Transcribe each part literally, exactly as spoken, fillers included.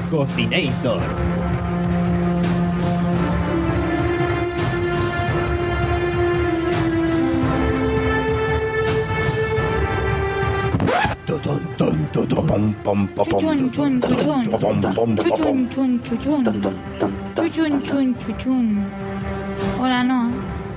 Cocinator. Pom, pom, pom, Chuchun, chun, chuchun. pom, pom, pom, Chuchun, chun, chuchun. Chuchun, chun, chuchun. Hola, no.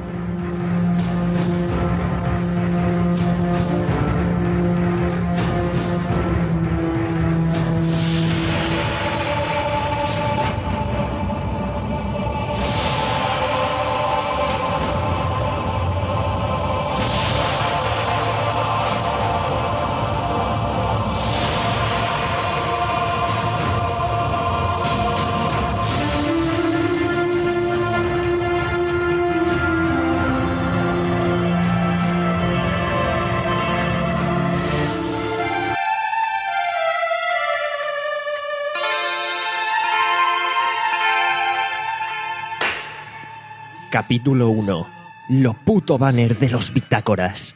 Capítulo uno. Lo puto banner de los bitácoras.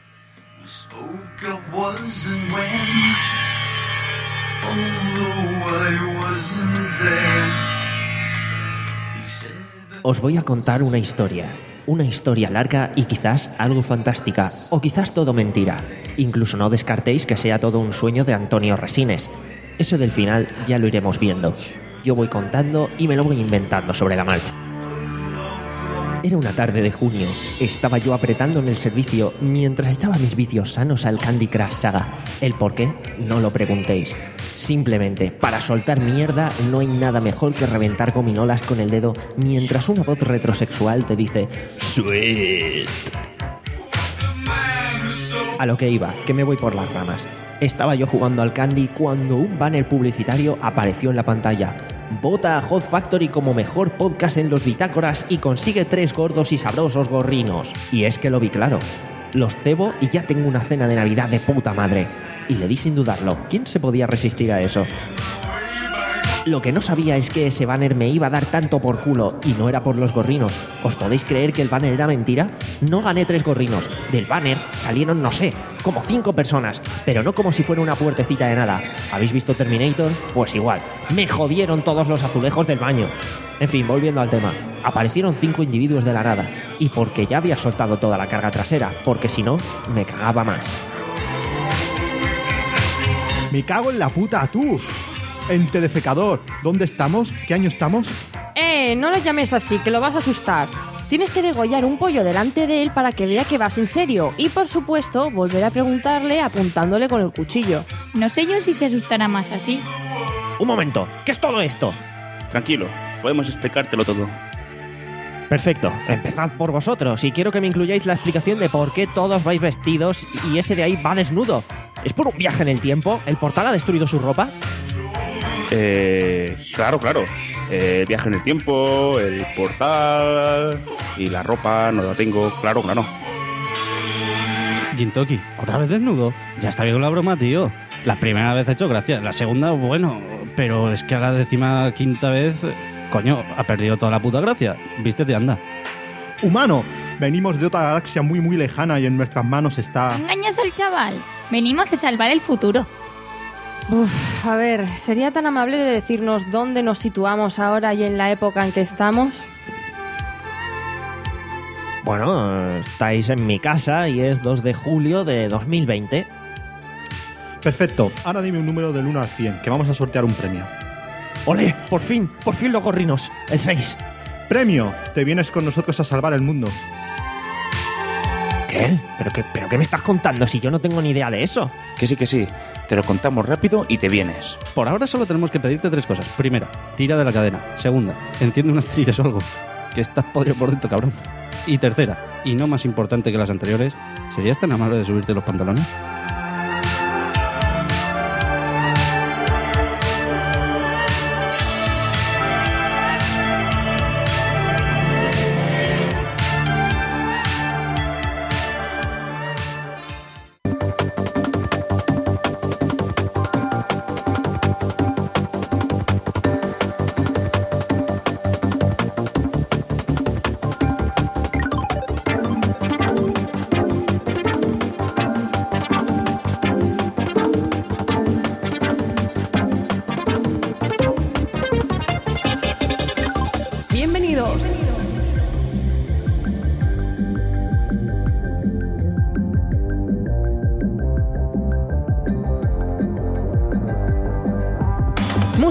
Os voy a contar una historia. Una historia larga y quizás algo fantástica, o quizás todo mentira. Incluso no descartéis que sea todo un sueño de Antonio Resines. Eso del final ya lo iremos viendo. Yo voy contando y me lo voy inventando sobre la marcha. Era una tarde de junio. Estaba yo apretando en el servicio mientras echaba mis vicios sanos al Candy Crush Saga. ¿El por qué? No lo preguntéis. Simplemente, para soltar mierda no hay nada mejor que reventar gominolas con el dedo mientras una voz retrosexual te dice "Sweet". A lo que iba, que me voy por las ramas. Estaba yo jugando al Candy cuando un banner publicitario apareció en la pantalla. Vota a Hot Factory como mejor podcast en los bitácoras y consigue tres gordos y sabrosos gorrinos. Y es que lo vi claro. Los cebo y ya tengo una cena de Navidad de puta madre. Y le di sin dudarlo. ¿Quién se podía resistir a eso? Lo que no sabía es que ese banner me iba a dar tanto por culo y no era por los gorrinos. ¿Os podéis creer que el banner era mentira? No gané tres gorrinos. Del banner salieron, no sé, como cinco personas, pero no como si fuera una puertecita de nada. ¿Habéis visto Terminator? Pues igual. Me jodieron todos los azulejos del baño. En fin, volviendo al tema. Aparecieron cinco individuos de la nada. Y porque ya había soltado toda la carga trasera, porque si no, me cagaba más. Me cago en la puta, tú. Ente defecador, ¿dónde estamos? ¿Qué año estamos? Eh, no lo llames así, que lo vas a asustar. Tienes que degollar un pollo delante de él para que vea que vas en serio. Y por supuesto, volver a preguntarle apuntándole con el cuchillo. No sé yo si se asustará más así. Un momento, ¿qué es todo esto? Tranquilo, podemos explicártelo todo. Perfecto, empezad por vosotros y quiero que me incluyáis la explicación de por qué todos vais vestidos y ese de ahí va desnudo. ¿Es por un viaje en el tiempo? ¿El portal ha destruido su ropa? Eh, claro, claro. Eh, el viaje en el tiempo, el portal y la ropa no la tengo. Claro, claro. Gintoki, ¿otra vez desnudo? Ya está bien la broma, tío. La primera vez ha hecho gracia, la segunda, bueno, pero es que a la décima quinta vez, coño, ha perdido toda la puta gracia. Vístete, anda. Humano, venimos de otra galaxia muy muy lejana y en nuestras manos está... Engañas al chaval. Venimos a salvar el futuro. Uf, a ver, ¿sería tan amable de decirnos dónde nos situamos ahora y en la época en que estamos? Bueno, estáis en mi casa y es dos de julio de dos mil veinte. Perfecto, ahora dime un número del uno al cien, que vamos a sortear un premio. ¡Ole! ¡Por fin! ¡Por fin los gorrinos! El seis. ¡Premio! Te vienes con nosotros a salvar el mundo. ¿Qué? ¿Pero qué, pero qué me estás contando si yo no tengo ni idea de eso? Que sí, que sí. Te lo contamos rápido y te vienes. Por ahora solo tenemos que pedirte tres cosas. Primera, tira de la cadena. Segunda, enciende unas cerillas o algo, que estás podrido por dentro, cabrón. Y tercera, y no más importante que las anteriores, ¿serías tan amable de subirte los pantalones?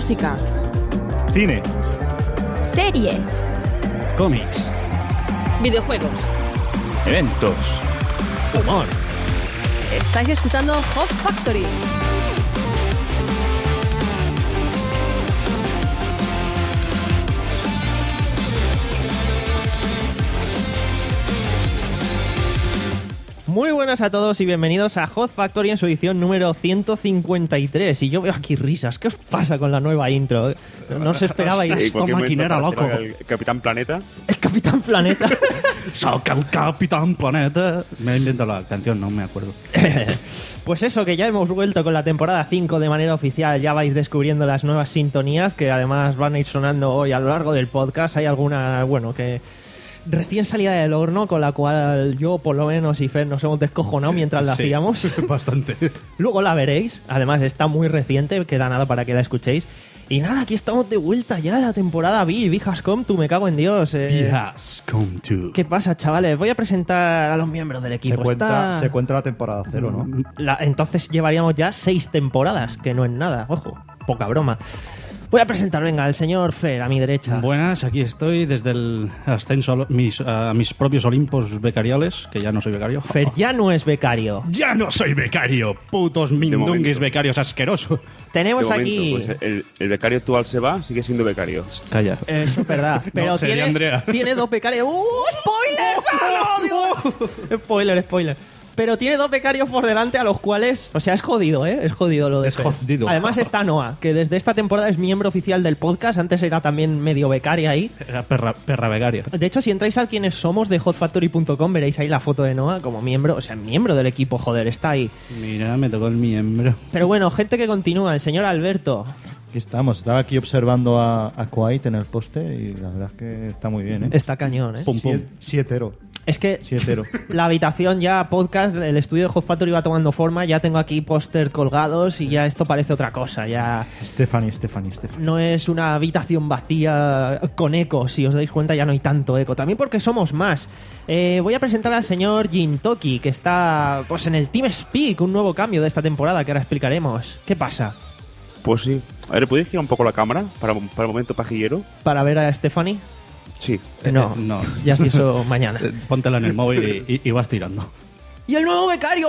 Música. Cine. Series. Cómics. Videojuegos. Eventos. Humor. Estáis escuchando Hot Factory. Muy buenas a todos y bienvenidos a Hot Factory en su edición número ciento cincuenta y tres. Y yo veo aquí risas. ¿Qué os pasa con la nueva intro? No os esperabais. En Esto cualquier momento maquinera, aparecerá loco. El Capitán Planeta. El Capitán Planeta. Saca el Capitán Planeta. Me he inventado la canción, no me acuerdo. Pues eso, que ya hemos vuelto con la temporada cinco de manera oficial. Ya vais descubriendo las nuevas sintonías que además van a ir sonando hoy a lo largo del podcast. Hay alguna, bueno, que recién salida del horno, con la cual yo por lo menos y Fer nos hemos descojonado mientras la Sí, hacíamos. Bastante. Luego la veréis. Además está muy reciente, queda nada para que la escuchéis. Y nada, aquí estamos de vuelta ya, la temporada B, Big Has Come To, me cago en Dios. eh. He has come to. ¿Qué pasa, chavales? Voy a presentar a los miembros del Se equipo. cuenta, Está- se cuenta la temporada cero, ¿no? la- entonces llevaríamos ya seis temporadas, que no es nada, ojo, poca broma. Voy a presentar, venga, al señor Fer, a mi derecha. Buenas, aquí estoy desde el ascenso a, lo- mis, a mis propios Olimpos becariales, que ya no soy becario. Fer ya no es becario. ¡Ya no soy becario! ¡Putos mindunguis momento. becarios asquerosos! Tenemos De aquí... momento, pues, el, el becario actual se va, sigue siendo becario. Calla. Eso es verdad. Pero sería tiene, Andrea. tiene dos becarios. ¡Uh! ¡Spoilers! ¡Ah, no, Dios! Spoiler, spoiler. Pero tiene dos becarios por delante a los cuales... O sea, es jodido, ¿eh? Es jodido lo de Es Fer. jodido. Además está Noah, que desde esta temporada es miembro oficial del podcast. Antes era también medio becaria ahí. Era perra, perra becaria. De hecho, si entráis a quienes somos de hot factory punto com, veréis ahí la foto de Noah como miembro. O sea, miembro del equipo, joder, está ahí. Mira, me tocó el miembro. Pero bueno, gente que continúa. El señor Alberto. Aquí estamos, estaba aquí observando a, a Kuwait en el poste y la verdad es que está muy bien, ¿eh? Está cañón, ¿eh? Pum, pum. Sie- Sietero, Es que sietero. la habitación ya, podcast, el estudio de Hot Factory va tomando forma. Ya tengo aquí póster colgados y ya esto parece otra cosa. Ya Stephanie, Stephanie, Stephanie. no es una habitación vacía con eco. Si os dais cuenta, ya no hay tanto eco. También porque somos más. Eh, voy a presentar al señor Jintoki, que está pues en el Team Speak, un nuevo cambio de esta temporada que ahora explicaremos. ¿Qué pasa? Pues sí. A ver, ¿podéis girar un poco la cámara para, para el momento pajillero? ¿Para ver a Stephanie? Sí. No, Eh, no. ya si eso mañana. Eh, Póntela en el móvil y, y- y vas tirando. ¡Y el nuevo becario!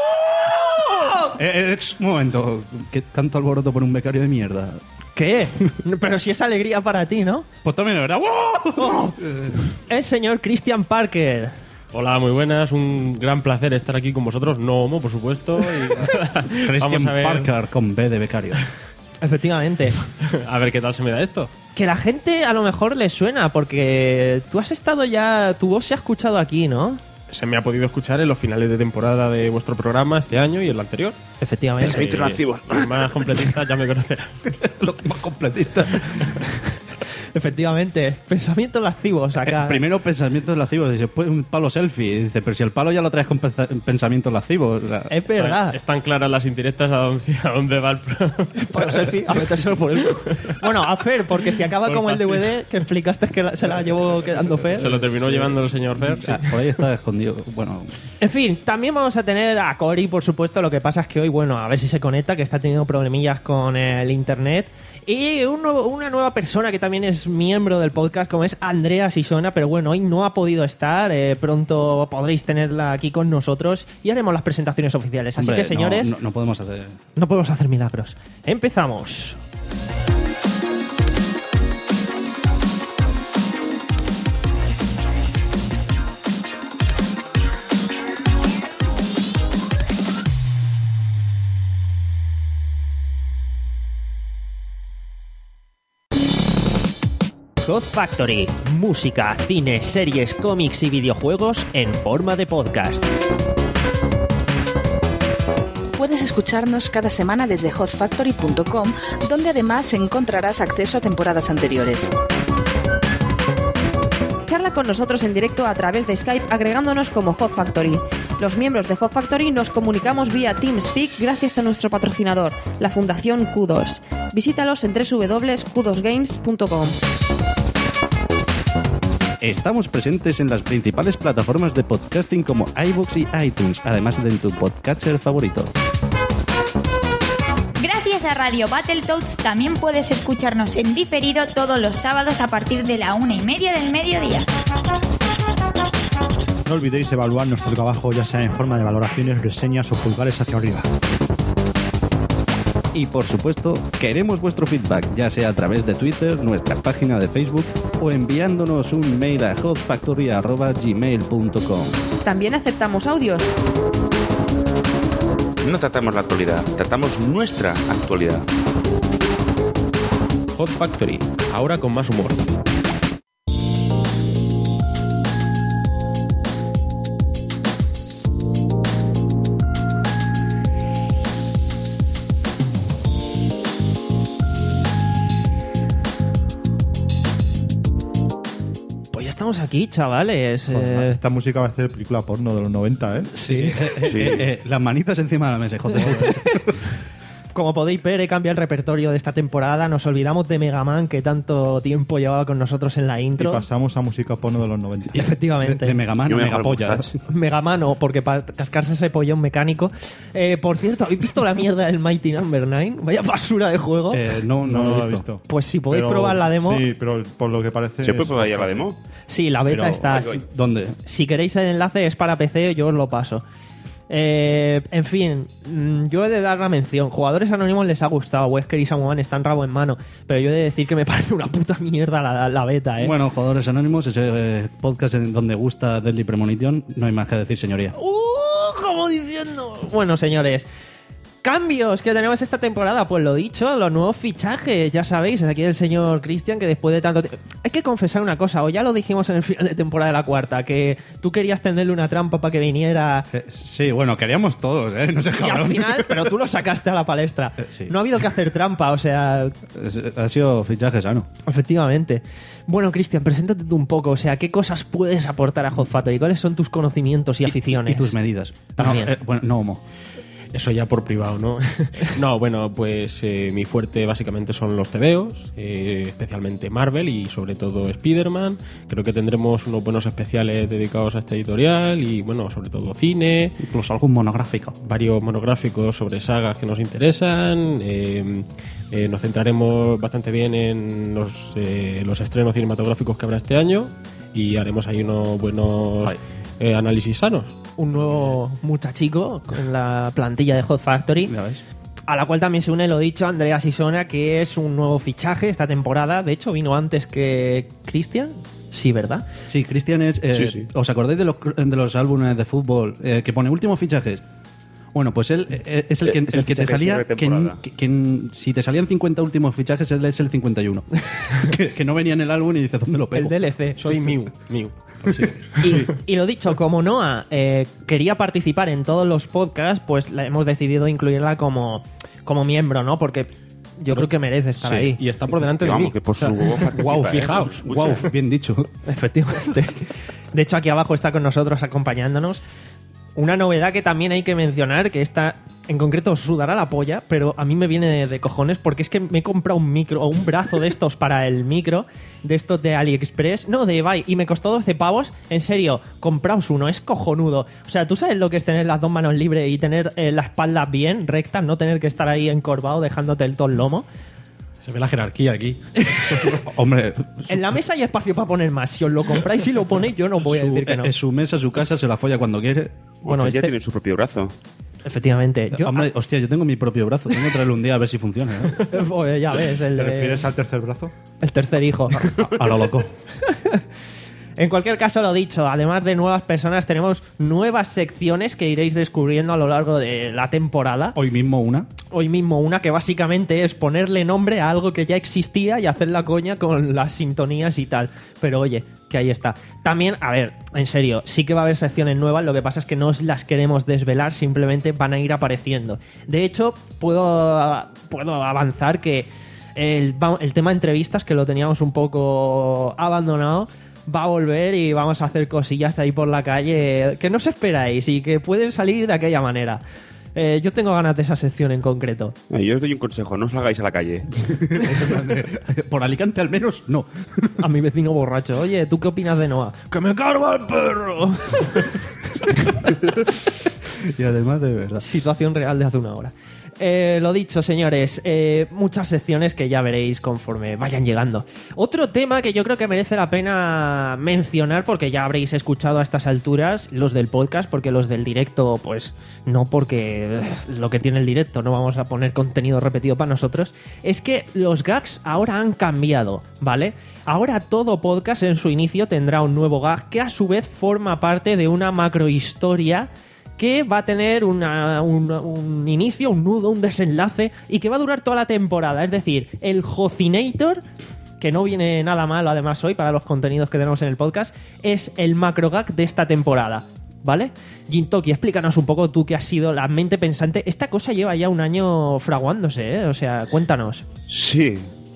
¡Wow! Eh, eh, ch, un momento. ¿Qué tanto alboroto por un becario de mierda? ¿Qué? Pero si es alegría para ti, ¿no? Pues también es verdad. ¡Wow! El señor Christian Parker. Hola, muy buenas, un gran placer estar aquí con vosotros, no homo, por supuesto. Y Christian vamos a ver, Parker con B de becario. Efectivamente. a ver qué tal se me da esto. Que la gente a lo mejor le suena, porque tú has estado ya... Tu voz se ha escuchado aquí, ¿no? Se me ha podido escuchar en los finales de temporada de vuestro programa este año y el anterior. Efectivamente. Pensamientos lascivos. Los más completistas ya me conocerán. Lo más completista. Efectivamente. Pensamientos lascivos acá. Eh, primero pensamientos lascivos y después un palo selfie. Y dice, pero si el palo ya lo traes con pensa- pensamientos lascivos. O sea, Es verdad. Están claras las indirectas a dónde, a dónde va el pro. Para selfie, a metérselo por el... Bueno, a Fer, porque si acaba Por como el D V D fácil. que explicaste que la- se la llevó quedando Fer. Se lo terminó llevando el señor Fer. o sea, por ahí está escondido. Bueno, En fin, también vamos a tener a Cory, por supuesto. Lo que pasa es que hoy, bueno, a ver si se conecta, que está teniendo problemillas con el internet. Y un nuevo- una nueva persona que también es miembro del podcast, como es Andrea Sisona, pero bueno, hoy no ha podido estar. Eh, pronto podréis tenerla aquí con nosotros y haremos las presentaciones oficiales. Así hombre, que, señores, No, no- no podemos hacer. no podemos hacer milagros. Empezamos. Hot Factory, música, cine, series, cómics y videojuegos en forma de podcast. Puedes escucharnos cada semana desde hot factory punto com, donde además encontrarás acceso a temporadas anteriores. Charla con nosotros en directo a través de Skype agregándonos como Hot Factory. Los miembros de Hot Factory nos comunicamos vía TeamSpeak gracias a nuestro patrocinador, la Fundación Q dos. Visítalos en doble u doble u doble u punto q dos games punto com. Estamos presentes en las principales plataformas de podcasting como iVoox y iTunes, además de en tu podcatcher favorito. Gracias gracias a Radio Battletoads también puedes escucharnos en diferido todos los sábados a partir de la una y media del mediodía. No olvidéis evaluar nuestro trabajo, ya sea en forma de valoraciones, reseñas o pulgares hacia arriba. Y por supuesto, queremos vuestro feedback, ya sea a través de Twitter, nuestra página de Facebook o enviándonos un mail a hotfactory arroba gmail punto com. También aceptamos audios. No tratamos la actualidad, tratamos nuestra actualidad. Hot Factory, ahora con más humor. Estamos aquí, chavales. Joder, eh... esta música va a ser película porno de los noventa, ¿eh? Sí, sí. Eh, eh, eh, eh, las manitas encima de la mesa, joder. Como podéis ver, he cambiado el repertorio de esta temporada. Nos olvidamos de Mega Man, que tanto tiempo llevaba con nosotros en la intro. Y pasamos a música porno de los noventa. Efectivamente. De, de Mega Man o Mega Polla. Mega Man, no, porque para cascarse ese pollón mecánico. Eh, por cierto, ¿habéis visto la mierda del Mighty Number nueve? Vaya basura de juego. Eh, no, no, no, lo he visto. visto. Pues si podéis pero, probar la demo. Sí, pero por lo que parece. ¿Se puede probar ya la demo? Sí, la beta pero, está. Oye, oye. ¿Dónde? Si queréis el enlace es para P C, yo os lo paso. Eh, en fin, yo he de dar la mención. Jugadores Anónimos les ha gustado. Wesker y Samuel están rabo en mano. Pero yo he de decir que me parece una puta mierda la, la beta, ¿eh? Bueno, Jugadores Anónimos, ese eh, podcast en donde gusta Deadly Premonition, no hay más que decir, señoría. ¡Uh! Como diciendo. Bueno, señores. Cambios que tenemos esta temporada, pues lo dicho, los nuevos fichajes, ya sabéis, aquí el señor Cristian, que después de tanto tiempo... Hay que confesar una cosa, o ya lo dijimos en el final de temporada de la cuarta, que tú querías tenderle una trampa para que viniera... Eh, sí, bueno, queríamos todos, ¿eh? No sé, y al final, pero tú lo sacaste a la palestra. Eh, sí. No ha habido que hacer trampa, o sea... Es, ha sido fichaje sano. Efectivamente. Bueno, Cristian, preséntate tú un poco, o sea, ¿qué cosas puedes aportar a Hot Factory? ¿Cuáles son tus conocimientos y, y aficiones? Y tus medidas. También. No, eh, bueno, no homo. Eso ya por privado, ¿no? No, bueno, pues eh, mi fuerte básicamente son los tebeos, eh, especialmente Marvel y sobre todo Spider-Man. Creo que tendremos unos buenos especiales dedicados a esta editorial y, bueno, sobre todo cine. Incluso algún monográfico. Varios monográficos sobre sagas que nos interesan. Eh, eh, nos centraremos bastante bien en los, eh, los estrenos cinematográficos que habrá este año y haremos ahí unos buenos eh, análisis sanos. Un nuevo muchachico en la plantilla de Hot Factory, ¿Ya ves? a la cual también se une, lo dicho, Andrea Sisona, que es un nuevo fichaje esta temporada. De hecho, vino antes que Cristian. Sí, ¿verdad? Sí, Cristian es... Eh, Sí, sí. ¿Os acordáis de los, de los álbumes de fútbol eh, que pone últimos fichajes? Bueno, pues él eh, es el que, Es el el que te fichaje salía... de Que, temporada. que- que- si te salían cincuenta últimos fichajes, él es el cincuenta y uno. que, que no venía en el álbum y dice, ¿dónde lo pego? El D L C. Soy Mew, Mew. Y, y lo dicho, como Noah eh, quería participar en todos los podcasts, pues la- hemos decidido incluirla como, como miembro, ¿no? Porque yo creo que merece estar Sí, ahí. y está por delante Que de vamos, mí. que por su voz participa, Wow, ¿eh? fijaos. Escucha. Wow, bien dicho. Efectivamente. De hecho, aquí abajo está con nosotros acompañándonos. Una novedad que también hay que mencionar, que esta en concreto os sudará la polla, pero a mí me viene de, de cojones porque es que me he comprado un micro o un brazo de estos para el micro, de estos de AliExpress, no, de eBay, y me costó doce pavos. En serio, compraos uno, es cojonudo. O sea, ¿tú sabes lo que es tener las dos manos libres y tener eh, la espalda bien recta, no tener que estar ahí encorvado dejándote el todo el lomo? Se ve la jerarquía aquí. Hombre, En la mesa hay espacio para poner más. Si os lo compráis y lo ponéis, yo no voy a su, decir que no. es su mesa, su casa, se la folla cuando quiere. Bueno, Bueno, este- ya tiene su propio brazo. Efectivamente. Yo, Hombre, hostia, yo tengo mi propio brazo. Tengo que traerlo un día a ver si funciona. ¿eh? Pues ya ves, el, ¿Te de- refieres al tercer brazo? el tercer hijo. A lo loco. En cualquier caso, lo dicho, además de nuevas personas, tenemos nuevas secciones que iréis descubriendo a lo largo de la temporada. Hoy mismo una. Hoy mismo una que básicamente es ponerle nombre a algo que ya existía y hacer la coña con las sintonías y tal. Pero oye, que ahí está. También, a ver, en serio, sí que va a haber secciones nuevas, lo que pasa es que no os las queremos desvelar, simplemente van a ir apareciendo. De hecho, puedo, puedo avanzar que el, el tema entrevistas, que lo teníamos un poco abandonado, va a volver y vamos a hacer cosillas ahí por la calle que no os esperáis y que pueden salir de aquella manera. Eh, yo tengo ganas de esa sección en concreto. Eh, Yo os doy un consejo, no salgáis a la calle. Por Alicante al menos, no. A mi vecino borracho, oye, ¿tú qué opinas de Noah? ¡Que me carga el perro! Y además, de verdad. Situación real de hace una hora. eh, lo dicho, señores, eh, muchas secciones que ya veréis conforme vayan llegando. Otro tema que yo creo que merece la pena mencionar, porque ya habréis escuchado a estas alturas los del podcast, porque los del directo, pues no, porque ugh, lo que tiene el directo, no vamos a poner contenido repetido para nosotros, es que los gags ahora han cambiado, ¿vale? Ahora todo podcast en su inicio tendrá un nuevo gag que a su vez forma parte de una macrohistoria que va a tener una, un, un inicio, un nudo, un desenlace y que va a durar toda la temporada. Es decir, el Jocinator, que no viene nada mal además hoy para los contenidos que tenemos en el podcast, es el macrogag de esta temporada, ¿vale? Jintoki, explícanos un poco, tú que has sido la mente pensante. Esta cosa lleva ya un año fraguándose, ¿eh? O sea, cuéntanos. Sí,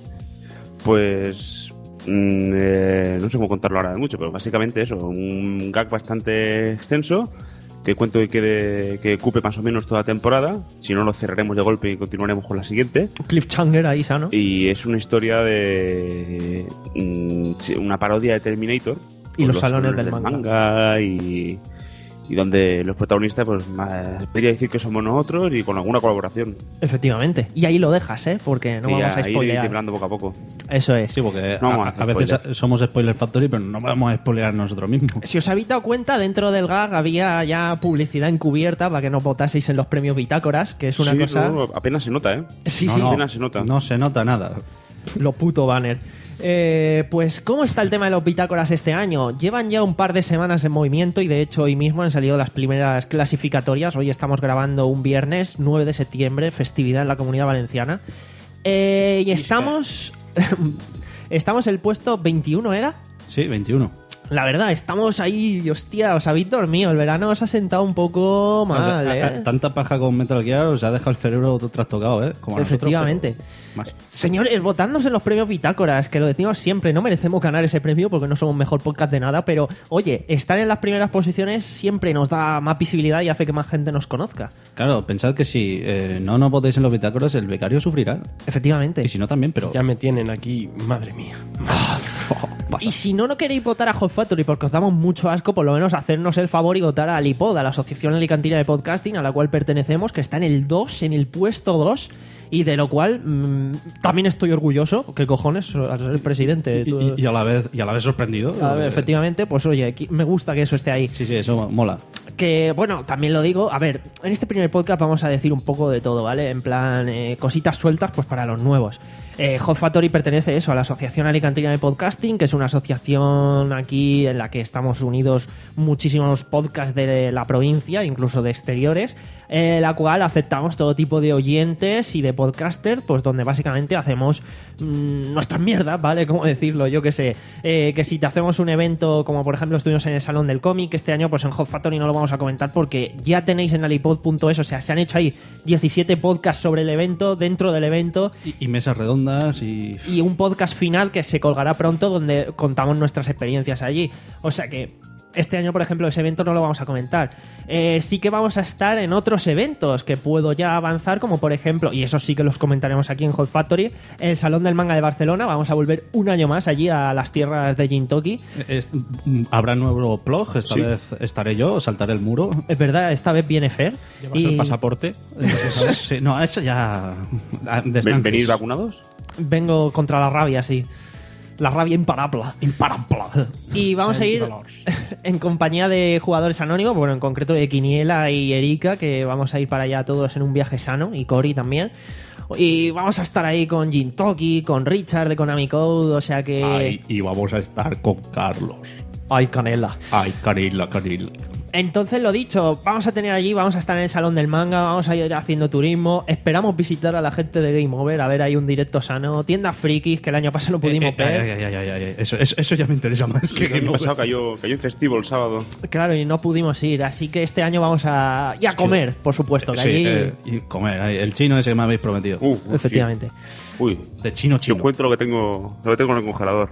pues... Mm, eh, no sé cómo contarlo ahora de mucho, pero básicamente eso, un gag bastante extenso que cuento que quede, que ocupe más o menos toda la temporada. Si no, lo cerraremos de golpe y continuaremos con la siguiente. Cliffhanger ahí, ¿no? Y es una historia de mm, una parodia de Terminator y los, los salones, salones del, del manga, manga y, y donde los protagonistas, pues más, podría decir que somos nosotros y con alguna colaboración. Efectivamente. Y ahí lo dejas, ¿eh? Porque no y vamos a spoilear. Ir temblando poco a poco. Eso es. Sí, porque no a, a, a veces spoiler. somos Spoiler Factory, pero no vamos a spoilear nosotros mismos. Si os habéis dado cuenta, dentro del gag había ya publicidad encubierta para que no votaseis en los premios Bitácoras, que es una sí, cosa... No, apenas se nota, ¿eh? Sí, no, sí. No, apenas se nota. No se nota nada. Lo puto banner. Eh, pues, ¿cómo está el tema de los bitácoras este año? Llevan ya un par de semanas en movimiento y de hecho hoy mismo han salido las primeras clasificatorias. Hoy estamos grabando un viernes nueve de septiembre, festividad en la Comunidad Valenciana. Eh, y estamos... estamos en el puesto veintiuno, ¿era? Sí, veintiuno. La verdad, estamos ahí, hostia, os habéis dormido. El verano os ha sentado un poco mal, o sea, ¿eh? Tanta paja con Metal Gear os ha dejado el cerebro trastocado, ¿eh? Como a Efectivamente. Nosotros, más. Señores, votadnos en los premios Bitácoras, que lo decimos siempre, no merecemos ganar ese premio porque no somos mejor podcast de nada, pero oye, estar en las primeras posiciones siempre nos da más visibilidad y hace que más gente nos conozca. Claro, pensad que si eh, no nos votéis en los Bitácoras, el becario sufrirá. Efectivamente. Y si no, también, pero... Ya me tienen aquí, madre mía. Y si no, no queréis votar a Hot Factory porque os damos mucho asco, por lo menos hacernos el favor y votar a Alipod, a la Asociación Alicantina de Podcasting, a la cual pertenecemos, que está en el dos, en el puesto dos, y de lo cual mmm, también estoy orgulloso. ¿Qué cojones? Al ser el presidente. Y, y, y, a la vez, y a la vez sorprendido. A ver, efectivamente, pues oye, me gusta que eso esté ahí. Sí, sí, eso mola. Que, bueno, también lo digo, a ver, en este primer podcast vamos a decir un poco de todo, ¿vale? En plan, eh, cositas sueltas, pues para los nuevos. Eh, Hot Factory pertenece eso a la Asociación Alicantina de Podcasting, que es una asociación aquí en la que estamos unidos muchísimos podcasts de la provincia, incluso de exteriores, en la cual aceptamos todo tipo de oyentes y de podcasters, pues donde básicamente hacemos mmm, nuestras mierdas, ¿vale? ¿Cómo decirlo? Yo qué sé, eh, que si te hacemos un evento, como por ejemplo estuvimos en el Salón del Cómic este año, pues en Hot Factory no lo vamos a comentar porque ya tenéis en alipod punto es, o sea, se han hecho ahí diecisiete podcasts sobre el evento, dentro del evento. Y, y mesas redondas. Y... y un podcast final que se colgará pronto donde contamos nuestras experiencias allí. O sea que este año, por ejemplo, ese evento no lo vamos a comentar. Eh, sí que vamos a estar en otros eventos que puedo ya avanzar, como por ejemplo, y eso sí que los comentaremos aquí en Hot Factory, el Salón del Manga de Barcelona. Vamos a volver un año más allí a las tierras de Jintoki. Es, ¿Habrá nuevo blog? Esta sí. vez estaré yo, saltaré el muro. Es verdad, esta vez viene Fer. ¿Llevas y... el pasaporte? Sí, no, eso ya... ¿Venís vacunados? Vengo contra la rabia, sí. La rabia imparable. Imparable. Y vamos a ir en compañía de jugadores anónimos, bueno, en concreto de Quiniela y Erika, que vamos a ir para allá todos en un viaje sano, y Cory también. Y vamos a estar ahí con Jintoki, con Richard de Konami Code, o sea que... Ay, y vamos a estar con Carlos. Ay, Canela. Ay, Canela, Canela. Entonces, lo dicho, vamos a tener allí, vamos a estar en el Salón del Manga, vamos a ir haciendo turismo, esperamos visitar a la gente de Game Over, a ver, hay un directo sano, tiendas frikis, que el año pasado lo pudimos eh, eh, ver. Ay, ay, ay, ay, ay. Eso, eso, eso ya me interesa más. Sí, que el año pasado cayó, cayó un festivo el sábado. Claro, y no pudimos ir, así que este año vamos a... Y a comer, que, por supuesto. Que sí, allí... eh, y comer, el chino ese que me habéis prometido. Uh, uh, Efectivamente. Sí. Uy, de chino chino. Yo encuentro lo que tengo, lo que tengo en el congelador.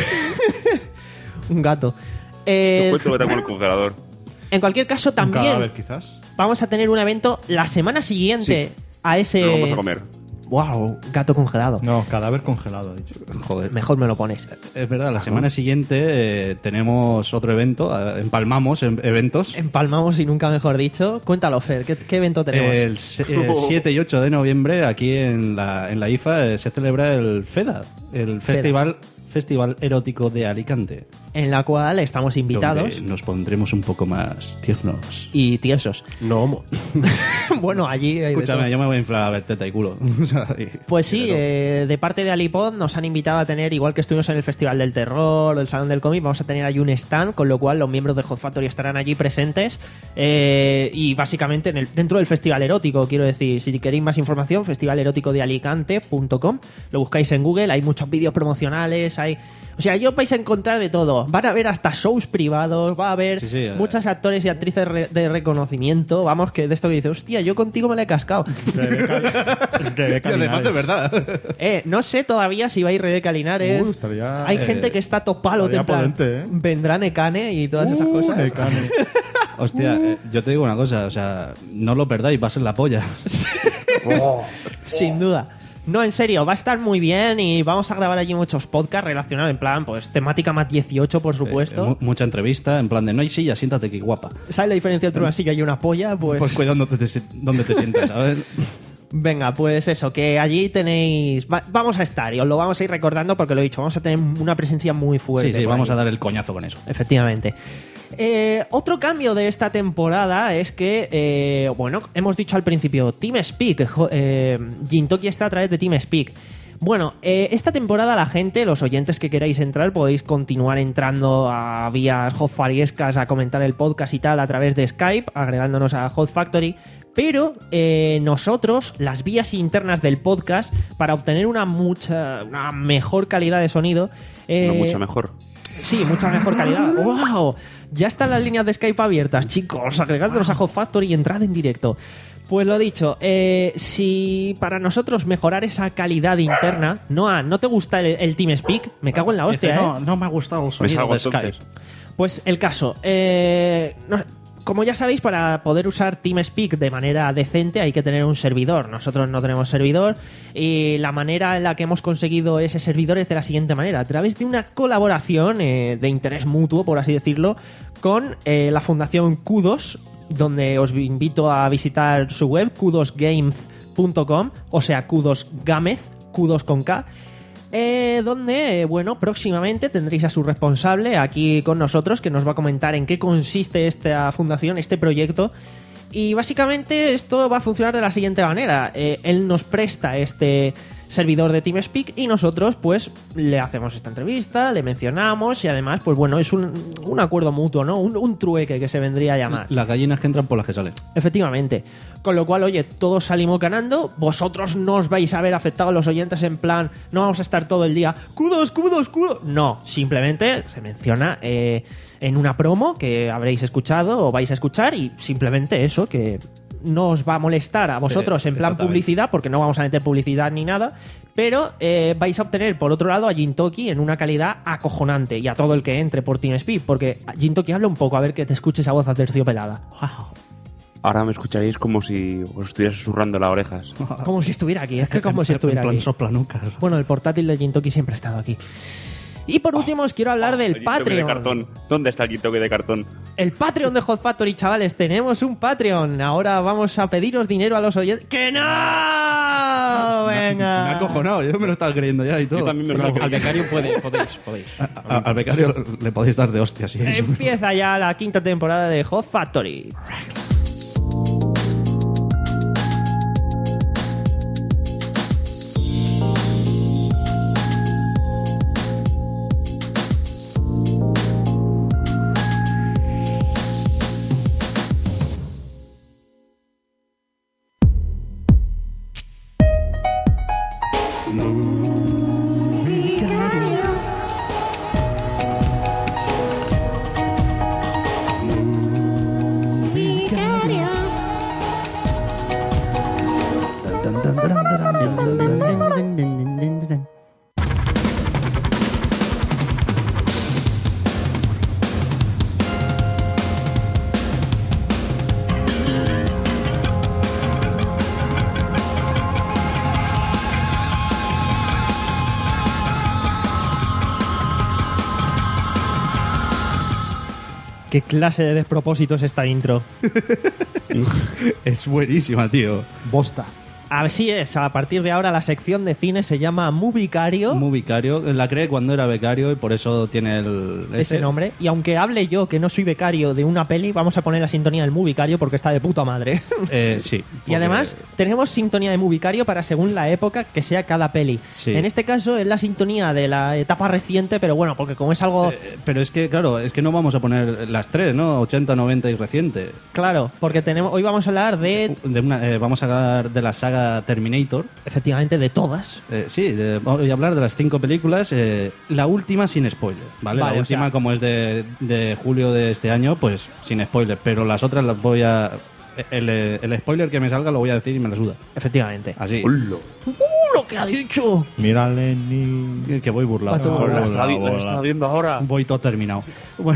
Un gato. Eh... Yo encuentro lo que tengo en el congelador. En cualquier caso, también cadáver, quizás. Vamos a tener un evento la semana siguiente sí, a ese... Lo vamos a comer. wow, gato congelado. No, cadáver congelado, ha dicho. Joder. Mejor me lo pones. Es verdad, la semana siguiente eh, tenemos otro evento, eh, empalmamos en eventos. Empalmamos y nunca mejor dicho. Cuéntalo, Fer, ¿qué, qué evento tenemos? El, se- el siete y ocho de noviembre aquí en la, en la I F A eh, se celebra el FEDA, el Festival, Festival Erótico de Alicante. En la cual estamos invitados. Donde nos pondremos un poco más tiernos. Y tiesos. No, mo- Bueno, allí... hay de Escúchame, todo. yo me voy a inflar a ver teta y culo. O sea, y- Pues sí, pero- eh, de parte de Alipod nos han invitado a tener, igual que estuvimos en el Festival del Terror, el Salón del Cómic, vamos a tener allí un stand, con lo cual los miembros de Hot Factory estarán allí presentes eh, y básicamente en el, dentro del Festival Erótico, quiero decir, si queréis más información, festival erótico de alicante punto com, lo buscáis en Google, hay muchos vídeos promocionales, hay... O sea, yo vais a encontrar de todo. Van a haber hasta shows privados, va a haber Sí, sí, eh. muchas actores y actrices re- de reconocimiento. Vamos, que de esto que dice, hostia, yo contigo me la he cascado. Rebeca Y además de Linares. verdad. Eh, no sé todavía si va a ir Rebeca Linares. Uh, estaría- Hay eh, gente que está topalo, estaría en plan, potente, ¿eh? vendrá Nekane y todas esas Uh, cosas. Necane. Hostia, eh, yo te digo una cosa, o sea, no lo perdáis, va a ser la polla. Sin duda. No, en serio, va a estar muy bien y vamos a grabar allí muchos podcasts relacionados en plan, pues temática más dieciocho, por Eh, supuesto. mu- mucha entrevista, en plan de no hay silla, siéntate que guapa. ¿Sabes la diferencia entre una silla y una polla? Pues, Pues cuidado donde te, si- donde te sientas, ¿sabes? venga, pues eso, que allí tenéis... va- vamos a estar y os lo vamos a ir recordando porque lo he dicho, vamos a tener una presencia muy fuerte. Sí, sí, por vamos ahí. a dar el coñazo con eso. Efectivamente. Eh, otro cambio de esta temporada es que, eh, bueno, hemos dicho al principio, TeamSpeak, jo- eh, Gintoki está a través de TeamSpeak. Bueno, eh, esta temporada la gente, los oyentes que queráis entrar, podéis continuar entrando a vías Hot Fariescas a comentar el podcast y tal a través de Skype, agregándonos a Hot Factory. Pero eh, nosotros, las vías internas del podcast, para obtener una mucha, una mejor calidad de sonido... eh, No mucho mejor. Sí, mucha mejor calidad. ¡Wow! Ya están las líneas de Skype abiertas, chicos. Agregándonos a Hot Factory y entrad en directo. Pues lo dicho, eh, si para nosotros mejorar esa calidad interna... Noah, ¿no te gusta el, el TeamSpeak? Me cago en la hostia, Dice, ¿eh? no, no me ha gustado el Me sonido salgo de Skype. entonces. Pues el caso. Eh, no- como ya sabéis, para poder usar TeamSpeak de manera decente hay que tener un servidor. Nosotros no tenemos servidor y la manera en la que hemos conseguido ese servidor es de la siguiente manera. A través de una colaboración eh, de interés mutuo, por así decirlo, con eh, la Fundación Kudos, donde os invito a visitar su web, kudos games punto com, o sea, Kudos Gamez, Kudos con K. Eh, donde, eh, bueno, próximamente tendréis a su responsable aquí con nosotros que nos va a comentar en qué consiste esta fundación, este proyecto. Y básicamente esto va a funcionar de la siguiente manera. Eh, él nos presta este servidor de TeamSpeak y nosotros pues le hacemos esta entrevista, le mencionamos y además pues bueno, es un, un acuerdo mutuo, ¿no? Un, un trueque que se vendría a llamar. Las gallinas que entran por las que salen. Efectivamente. Con lo cual, oye, todos salimos ganando. Vosotros no os vais a ver afectados los oyentes en plan, no vamos a estar todo el día, kudos, kudos, kudos. No, simplemente se menciona eh, en una promo que habréis escuchado o vais a escuchar y simplemente eso, que no os va a molestar a vosotros Sí, en plan exactamente. publicidad, porque no vamos a meter publicidad ni nada, pero eh, vais a obtener por otro lado a Gintoki en una calidad acojonante y a todo el que entre por TeamSpeak, porque Gintoki habla un poco, a ver que te escuches a voz aterciopelada. Ahora me escucharéis como si os estuviera susurrando las orejas. Como si estuviera aquí, es que como si estuviera En plan aquí. soplanucas. Bueno, el portátil de Gintoki siempre ha estado aquí. Y por último os quiero hablar del El toque de Patreon. cartón. ¿Dónde está el toque de cartón? El Patreon de Hot Factory, chavales. Tenemos un Patreon. Ahora vamos a pediros dinero a los oyentes. ¡Que no! Venga. Me ha acojonado, yo me lo estaba creyendo ya y todo. Yo también me lo Pero estaba al creyendo. becario puede, podéis, podéis. A- a- al becario le podéis dar de hostia, sí. eso. Empieza ya la quinta temporada de Hot Factory. ¿Qué clase de despropósito es esta intro? Es buenísima, tío. Bosta. Así es, a partir de ahora la sección de cine se llama Movicario. Muy becario. La creé cuando era becario y por eso tiene el, Ese nombre. Y aunque hable yo, que no soy becario de una peli, vamos a poner la sintonía del Movicario porque está de puta madre. Eh, sí. Y porque- además tenemos sintonía de Movicario para según la época que sea cada peli. Sí. En este caso es la sintonía de la etapa reciente, pero bueno, porque como es algo... Eh, pero es que, claro, es que no vamos a poner las tres, ¿no? ochenta, noventa y reciente. Claro, porque tenemos hoy vamos a hablar de... De una, eh, vamos a hablar de la saga Terminator. Efectivamente, de todas. Eh, sí, de- voy a hablar de las cinco películas. eh, la última sin spoilers, ¿vale? Vale, la o última, sea- como es de, de julio de este año, pues sin spoilers. Pero las otras las voy a... El, el spoiler que me salga lo voy a decir y me la suda. Efectivamente. Así. ¡Uh, lo que ha dicho! Mira, Lenny. Que voy burlado. Va todo Joder, burlado. la Está, está- vi- la está viendo ahora. Voy todo terminado. Bueno.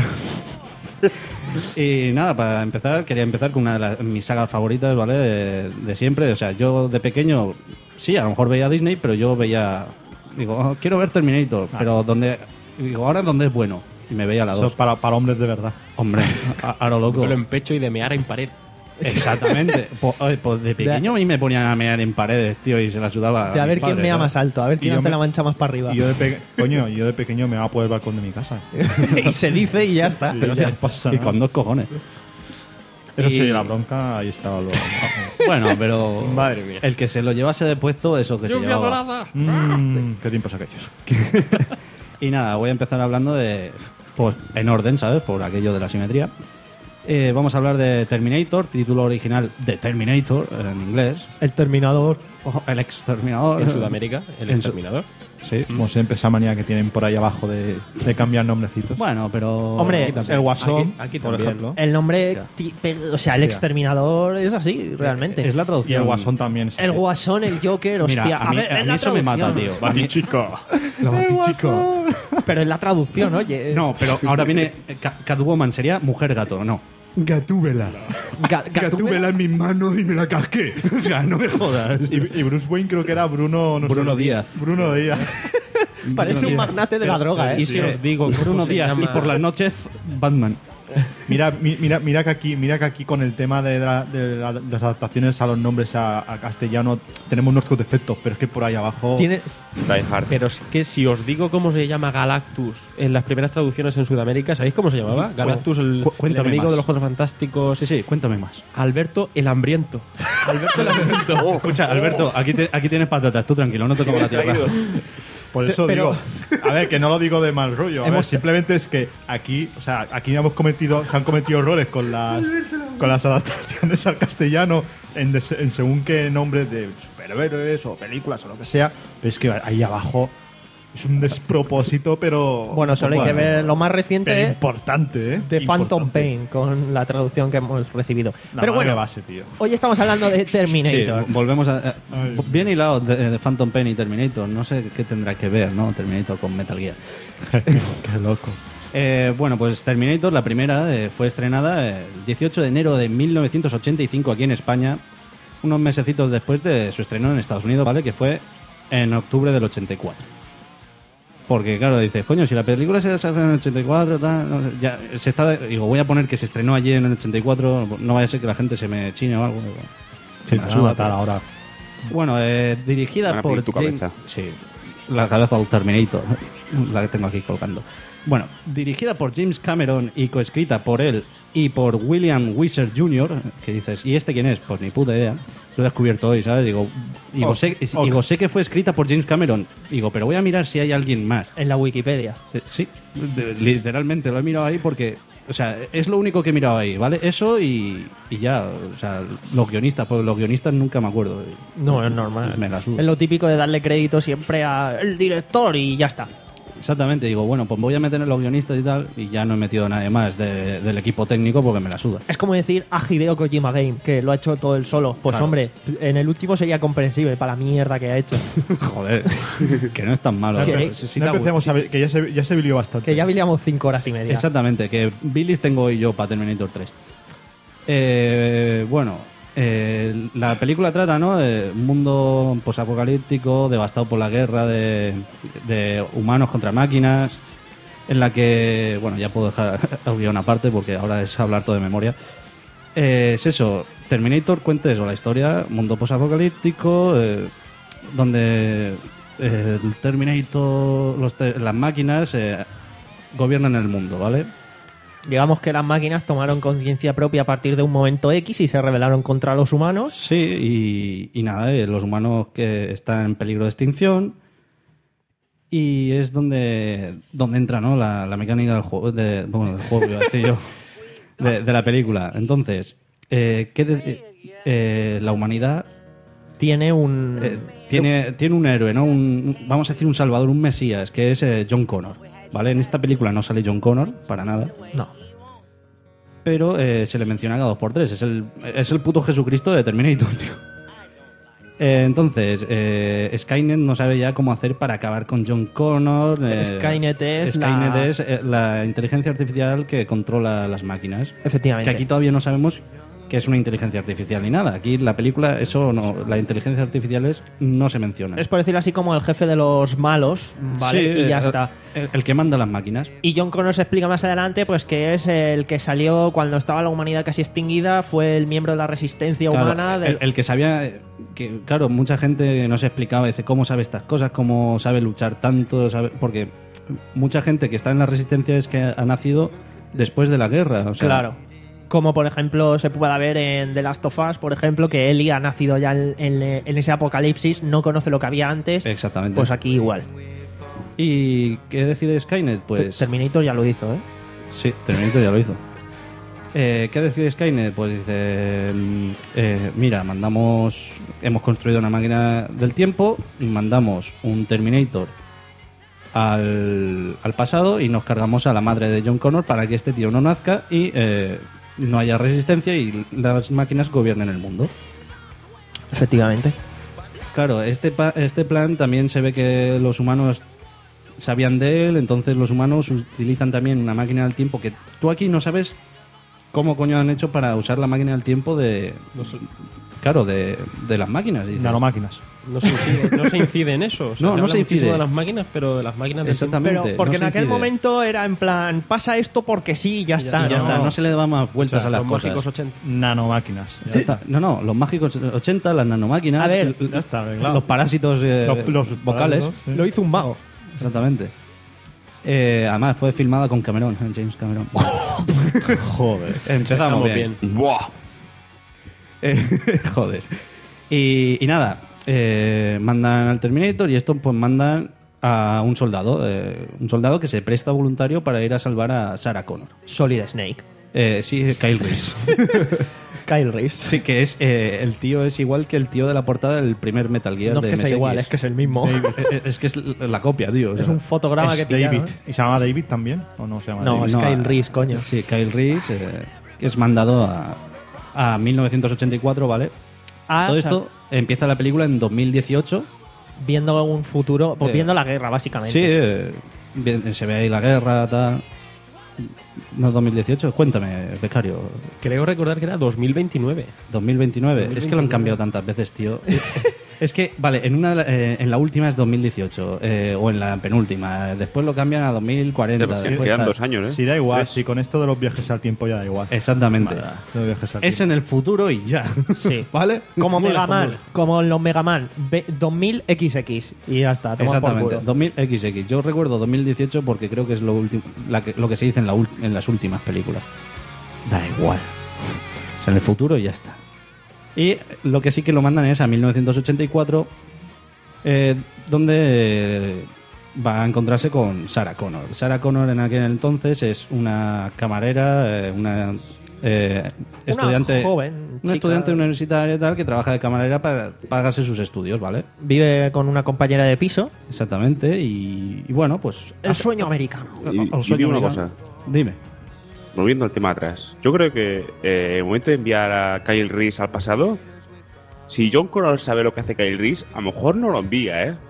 Y nada, para empezar, quería empezar con una de las, mis sagas favoritas, ¿vale? De, de siempre. O sea, yo de pequeño, sí, a lo mejor veía Disney, pero yo veía. Digo, oh, quiero ver Terminator, pero donde. Digo, ahora donde es bueno. Y me veía la Eso dos. es para, para hombres de verdad. Hombre, a, a lo loco. Pelo en pecho y de mear en pared. Exactamente. Pues, oye, pues de pequeño a mí me ponían a mear en paredes, tío, y se la ayudaba. De a ver quién mea más alto, a ver quién Y yo hace me- la mancha más para arriba. Y yo de pe- Coño, yo de pequeño me va por el balcón de mi casa. y se dice y ya está. Y ya Ya, pasa y nada. con dos cojones. Pero Y- sí, la bronca, ahí estaba lo. Bueno, pero. Madre mía. El que se lo llevase de puesto, eso que se llevaba. Mm, qué tiempos aquellos. Y nada, voy a empezar hablando de. Pues en orden, ¿sabes? Por aquello de la simetría. Eh, vamos a hablar de Terminator, título original de Terminator en inglés. El Terminador. Ojo, el exterminador. En Sudamérica, el En su- exterminador. Sí. Como siempre, esa manía que tienen por ahí abajo de, de cambiar nombrecitos. Bueno, pero. Hombre, el Guasón, Aquí- aquí por también. ejemplo. El nombre, ti- pe- o sea, el Hostia. exterminador es así, realmente. Es la Y traducción. el Guasón también. es El así. Guasón, el Joker, Mira, hostia. a mí, ver, a es mí la eso me mata, traducción. tío. A mí- Chico. Lo batichico. Pero es la traducción, oye. No, pero ahora viene Ca- Catwoman, sería mujer gato, no. Gatúbela. Ga- Gatúbela. en mis manos y me la casqué. O sea, no me jodas. Y, y Bruce Wayne creo que era Bruno... no sé, Bruno Díaz. Bruno Díaz. Parece un magnate de la droga, ¿eh? Y si os digo cómo Bruno se Díaz y llama- por las noches Batman. Mira, mi- mira, mira que aquí, mira que aquí con el tema de, la- de la- de las adaptaciones a los nombres a, a castellano tenemos nuestros defectos, pero es que por ahí abajo. Tiene, Die Hard. Pero es que si os digo cómo se llama Galactus en las primeras traducciones en Sudamérica, ¿sabéis cómo se llamaba? Galactus, el, Cu- el cuéntame enemigo más. de los Cuatro Fantásticos. Sí, sí, cuéntame más. Alberto el Hambriento. Alberto el Hambriento. Escucha, Alberto, aquí, te- aquí tienes patatas, tú tranquilo, no te como la tierra. Por eso Pero- digo, a ver, que no lo digo de mal rollo, a ver, Hemos- simplemente es que aquí, o sea, aquí hemos cometido, se han cometido errores con las con las adaptaciones al castellano en, des- en según qué nombres de superhéroes o películas o lo que sea, pero es que ahí abajo es un despropósito, pero bueno, solo hay que bueno, ver lo más pero reciente importante, ¿eh? de Phantom Importante. Pain con la traducción que hemos recibido. La Pero madre bueno, base, tío. hoy estamos hablando de Sí, Terminator. volvemos a. eh, Ay. bien hilado de, de Phantom Pain y Terminator. No sé qué tendrá que ver, ¿no? Terminator con Metal Gear. Qué loco. Eh, bueno, pues Terminator, la primera, eh, fue estrenada el dieciocho de enero de mil novecientos ochenta y cinco aquí en España, unos mesecitos después de su estreno en Estados Unidos, ¿vale? Que fue en octubre del ochenta y cuatro. Porque, claro, dices, coño, si la película se hace en el ochenta y cuatro, tal, no sé, ya se está. Digo, voy a poner que se estrenó allí en el ochenta y cuatro, no vaya a ser que la gente se me chine o algo. Sí, me te la van a suda, matar pero- ahora. Bueno, eh, dirigida Van a por pedir tu James- cabeza. Sí, la cabeza del Terminator, la que tengo aquí colgando. Bueno, dirigida por James Cameron y coescrita por él y por William Wizard junior, que dices, ¿y este quién es? Pues ni puta idea. Lo he descubierto hoy, ¿sabes? Digo, digo, Oh, sé, ok. digo, sé que fue escrita por James Cameron. Digo, pero voy a mirar si hay alguien más. En la Wikipedia. Eh, Sí, de- literalmente lo he mirado ahí porque, o sea, es lo único que he mirado ahí, ¿vale? Eso y, y ya, o sea, los guionistas, pues los guionistas nunca me acuerdo. No, es normal. Me la suda. Es lo típico de darle crédito siempre al director y ya está. Exactamente, digo, bueno, pues voy a meter en los guionistas y tal, y ya no he metido a nadie más de- del equipo técnico porque me la suda. Es como decir a Hideo Kojima Game, que lo ha hecho todo él solo. Pues Claro. hombre, en el último sería comprensible para la mierda que ha hecho. Joder, que no es tan malo. Que- Pero si- si no te hago- empecemos si- a ver, que ya se, ya se bilió bastante. Que ya veíamos cinco horas y media. Exactamente, que Billys tengo hoy yo para Terminator tres. Eh, bueno, eh, la película trata, ¿no? De un mundo posapocalíptico, devastado por la guerra de, de humanos contra máquinas. en la que, bueno, ya puedo dejar el guión aparte porque ahora es hablar todo de memoria. Eh, es eso, Terminator cuenta eso, la historia, mundo posapocalíptico, eh, donde eh, el Terminator, los te- las máquinas eh, gobiernan el mundo, ¿vale? Digamos que las máquinas tomaron conciencia propia a partir de un momento X y se rebelaron contra los humanos. Sí, y, y nada, eh, los humanos que están en peligro de extinción. Y es donde, donde entra, ¿no? La, la mecánica del juego, de, bueno, del juego, iba a decir yo, de, de la película. Entonces, eh, ¿qué de- eh, la humanidad Tiene un... eh, tiene, tiene un héroe, ¿no? Un, un- vamos a decir un salvador, un mesías, que es eh, John Connor, ¿vale? En esta película no sale John Connor, para nada. No. Pero eh, se le menciona cada dos por tres. Es el, es el puto Jesucristo de Terminator, tío. Eh, entonces, eh, Skynet no sabe ya cómo hacer para acabar con John Connor. eh, Skynet es Skynet la- es eh, la inteligencia artificial que controla las máquinas. Efectivamente. Que aquí todavía no sabemos que es una inteligencia artificial ni nada. Aquí en la película, eso no, la inteligencia artificiales no se menciona. Es por decirlo así como el jefe de los malos, ¿vale? Sí, y ya el- está. El, el que manda las máquinas. Y John Connor se explica más adelante pues que es el que salió cuando estaba la humanidad casi extinguida, fue el miembro de la resistencia Claro, humana. del- el, el que sabía, eh, que claro, mucha gente no se explicaba, dice, ¿cómo sabe estas cosas? ¿Cómo sabe luchar tanto? ¿Sabe? Porque mucha gente que está en la resistencia es que ha nacido después de la guerra. O sea, Claro. Como por ejemplo se puede ver en The Last of Us, por ejemplo, que Ellie ha nacido ya en, en- en ese apocalipsis, no conoce lo que había antes. Exactamente. Pues aquí igual. ¿Y qué decide Skynet? Pues Terminator ya lo hizo, ¿eh? sí, Terminator ya lo hizo. Eh, ¿Qué decide Skynet? Pues dice, mm, eh, mira, mandamos, hemos construido una máquina del tiempo, mandamos un Terminator al, al pasado y nos cargamos a la madre de John Connor para que este tío no nazca y eh, no haya resistencia y las máquinas gobiernen el mundo. Efectivamente. Claro, este, pa- este plan también se ve que los humanos sabían de él, entonces los humanos utilizan también una máquina del tiempo que tú aquí no sabes cómo coño han hecho para usar la máquina del tiempo de... Claro, de, de las máquinas. Dice. Nanomáquinas. No se incide, no se incide en eso. O sea, No, no habla se muchísimo incide. de las máquinas, pero de las máquinas de Exactamente. Pero porque no en se aquel incide. momento era en plan, pasa esto porque sí, ya está. Y ya ¿no? está, no se le da más vueltas O sea, a las los cosas. mágicos ochenta. Nanomáquinas. Ya está. No, no, los mágicos ochenta, las nanomáquinas, A ver, l- ya está arreglado. los parásitos eh, Los- los vocales. parásitos, sí. Lo hizo un mago. Exactamente. Eh, además, fue filmada con Cameron, eh, James Cameron. Joder. Empezamos bien. ¡Buah! Eh, joder. Y, y nada, eh, mandan al Terminator y esto pues mandan a un soldado, eh, un soldado que se presta voluntario para ir a salvar a Sarah Connor. Solid Snake. Eh, sí, Kyle Reese. Kyle Reese. Sí, que es eh, el tío es igual que el tío de la portada del primer Metal Gear No de es que sea M S X. igual, es que es el mismo. Eh, es que es la copia, tío. o Es sea. un fotograma que Es pillaron, David. ¿eh? ¿Y se llama David también? ¿O no se llama No, David? es Kyle Reese, coño. Sí, Kyle Reese, eh, que es mandado a, a mil novecientos ochenta y cuatro, ¿vale? Ah, Todo o sea, esto empieza la película en dos mil dieciocho. viendo un futuro, pues Eh, viendo la guerra, básicamente. Sí, eh, bien, se ve ahí la guerra, tal. No, dos mil dieciocho, cuéntame, becario. Creo recordar que era dos mil veintinueve. dos mil veintinueve. Es que lo han cambiado tantas veces, tío. Es que, vale, en una de la- eh, en la última es dos mil dieciocho, eh, o en la penúltima. Después lo cambian a dos mil cuarenta. Pues después quedan tal. dos años, ¿eh? Sí, da igual. Tres. Sí, con esto de los viajes al tiempo ya da igual. Exactamente. Vale, los viajes al Es tiempo. en el futuro y ya. Sí. ¿Vale? Como Fórmula, Mega Man, fórmula. como en los Mega Man, ve- dos mil equis equis. Y ya está, toma por Exactamente, culo. dos mil equis equis. Yo recuerdo dos mil dieciocho porque creo que es lo, último, la que, lo que se dice en, la ul- en las últimas películas. Da igual. O sea, en el futuro y ya está. Y lo que sí que lo mandan es a mil novecientos ochenta y cuatro, eh, donde eh, va a encontrarse con Sarah Connor. Sarah Connor en aquel entonces es una camarera, eh, una eh, estudiante, joven una chica. estudiante universitaria y tal que trabaja de camarera para pagarse sus estudios, ¿vale? Vive con una compañera de piso. Exactamente, y, y bueno, pues... El sueño americano. Y, el y sueño digo una americano. cosa, Dime. volviendo al tema atrás. Yo creo que eh, el momento de enviar a Kyle Reese al pasado, si John Connor sabe lo que hace Kyle Reese, a lo mejor no lo envía, ¿eh?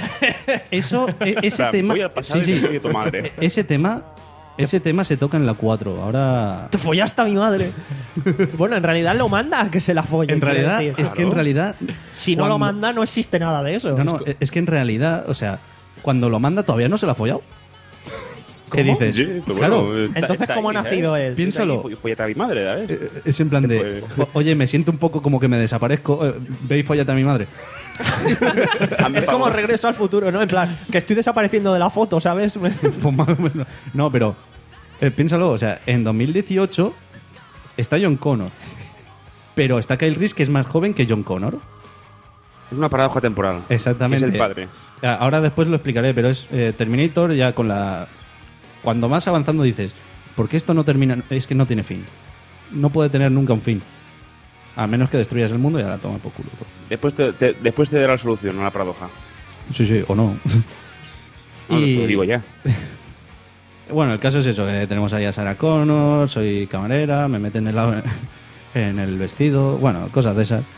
Eso, e- ese O sea, tema... voy al pasado sí, y sí. te voy a tu madre. E- Ese tema... Ese tema se toca en la cuatro. Ahora... Te follaste a mi madre. Bueno, en realidad lo manda a que se la folle. En quiero realidad, decir. es que en realidad... Si no cuando- lo manda, no existe nada de eso. No, no, es que en realidad, o sea, cuando lo manda todavía no se lo ha follado. ¿Qué dices? Sí, pero claro. bueno, está- Entonces, está ¿cómo ahí, ha nacido ¿eh? él? Piénsalo. Fue, fue a mi madre, ¿sabes? Eh, Es en plan de, Pues- "O- oye, me siento un poco como que me desaparezco. eh, Ve y fóllate a mi madre. Hazme Es como favor. Regreso al Futuro, ¿no? En plan, que estoy desapareciendo de la foto, ¿sabes? Pues más o menos. No, pero eh, piénsalo, o sea, en dos mil dieciocho está John Connor, pero está Kyle Reese, que es más joven que John Connor. Es una paradoja temporal. Exactamente. Es el padre. Ah, Ahora después lo explicaré, pero es eh, Terminator ya con la... Cuando más avanzando dices, ¿por qué esto no termina? Es que no tiene fin. No puede tener nunca un fin. A menos que destruyas el mundo y ahora toma por culo. Después te, te- después te dará la solución a la paradoja. Sí, sí, o no. No, te lo digo ya. Bueno, el caso es eso, que tenemos ahí a Sarah Connor, soy camarera, me meten el lado en el vestido, bueno, cosas de esas.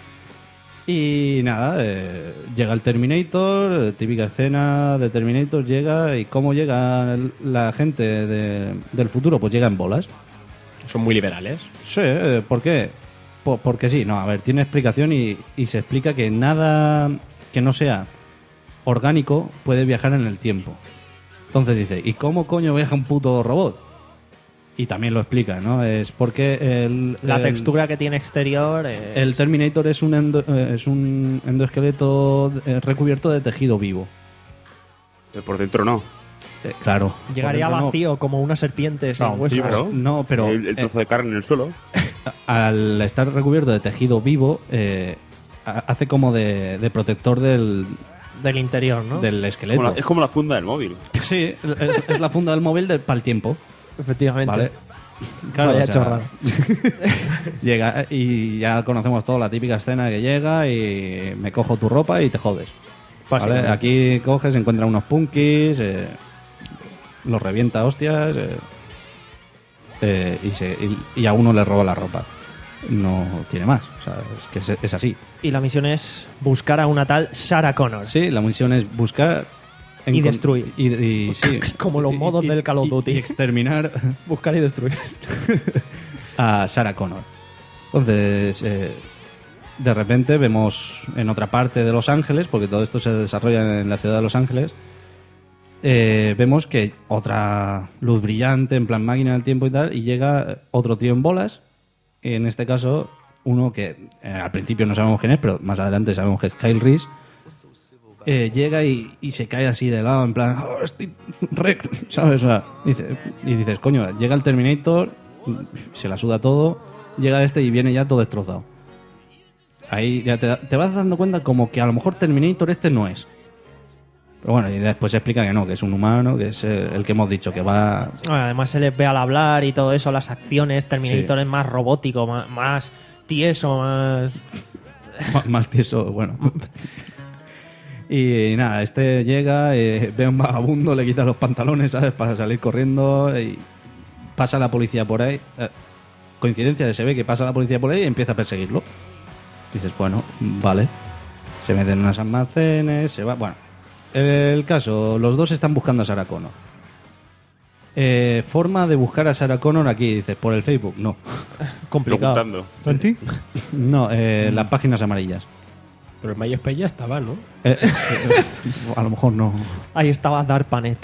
Y nada, eh, llega el Terminator, eh, típica escena de Terminator, llega, y ¿cómo llega el- la gente de- del futuro? Pues llega en bolas. Son muy liberales. Sí, eh, ¿por qué? Po- porque sí, no, a ver, tiene explicación y, y se explica que nada que no sea orgánico puede viajar en el tiempo. Entonces dice, ¿y cómo coño viaja un puto robot? Y también lo explica, ¿no? Es porque el, La el- textura que tiene exterior. es- el Terminator es un, endo- eh, es un endoesqueleto eh, recubierto de tejido vivo. Pero por dentro no. Eh, claro. Llegaría Por dentro no. vacío como una serpiente sin No, huesos. sí, pero- no, pero El, el trozo de carne en el suelo. al estar recubierto de tejido vivo, eh, ha- hace como de, de protector del, Del interior, ¿no? del esqueleto. Como la- es como la funda del móvil. Sí, es, es la funda del móvil de, para el tiempo. Efectivamente. Vale. Claro, Vaya o sea, chorrada. llega y ya conocemos toda la típica escena que llega y me cojo tu ropa y te jodes. ¿Vale? Básicamente. Aquí coges, encuentra unos punkis, eh, los revienta a hostias eh, eh, y, se, y, y a uno le roba la ropa. No tiene más, o sea, es que es, es así. Y la misión es buscar a una tal Sarah Connor. Sí, la misión es buscar Y encon- destruir. y, y- sí. Como los Y- modos y- del Call of y- Duty. y exterminar Buscar y destruir. a Sarah Connor. Entonces, eh, de repente vemos en otra parte de Los Ángeles, porque todo esto se desarrolla en la ciudad de Los Ángeles, eh, vemos que otra luz brillante, en plan máquina del tiempo y tal, y llega otro tío en bolas, en este caso uno que eh, al principio no sabemos quién es, pero más adelante sabemos que es Kyle Reese. Eh, llega y, y se cae así de lado, en plan, "Oh, estoy recto", ¿sabes? O sea, dice, y dices, coño, llega el Terminator, se la suda todo, llega este y viene ya todo destrozado. Ahí ya te, da- te vas dando cuenta como que a lo mejor Terminator este no es. Pero bueno, y después se explica que no, que es un humano, que es el, el que hemos dicho, que va... Además se les ve al hablar y todo eso, las acciones. Terminator Sí. es más robótico, más, más tieso, más... más- más tieso, bueno. Y nada, este llega, eh, ve a un vagabundo, le quita los pantalones, ¿sabes? Para salir corriendo y pasa la policía por ahí. Eh, coincidencia, se ve que pasa la policía por ahí y empieza a perseguirlo. Dices, bueno, vale. Se meten en unos almacenes, se va... Bueno, el caso, los dos están buscando a Sarah Connor. Eh, forma de buscar a Sarah Connor aquí, dices, por el Facebook, no. complicado. Preguntando. ¿Santi? No, eh, las páginas amarillas. Pero el MySpace ya estaba, ¿no? Eh, eh, a lo mejor no. Ahí estaba DARPANET.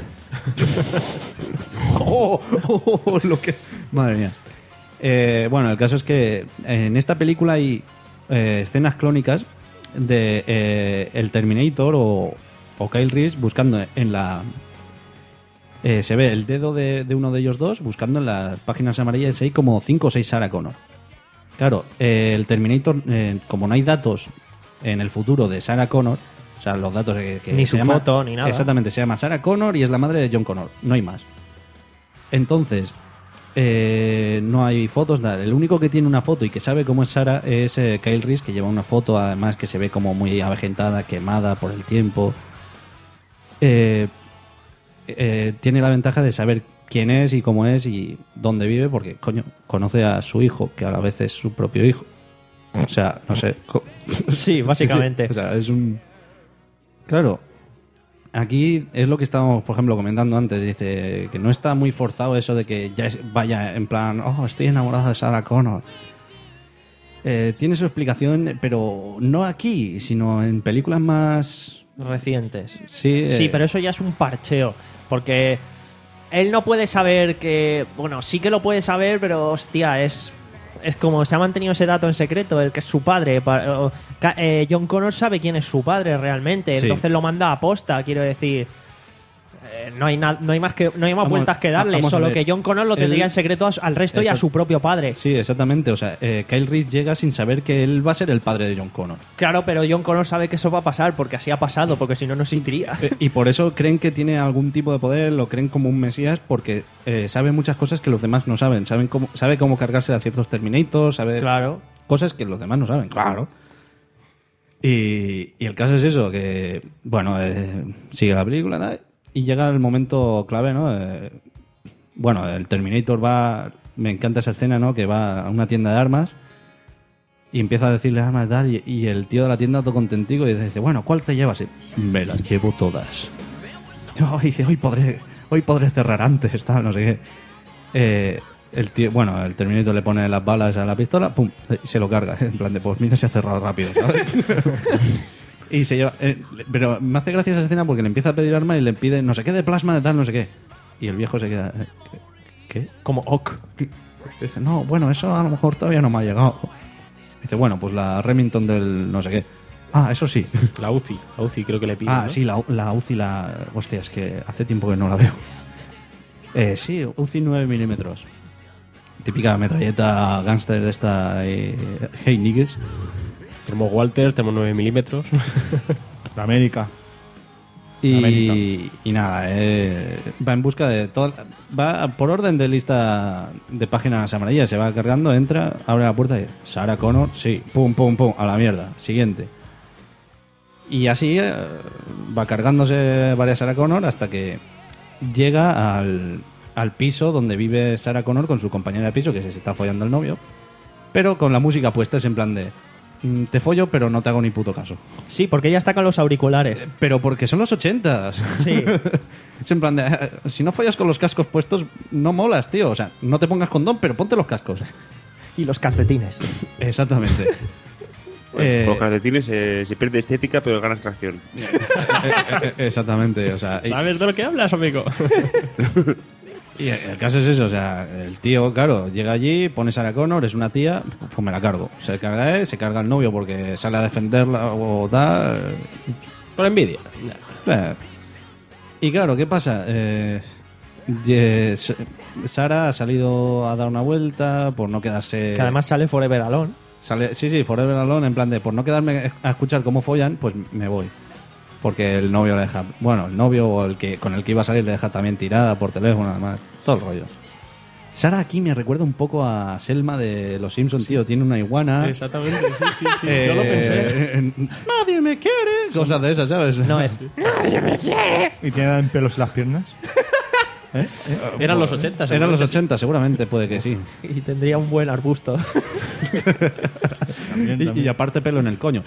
oh, oh, oh, lo que... Madre mía. Eh, bueno, el caso es que en esta película hay eh, escenas clónicas de eh, el Terminator o, o Kyle Reese buscando en la... eh, se ve el dedo de, de uno de ellos dos buscando en las páginas amarillas. Hay como cinco o seis Sarah Connor. Claro, eh, el Terminator, eh, como no hay datos en el futuro de Sarah Connor, o sea, los datos que, que Ni se su llama- foto, ni nada. Exactamente, se llama Sarah Connor y es la madre de John Connor, no hay más. Entonces, eh, no hay fotos, nada. El único que tiene una foto y que sabe cómo es Sarah es eh, Kyle Reese, que lleva una foto además que se ve como muy avejentada, quemada por el tiempo. Eh, eh, tiene la ventaja de saber quién es y cómo es y dónde vive, porque, coño, conoce a su hijo, que a la vez es su propio hijo. O sea, no sé. co- Sí, básicamente. Sí, sí. O sea, es un... Claro. Aquí es lo que estábamos, por ejemplo, comentando antes. Dice que no está muy forzado eso de que ya es- vaya en plan, oh, estoy enamorado de Sarah Connor. Eh, tiene su explicación, pero no aquí, sino en películas más... Recientes. Sí, eh, Sí, pero eso ya es un parcheo. Porque él no puede saber que... Bueno, sí que lo puede saber, pero hostia, es... Es como se ha mantenido ese dato en secreto, el que es su padre. Pa- o- ca- eh, John Connor sabe quién es su padre realmente, Sí. entonces lo manda a posta, quiero decir. Eh, no hay na- no hay más que no hay más Vamos- vueltas que darle, vamos a solo ver. que John Connor lo tendría Él- en secreto a- al resto y a Exacto. su propio padre. Sí, exactamente. O sea, eh, Kyle Reese llega sin saber que él va a ser el padre de John Connor. Claro, pero John Connor sabe que eso va a pasar porque así ha pasado, porque si no, no existiría. Eh, y por eso creen que tiene algún tipo de poder, lo creen como un mesías, porque eh, sabe muchas cosas que los demás no saben. Saben cómo, sabe cómo cargarse a ciertos Terminators, sabe Claro. cosas que los demás no saben, claro. Y, y el caso es eso, que, bueno, eh, sigue la película ¿no? Y llega el momento clave, ¿no? Eh, bueno, el Terminator va... Me encanta esa escena, ¿no? Que va a una tienda de armas y empieza a decirle armas y tal, y, y el tío de la tienda todo contentico y dice, bueno, ¿cuál te llevas? Y, me las llevo todas. Oh, y dice, hoy podré, hoy podré cerrar antes, tal, no sé qué. Eh, el tío, bueno, el Terminator le pone las balas a la pistola, pum, y se lo carga. En plan de, pues mira, se ha cerrado rápido, ¿sabes? Y se lleva... eh, pero me hace gracia esa escena porque le empieza a pedir armas y le pide no sé qué de plasma, de tal, no sé qué. Y el viejo se queda... eh, ¿Qué? Como ok. Dice, no, bueno, eso a lo mejor todavía no me ha llegado. Dice, bueno, pues la Remington del no sé qué. Ah, eso sí. La U C I. La U C I creo que le pide. Ah, ¿no? sí, la, la U C I, la... Hostia, es que hace tiempo que no la veo. Eh, sí, U C I nueve milímetros. Típica metralleta gángster de esta... Eh, hey, niggas. Tenemos Walter, tenemos nueve milímetros. La América. Y, y nada, eh, va en busca de todo. Va por orden de lista de páginas amarillas, se va cargando, entra, abre la puerta y Sarah Connor, sí, pum, pum, pum, a la mierda, siguiente. Y así eh, va cargándose varias Sarah Connor hasta que llega al, al piso donde vive Sarah Connor con su compañera de piso, que se está follando el novio, pero con la música puesta, es en plan de mm, te follo, pero no te hago ni puto caso. Sí, porque ella está con los auriculares. Pero porque son los ochentas. Sí. Es en plan de, eh, si no follas con los cascos puestos, no molas, tío. O sea, no te pongas condón, pero ponte los cascos. Y los calcetines. Exactamente. Eh, Con los calcetines eh, se pierde estética, pero ganas tracción. eh, eh, exactamente. O sea, y, ¿Sabes de lo que hablas, amigo? y el caso es eso. O sea, el tío, claro, llega allí, pone Sarah Connor, es una tía, pues me la cargo. Se carga él, se carga el novio porque sale a defenderla o tal. Por envidia. Eh, Y claro, ¿qué pasa? Eh, yes, Sara ha salido a dar una vuelta por no quedarse... Que además sale Forever Alone. Sale, sí, sí, Forever Alone, en plan de por no quedarme a escuchar cómo follan, pues me voy. Porque el novio le deja... Bueno, el novio o el que con el que iba a salir le deja también tirada por teléfono, además. Todo el rollo. Sara aquí me recuerda un poco a Selma de Los Simpsons, tío. Tiene una iguana. Exactamente, sí, sí, sí. Eh, Yo lo pensé. Nadie me quiere. Cosas de esas, ¿sabes? No es. ¿Y tienen pelos en las piernas? ¿Eh? Eran los ochenta, Eran los seguramente. ochenta, seguramente, puede que sí. Y tendría un buen arbusto. También, Y, también. y aparte pelo en el coño.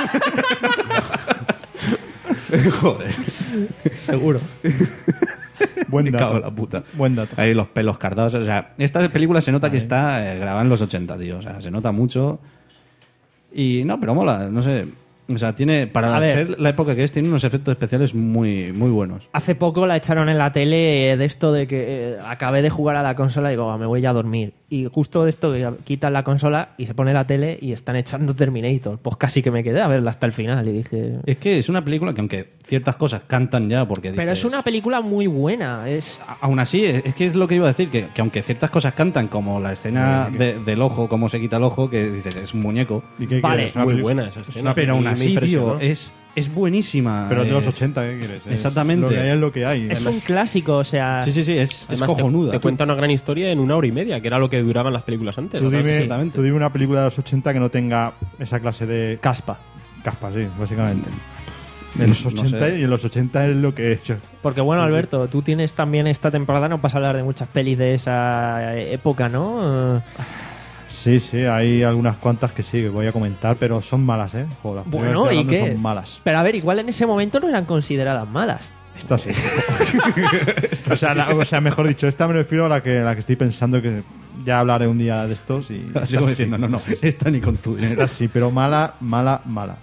Joder. Seguro. Buen Me cago dato. en la puta. Buen dato. Ahí los pelos cardados. O sea, esta película se nota que está eh, grabada en los ochenta, tío. O sea, se nota mucho. Y no, pero mola, no sé. O sea, tiene, para A ver. ser la época que es, tiene unos efectos especiales muy, muy buenos. Hace poco la echaron en la tele de esto de que eh, acabé de jugar a la consola y digo, "Ah, me voy ya a dormir". Y justo de esto que quitan la consola y se pone la tele y están echando Terminator. Pues casi que me quedé a verla hasta el final y dije... Es que es una película que aunque ciertas cosas cantan ya porque Pero es dices- una película muy buena. Es... A- Aún así, es que es lo que iba a decir, que, que aunque ciertas cosas cantan, como la escena de- del ojo, cómo se quita el ojo, que dices, es un muñeco. ¿Y qué Vale. quieres? ¿Una Muy peli- buena esa escena. Pero aún Me así, tío, impresionó. es, es buenísima. Pero de los Eh, ochenta, ¿qué quieres? Es exactamente. Lo que hay es lo que hay. Es un clásico, o sea... Sí, sí, sí, es, es Además, te- cojonuda. Te, cuenta una gran historia en una hora y media, que era lo que duraban las películas antes. Tú O sea, dime, exactamente. tú dime una película de los ochenta que no tenga esa clase de Caspa. caspa, sí, básicamente. En los No ochenta sé. y en los ochenta es lo que he hecho. Porque bueno, Alberto, tú tienes también esta temporada, no vas a hablar de muchas pelis de esa época, ¿no? Eh, Sí, sí, hay algunas cuantas que sí, que voy a comentar, pero son malas, ¿eh? Joder, las Bueno, primeras que ¿y estoy qué? hablando son malas. Pero a ver, igual en ese momento no eran consideradas malas. Esta sí. o, sea, la- o sea, mejor dicho, esta me refiero a la que, la que estoy pensando que ya hablaré un día de estos y... Así esta como sí. diciendo, no, no, esta ni con tu dinero. Esta sí, pero mala, mala, mala.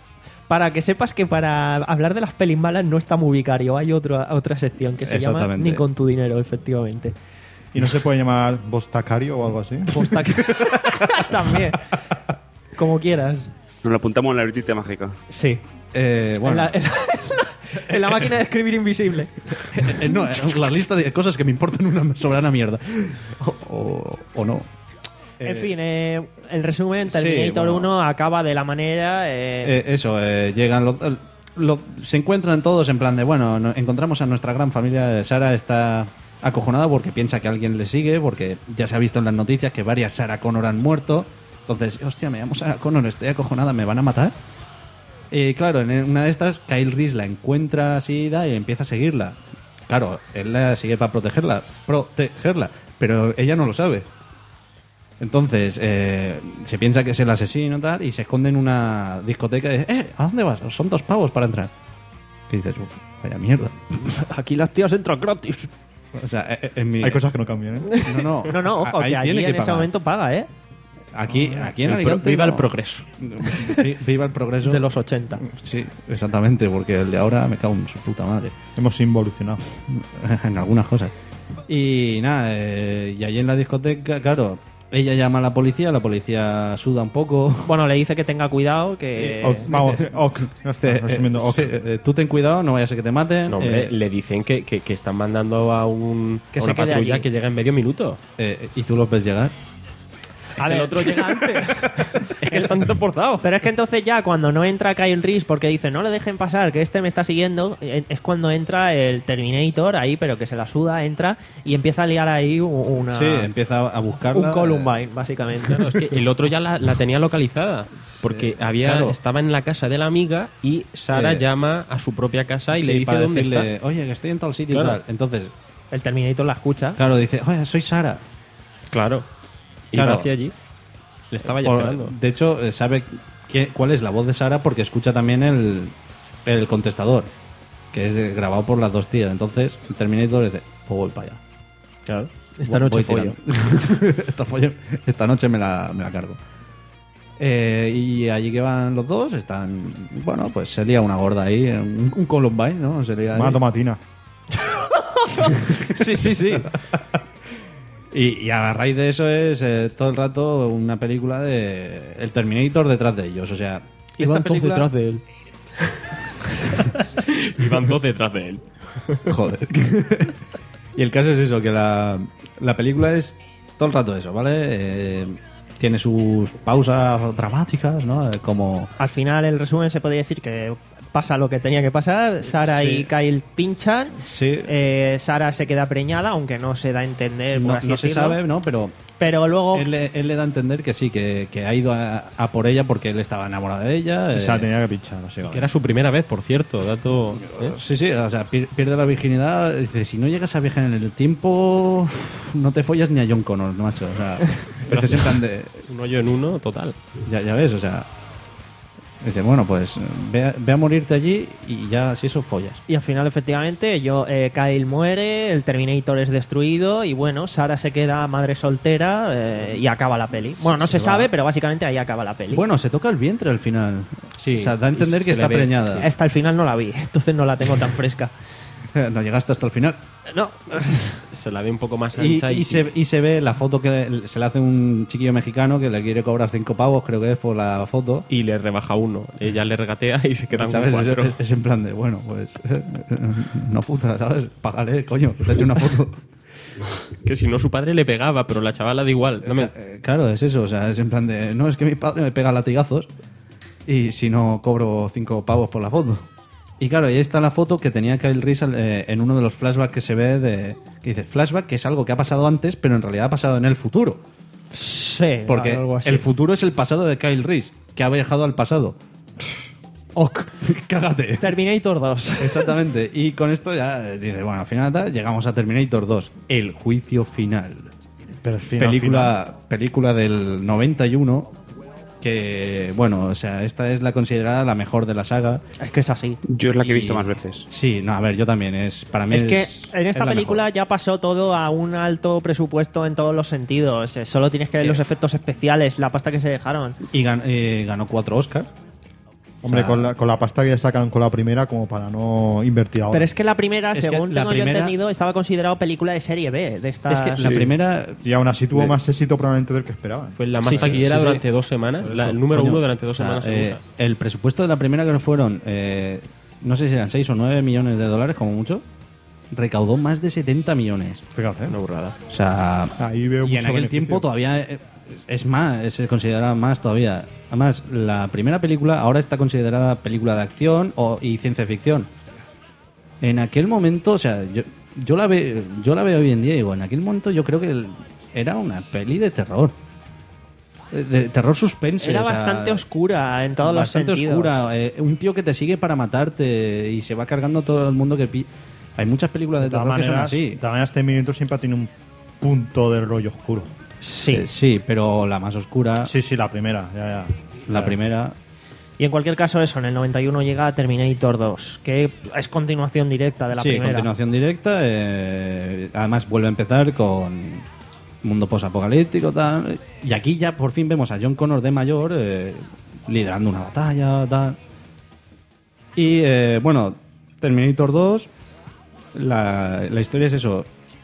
para que sepas que para hablar de las pelis malas no está muy vicario. Hay otro, otra sección que se llama Exactamente. Ni con tu dinero, efectivamente. ¿Y no se puede llamar Bostacario o algo así? Posta- También. Como quieras. Nos lo apuntamos en la libretita mágica. Sí. Eh, En, bueno, la, en la- en la máquina de escribir invisible. eh, no, eh, la lista de cosas que me importan una soberana mierda. O, o- o no. En Eh, fin, eh, el resumen, sí, Terminator bueno. uno acaba de la manera... eh, Eh, eso, eh, llegan los, el- lo- se encuentran todos en plan de, bueno, no- encontramos a nuestra gran familia. Sara está acojonada porque piensa que alguien le sigue, porque ya se ha visto en las noticias que varias Sarah Connor han muerto. Entonces, hostia, me llamo Sarah Connor, estoy acojonada, ¿me van a matar? Y claro, en una de estas, Kyle Reese la encuentra así da, y empieza a seguirla. Claro, él la sigue para protegerla, protegerla, pero ella no lo sabe. Entonces, eh, se piensa que es el asesino y tal, y se esconde en una discoteca y dice, eh, ¿a dónde vas? Son dos pavos para entrar. Y dices, "Uf, vaya mierda. Aquí las tías entran gratis. O sea, eh, en mi... Hay cosas que no cambian, ¿eh? No, no, No, no, ojo, ahí que allí tiene que en ese pagar. momento paga, ¿eh? Aquí, aquí en El pro- Alicante viva no. el progreso. Vi- Viva el progreso. De los ochenta. Sí, exactamente, porque el de ahora me cago en su puta madre. Hemos involucionado. En algunas cosas. Y nada, eh, y allí en la discoteca, claro, ella llama a la policía, la policía suda un poco. Bueno, le dice que tenga cuidado, que... Ok, vamos, ok, ya está, Eh, resumiendo, ok. sí, eh, tú ten cuidado, no vaya a ser que te maten. No, hombre, eh, le dicen que, que, que están mandando a, un, Que a se una quede patrulla allí. que llega en medio minuto. eh, y tú los ves llegar. A ver, el otro llega antes. Es que están forzados. Pero es que entonces ya cuando no entra Kyle Reese porque dice no le dejen pasar, que este me está siguiendo, eh, es cuando entra el Terminator ahí, pero que se la suda, entra y empieza a liar ahí u- una... Sí, empieza a buscarla. un Columbine, básicamente. Claro, es que el otro ya la, la tenía localizada. Porque había claro. estaba en la casa de la amiga y Sara Eh, llama a su propia casa y Sí, le dice para dónde decirle, está. oye, que estoy en tal sitio Claro. y tal. Entonces, El Terminator la escucha. claro, dice, oye, soy Sara. Claro. Y Claro. va hacia allí. Le estaba ya Por- esperando. de hecho, eh, sabe qué- cuál es la voz de Sara porque escucha también el, el contestador, que es eh, grabado por las dos tías. Entonces, el Terminator dice, pues voy para allá. Claro. Esta Voy- noche voy follo. tirando. esta, follo- esta noche me la, me la cargo. Eh, y allí que van los dos, están, bueno, pues se lía una gorda ahí, un, un Columbine, ¿no? Se lía ahí. Una tomatina. Sí, sí, sí. Y, y a raíz de eso es eh, todo el rato una película de el Terminator detrás de ellos. O sea, Y esta van todos película- detrás de él. Y van dos detrás de él. Joder. Y el caso es eso, que la, la película es todo el rato eso, ¿vale? Eh, tiene sus pausas dramáticas, ¿no? Eh, Como... Al final, el resumen se podría decir que pasa lo que tenía que pasar. Sara Sí. y Kyle pinchan. Sí. Eh, Sara se queda preñada, aunque no se da a entender, por No, así no se decirlo. sabe, ¿no? Pero Pero luego... él, le- él le da a entender que sí, que, que ha ido a, a por ella porque él estaba enamorado de ella. O eh, sea, tenía que pinchar, no sé. Que era su primera vez, por cierto. Dato. ¿eh? Sí, sí, o sea, pier- pierde la virginidad. Dice, si no llegas a virgen en el tiempo, uf, no te follas ni a John Connor, macho. O sea, pero en plan de... Un hoyo en uno, total. Ya, ya ves, o sea... Dice, bueno, pues ve a, ve a morirte allí y ya, si eso, follas. Y al final, efectivamente, yo, eh, Kyle muere, el Terminator es destruido y bueno, Sara se queda madre soltera eh, y acaba la peli. Bueno, no se, Se sabe, va. pero básicamente ahí acaba la peli. Bueno, se toca el vientre al final. Sí, O sea, da a entender y que se está le ve, preñada. Hasta el final no la vi, entonces no la tengo tan fresca. No llegaste hasta el final. No, Se la ve un poco más Y, ancha. Y, y sí. se, y se ve la foto que se le hace un chiquillo mexicano que le quiere cobrar cinco pavos, creo que es por la foto. Y le rebaja uno. Ella le regatea y se quedan ¿Sabes? con Es, cuatro. es- es en plan de, bueno, pues. No puta, ¿sabes? Págale, coño, le he hecho una foto. Que si no, su padre le pegaba, pero la chavala da igual. No me- Eh, Claro, es eso, o sea, es en plan de, no, es que mi padre me pega latigazos y si no cobro cinco pavos por la foto. Y claro, ahí está la foto que tenía Kyle Reese eh, en uno de los flashbacks que se ve de... Que dice, flashback, que es algo que ha pasado antes, pero en realidad ha pasado en el futuro. sí, Porque algo así. el futuro es el pasado de Kyle Reese, que ha viajado al pasado. Ok. Cágate. Terminator dos. Exactamente. Y con esto ya eh, dice, bueno, al final tal, llegamos a Terminator dos, el juicio final. Pero al final, película, película del noventa y uno que, bueno, o sea, esta es la considerada la mejor de la saga. Es que es así. Yo es la que he visto Y- más veces. Sí, no, a ver, yo también. Es, para mí Es que es- en esta es la película mejor. ya pasó todo a un alto presupuesto en todos los sentidos. Eh, Solo tienes que ver Eh. los efectos especiales, la pasta que se dejaron. Y gan- eh, ganó cuatro Oscars. Hombre, O sea, con, la, con la pasta que ya sacan con la primera, como para no invertir ahora. Pero es que la primera, Es que según la tengo yo primera- entendido, estaba considerado película de serie B. De estas... Es que la primera... Y aún así tuvo de- más éxito probablemente del que esperaban. Fue la más Sí, sí, taquillera sí, sí. durante dos semanas. Por la- eso, el número coño, uno durante dos o sea, semanas en eh, U S A. el presupuesto de la primera que fueron, eh, no sé si eran seis o nueve millones de dólares, como mucho, recaudó más de setenta millones. Fíjate. Una burrada. O sea, Ahí veo y en mucho aquel beneficio. tiempo todavía eh, es más, se considera más todavía. Además, la primera película ahora está considerada película de acción o, y ciencia ficción. En aquel momento, o sea, yo, yo la veo, yo la veo hoy en día y digo, en aquel momento yo creo que el- era una peli de terror. De, de terror suspense. Era o sea, bastante oscura en todos los bastante sentidos. oscura. eh, un tío que te sigue para matarte y se va cargando todo el mundo que pi- Hay muchas películas de, De todas terror que son maneras, así. de todas maneras, Terminator siempre tiene un punto de rollo oscuro. Sí. Eh, sí, pero la más oscura, Sí, sí, la primera. Ya, ya. la Ya. primera. Y en cualquier caso, eso, en el noventa y uno llega Terminator dos, que es continuación directa de la sí, primera. continuación directa. eh, además vuelve a empezar con mundo posapocalíptico, tal. Y aquí ya por fin vemos a John Connor de mayor eh, liderando una batalla, tal. Y eh, bueno, Terminator dos, la, la historia es eso.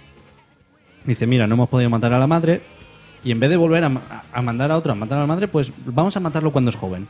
Dice, mira, no hemos podido matar a la madre y en vez de volver a, ma- a mandar a otro a matar a la madre, pues vamos a matarlo cuando es joven.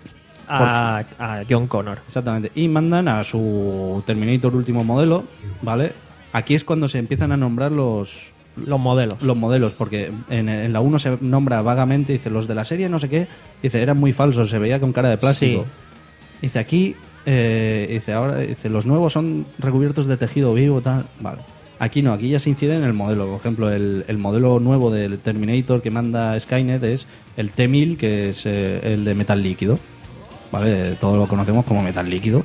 A, a John Connor. Exactamente. Y mandan a su Terminator último modelo, ¿vale? Aquí es cuando se empiezan a nombrar los, Los modelos. los modelos, porque en, en la uno se nombra vagamente, dice, los de la serie no sé qué, dice, eran muy falsos, se veía con cara de plástico. Sí. Dice, aquí, eh, dice, ahora, dice, los nuevos son recubiertos de tejido vivo, tal, vale. Aquí no, aquí ya se incide en el modelo. Por ejemplo, el, el modelo nuevo del Terminator que manda Skynet es el T mil, que es eh, el de metal líquido. ¿Vale? Todos lo conocemos como metal líquido.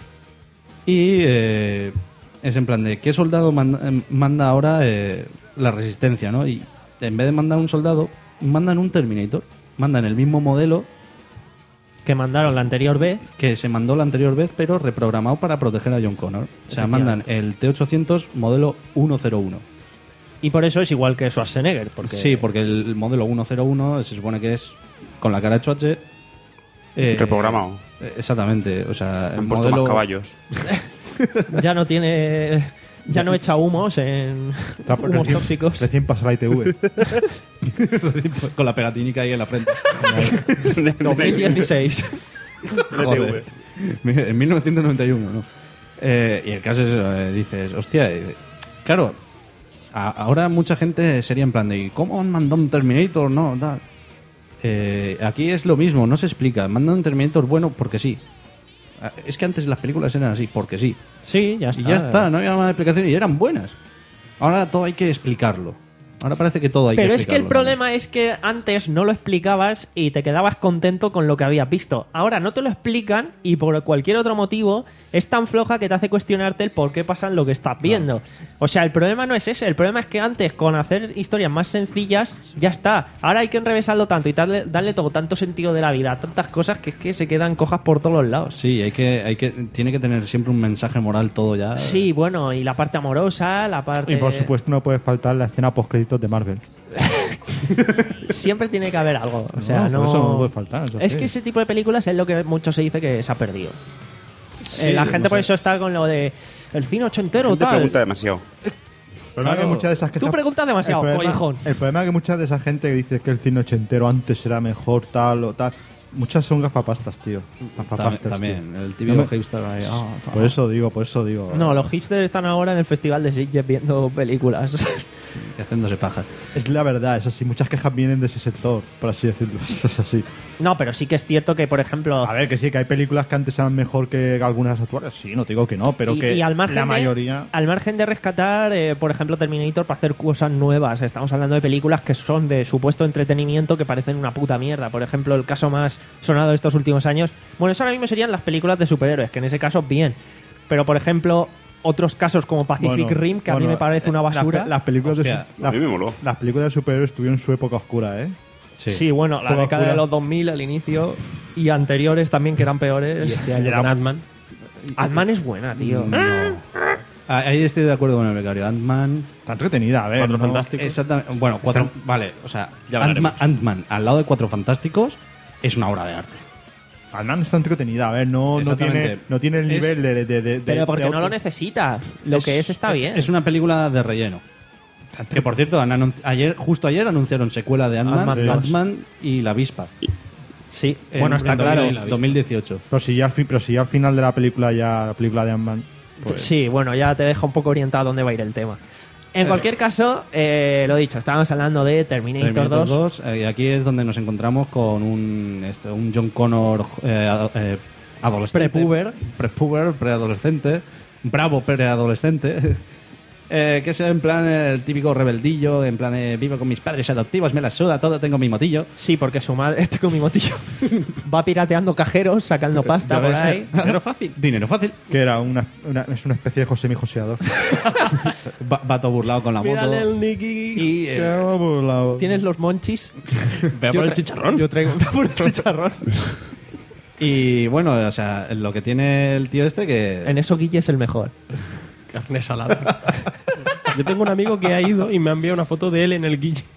Y eh, es en plan de, ¿qué soldado manda, manda ahora eh, la resistencia, ¿no? Y en vez de mandar un soldado, mandan un Terminator. Mandan el mismo modelo Que mandaron la anterior vez. que se mandó la anterior vez, pero reprogramado para proteger a John Connor. O sea, mandan el T ochocientos modelo ciento uno. Y por eso es igual que Schwarzenegger. Porque Sí, porque el modelo ciento uno se supone que es con la cara hecho H. eh, Reprogramado. eh, Exactamente. O sea, el Han puesto modelo. más caballos. ya no tiene. Ya no echa humos en. Está humos recién, tóxicos. recién pasa la I T V. con la pegatínica ahí en la frente. dos mil dieciséis. Joder. En mil novecientos noventa y uno, ¿no? Eh, y el caso es, eh, dices, hostia, eh, claro, a- ahora mucha gente sería en plan de, ¿y ¿cómo han mandado un Terminator? No, tal. Eh, aquí es lo mismo, no se explica. Mandan un Terminator bueno porque sí. Ah, Es que antes las películas eran así, porque sí. Sí, ya está. Y ya está, no había más explicación y eran buenas. Ahora todo hay que explicarlo. Ahora parece que todo hay Pero que es que el explicarlo. problema es que antes no lo explicabas y te quedabas contento con lo que habías visto. Ahora no te lo explican y por cualquier otro motivo es tan floja que te hace cuestionarte el por qué pasan lo que estás viendo. O sea, el problema no es ese. El problema es que antes, con hacer historias más sencillas, ya está. Ahora hay que enrevesarlo tanto y darle, darle todo tanto sentido de la vida, tantas cosas que es que se quedan cojas por todos los lados. Sí, hay que, hay que, tiene que tener siempre un mensaje moral todo ya. Sí, bueno, y la parte amorosa, la parte... Y por supuesto no puede faltar la escena post-créditos de Marvel. Siempre tiene que haber algo. O sea, No, no... por eso no puede faltar, eso es sí. que ese tipo de películas es lo que mucho se dice que se ha perdido. Sí, Eh, la no gente por sé. eso está con lo de el cine ochentero La gente tal. pregunta demasiado. El problema es que muchas de esas que Tú se- preguntas demasiado, el problema, collejón. el problema es que muchas de esa gente que dice que el cine ochentero antes era mejor, tal o tal, muchas son gafapastas, tío. Gafapastas, También, tío. el típico No me- hipster ahí, ah, ah. Por eso digo, por eso digo. No, los hipsters están ahora en el Festival de Sitges viendo películas. Y haciéndose paja. Es la verdad, es así. Muchas quejas vienen de ese sector, por así decirlo. Es así. No, pero sí que es cierto que, por ejemplo... A ver, que sí, que hay películas que antes eran mejor que algunas actuales. Sí, no te digo que no, pero y, que y al margen la de- mayoría. al margen de rescatar, eh, por ejemplo, Terminator para hacer cosas nuevas. Estamos hablando de películas que son de supuesto entretenimiento que parecen una puta mierda. Por ejemplo, el caso más sonado de estos últimos años. Bueno, eso ahora mismo serían las películas de superhéroes, que en ese caso, bien. Pero, por ejemplo, otros casos como Pacific Bueno, Rim, que a mí bueno, me parece una las pe- basura. Las, películas Hostia, de, su- a mí las- me moló. las películas de superhéroes tuvieron su época oscura, ¿eh? Sí, bueno, la Toda década oscura. de los dos mil, el inicio, y anteriores también que eran peores. Y este año con Ant-Man. Ant-Man es buena, tío. No. Ah, Ahí estoy de acuerdo con el becario. Ant-Man. Está entretenida, a ver. Cuatro ¿no? Fantásticos. Exactamente. Bueno, cuatro. Vale, o sea, Ya Ant-Man, hablaremos. Ant-Man al lado de Cuatro Fantásticos es una obra de arte. Ant-Man está entretenida, a ver, no, no, Exactamente. tiene, no tiene el Es- nivel de, de, de, de- Pero porque de no otro- lo necesitas. Lo que es está bien. Es una película de relleno. Que por cierto, han anunci- ayer, justo ayer anunciaron secuela de Ant-Man, Ant-Man dos. Ant-Man y la avispa. Sí, En- bueno, está en claro. dos mil- dos mil dieciocho. Pero si, ya al fin, pero si ya al final de la película, ya la película de Ant-Man. Pues, Sí, bueno, ya te deja un poco orientado a dónde va a ir el tema. En cualquier caso, eh, lo dicho, estábamos hablando de Terminator, Terminator dos. dos, eh, y aquí es donde nos encontramos con un, este, un John Connor eh, ado- eh, adolescente. Prepuber. Prepuber, preadolescente. Bravo preadolescente. Eh, que es en plan el típico rebeldillo, en plan eh, vivo con mis padres adoptivos, me la suda, todo, tengo mi motillo. Sí, porque su madre, este con mi motillo, va pirateando cajeros, sacando pasta Ya por ves, ahí. Dinero fácil. Dinero fácil. que era una, una- es una especie de José mi joseador. Va- Vato burlado con la moto. Mírale el Nicky. Y eh, Que va por la- ¿Tienes los monchis? Ve a por el chicharrón. Yo traigo por el chicharrón. Y bueno, o sea, lo que tiene el tío este que... En eso Guille es el mejor. Carne salada. Yo tengo un amigo que ha ido y me ha enviado una foto de él en el Guille.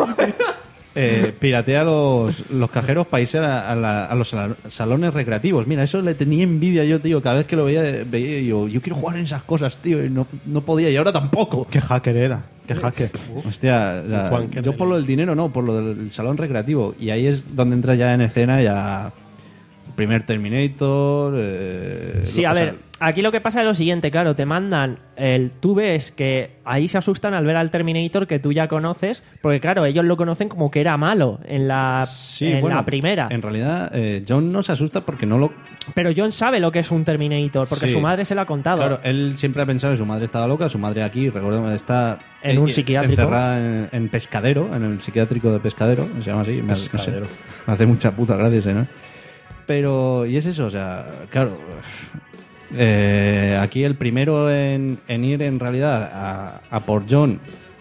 eh, piratea los, los cajeros para irse a, a la- a los sal- salones recreativos. Mira, eso le tenía envidia yo, tío. Cada vez que lo veía, veía yo, yo quiero jugar en esas cosas, tío. Y no, no podía, y ahora tampoco. Qué hacker era. Qué hacker. Hostia, o sea, Juan, qué yo por lo del dinero no, por lo del salón recreativo. Y ahí es donde entra ya en escena ya el primer Terminator. eh, Sí, lo- a o sea, ver, aquí lo que pasa es lo siguiente, claro, te mandan el... Tú ves que ahí se asustan al ver al Terminator que tú ya conoces, porque claro, ellos lo conocen como que era malo en la, sí, en bueno, la primera. En realidad, eh, John no se asusta porque no lo. Pero John sabe lo que es un Terminator, porque Sí. su madre se lo ha contado. Claro, él siempre ha pensado que su madre estaba loca, su madre aquí, recordemos, está En un psiquiátrico. encerrada en, en Pescadero, en el psiquiátrico de Pescadero, se llama así, me, hace- no sé, Pescadero. me hace mucha puta gracia ese, ¿no? Pero, y es eso, o sea, claro, eh, aquí el primero en, en ir en realidad a, a por John,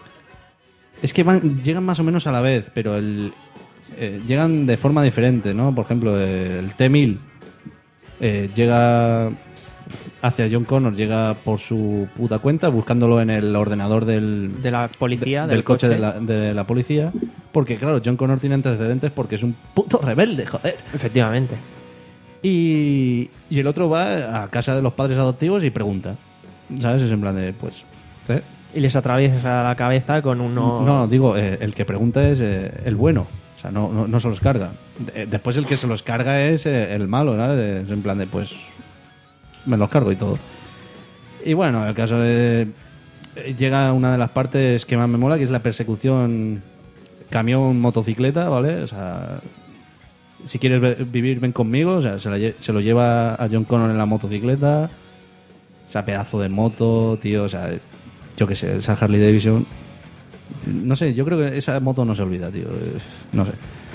es que van, llegan más o menos a la vez, pero el, eh, llegan de forma diferente, ¿no? Por ejemplo, el T mil eh, llega hacia John Connor, llega por su puta cuenta, buscándolo en el ordenador del, de la policía, de- del, del coche, De, la, de la policía, porque claro, John Connor tiene antecedentes porque es un puto rebelde, joder. Efectivamente. Y, y el otro va a casa de los padres adoptivos y pregunta, ¿sabes? Es en plan de, pues... ¿eh? Y les atraviesa la cabeza con uno... No, digo, eh, el que pregunta es eh, el bueno. O sea, no, no, no se los carga. De- después el que se los carga es eh, el malo, ¿no? Es en plan de, pues, me los cargo y todo. Y bueno, el caso de... eh, Llega una de las partes que más me mola, que es la persecución camión-motocicleta, ¿vale? O sea, si quieres ve- vivir, ven conmigo. O sea, se, la lle- se lo lleva a John Connor en la motocicleta. Esa pedazo de moto, tío, o sea... Yo qué sé, esa Harley Davidson. No sé, yo creo que esa moto no se olvida, tío. eh, No sé.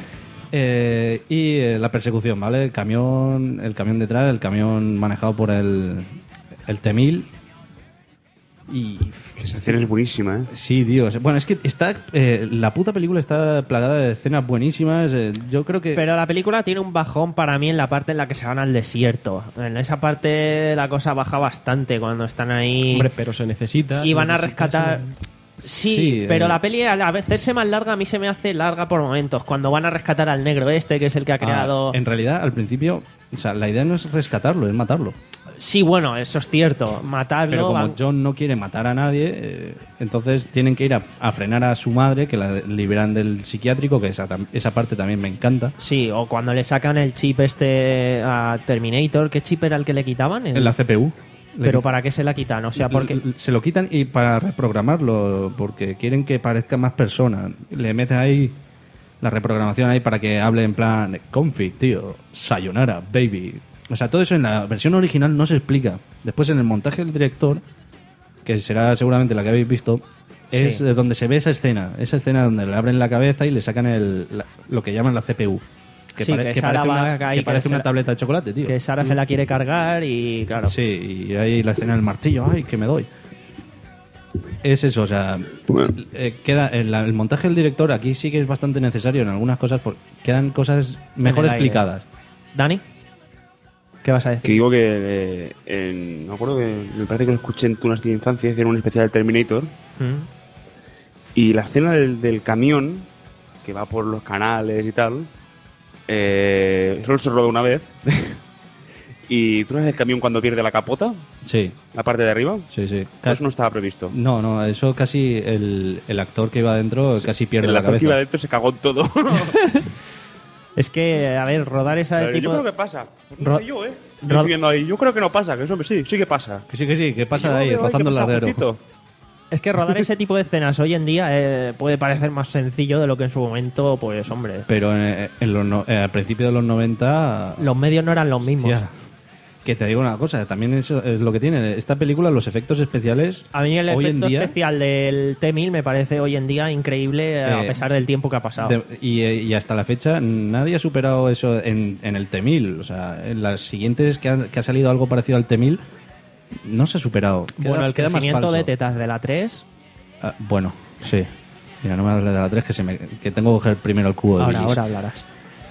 Eh, y eh, la persecución, ¿vale? El camión, el camión detrás, el camión manejado por el, el T mil. Y. Esa escena es buenísima, ¿eh? Sí, tío. Bueno, es que está. eh, la puta película está plagada de escenas buenísimas. eh, yo creo que. Pero la película tiene un bajón para mí en la parte en la que se van al desierto. En esa parte la cosa baja bastante cuando están ahí... Hombre, pero se necesita. y se van a necesita, rescatar... se- Sí, Sí, pero eh. la peli al hacerse más larga a mí se me hace larga por momentos. Cuando van a rescatar al negro este, que es el que ha Ah, creado... en realidad, al principio. O sea, la idea no es rescatarlo, es matarlo. Sí, bueno, eso es cierto. Matarlo... Pero como van- John no quiere matar a nadie, eh, entonces tienen que ir a, a frenar a su madre, que la liberan del psiquiátrico, que esa, tam- esa parte también me encanta. Sí, o cuando le sacan el chip este a Terminator. ¿Qué chip era el que le quitaban? El- En la C P U. Le ¿Pero quit- para qué se la quitan? O sea, porque... l- Se lo quitan y para reprogramarlo, porque quieren que parezca más persona. Le meten ahí la reprogramación ahí para que hable en plan config, tío, sayonara, baby. O sea, todo eso en la versión original no se explica. Después en el montaje del director, que será seguramente la que habéis visto, es Sí. de donde se ve esa escena. Esa escena donde le abren la cabeza y le sacan el, la- lo que llaman la C P U. Que, Sí, pare- que que Sara parece, va una, ahí, que que parece se una la- tableta de chocolate, tío. Que Sara se la quiere cargar y claro. Sí, y ahí la escena del martillo, ay, que me doy. Es eso, o sea, Bueno. eh, queda el, el montaje del director aquí sí que es bastante necesario en algunas cosas, porque quedan cosas mejor En el aire. explicadas. ¿Dani? ¿Qué vas a Que decir? digo que eh, en, me acuerdo que me parece que lo escuché en Tunas de Infancia, hicieron un especial de Terminator, Mm. y la escena del, del camión que va por los canales y tal, Eh, solo se rodó una vez. ¿Y tú sabes el camión cuando pierde la capota? Sí. La parte de arriba. Sí, sí. Pues eso no estaba previsto. No, no, eso casi el, el actor que iba adentro casi pierde el la actor cabeza. que iba adentro se cagó en todo. Es que, a ver, rodar esa Yo tipo... creo que pasa. Pues no Ro- sé yo, ¿eh? Yo Ro- estoy viendo ahí. Yo creo que no pasa. Que eso sí, sí que pasa. Que sí, que sí, que pasa Yo ahí, veo rozando que el pasa ladero. justito. Es que rodar ese tipo de escenas hoy en día eh, puede parecer más sencillo de lo que en su momento, pues, hombre... Pero en, en los no- eh, al principio de los noventa... Los medios no eran los mismos. Hostia, que te digo una cosa, también eso es lo que tiene. Esta película, los efectos especiales, A mí el hoy en efecto día... especial del T mil me parece hoy en día increíble a Eh, pesar del tiempo que ha pasado. de- y, eh, y hasta la fecha nadie ha superado eso en, en el T mil. O sea, en las siguientes que ha, que ha salido algo parecido al T mil, no se ha superado. Queda- bueno, el queda más crecimiento falso. de tetas de la tres, Ah, bueno, sí. Mira, no me hables de la tres, que, se me, que tengo que coger primero el cubo de ahora, Willis. ahora hablarás.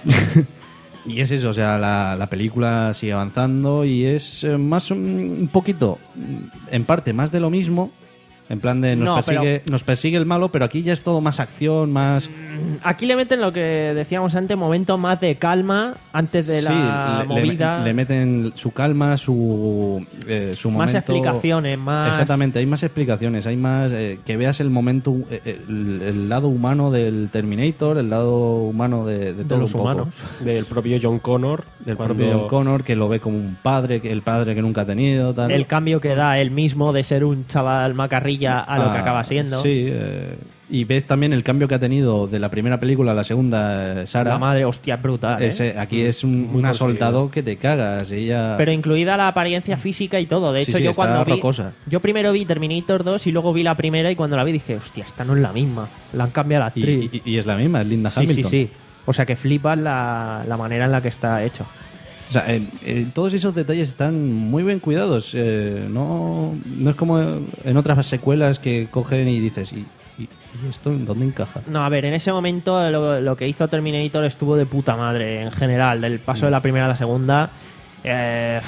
Y es eso, o sea, la, la película sigue avanzando y es eh, más un, un poquito, mm, en parte, más de lo mismo. En plan de nos, No, persigue, nos persigue el malo, pero aquí ya es todo más acción, más... Aquí le meten lo que decíamos antes, momento más de calma antes de la Sí, le- movida. Le, le meten su calma, su, eh, su Más momento... explicaciones, más- Exactamente, hay más explicaciones, hay más... eh, que veas el momento, eh, el, el lado humano del Terminator, el lado humano de, de, todo los un poco. humanos. Del propio John Connor. Del cuando- propio John Connor, que lo ve como un padre, que el padre que nunca ha tenido, tal. El cambio que da él mismo de ser un chaval macarrilla a lo que Ah, acaba siendo. Sí, eh, y ves también el cambio que ha tenido de la primera película a la segunda, eh, Sara. La madre, hostia, es brutal. ¿eh? Ese- aquí es un, Muy una conseguido. soldado que te cagas. Ella... Pero incluida la apariencia física y todo. De Sí, hecho, sí, yo está cuando vi. rocosa. Yo primero vi Terminator dos y luego vi la primera y cuando la vi dije, hostia, esta no es la misma. La han cambiado la y, actriz. y- y es la misma, es Linda sí, Hamilton. sí, sí. O sea que flipas la, la manera en la que está hecho. O sea, en- en todos esos detalles están muy bien cuidados. eh, no, no es como en otras secuelas que cogen y dices, ¿y, y- y esto en dónde encaja? No, a ver, en ese momento lo, lo que hizo Terminator estuvo de puta madre en general, del paso de la primera a la segunda. Eh,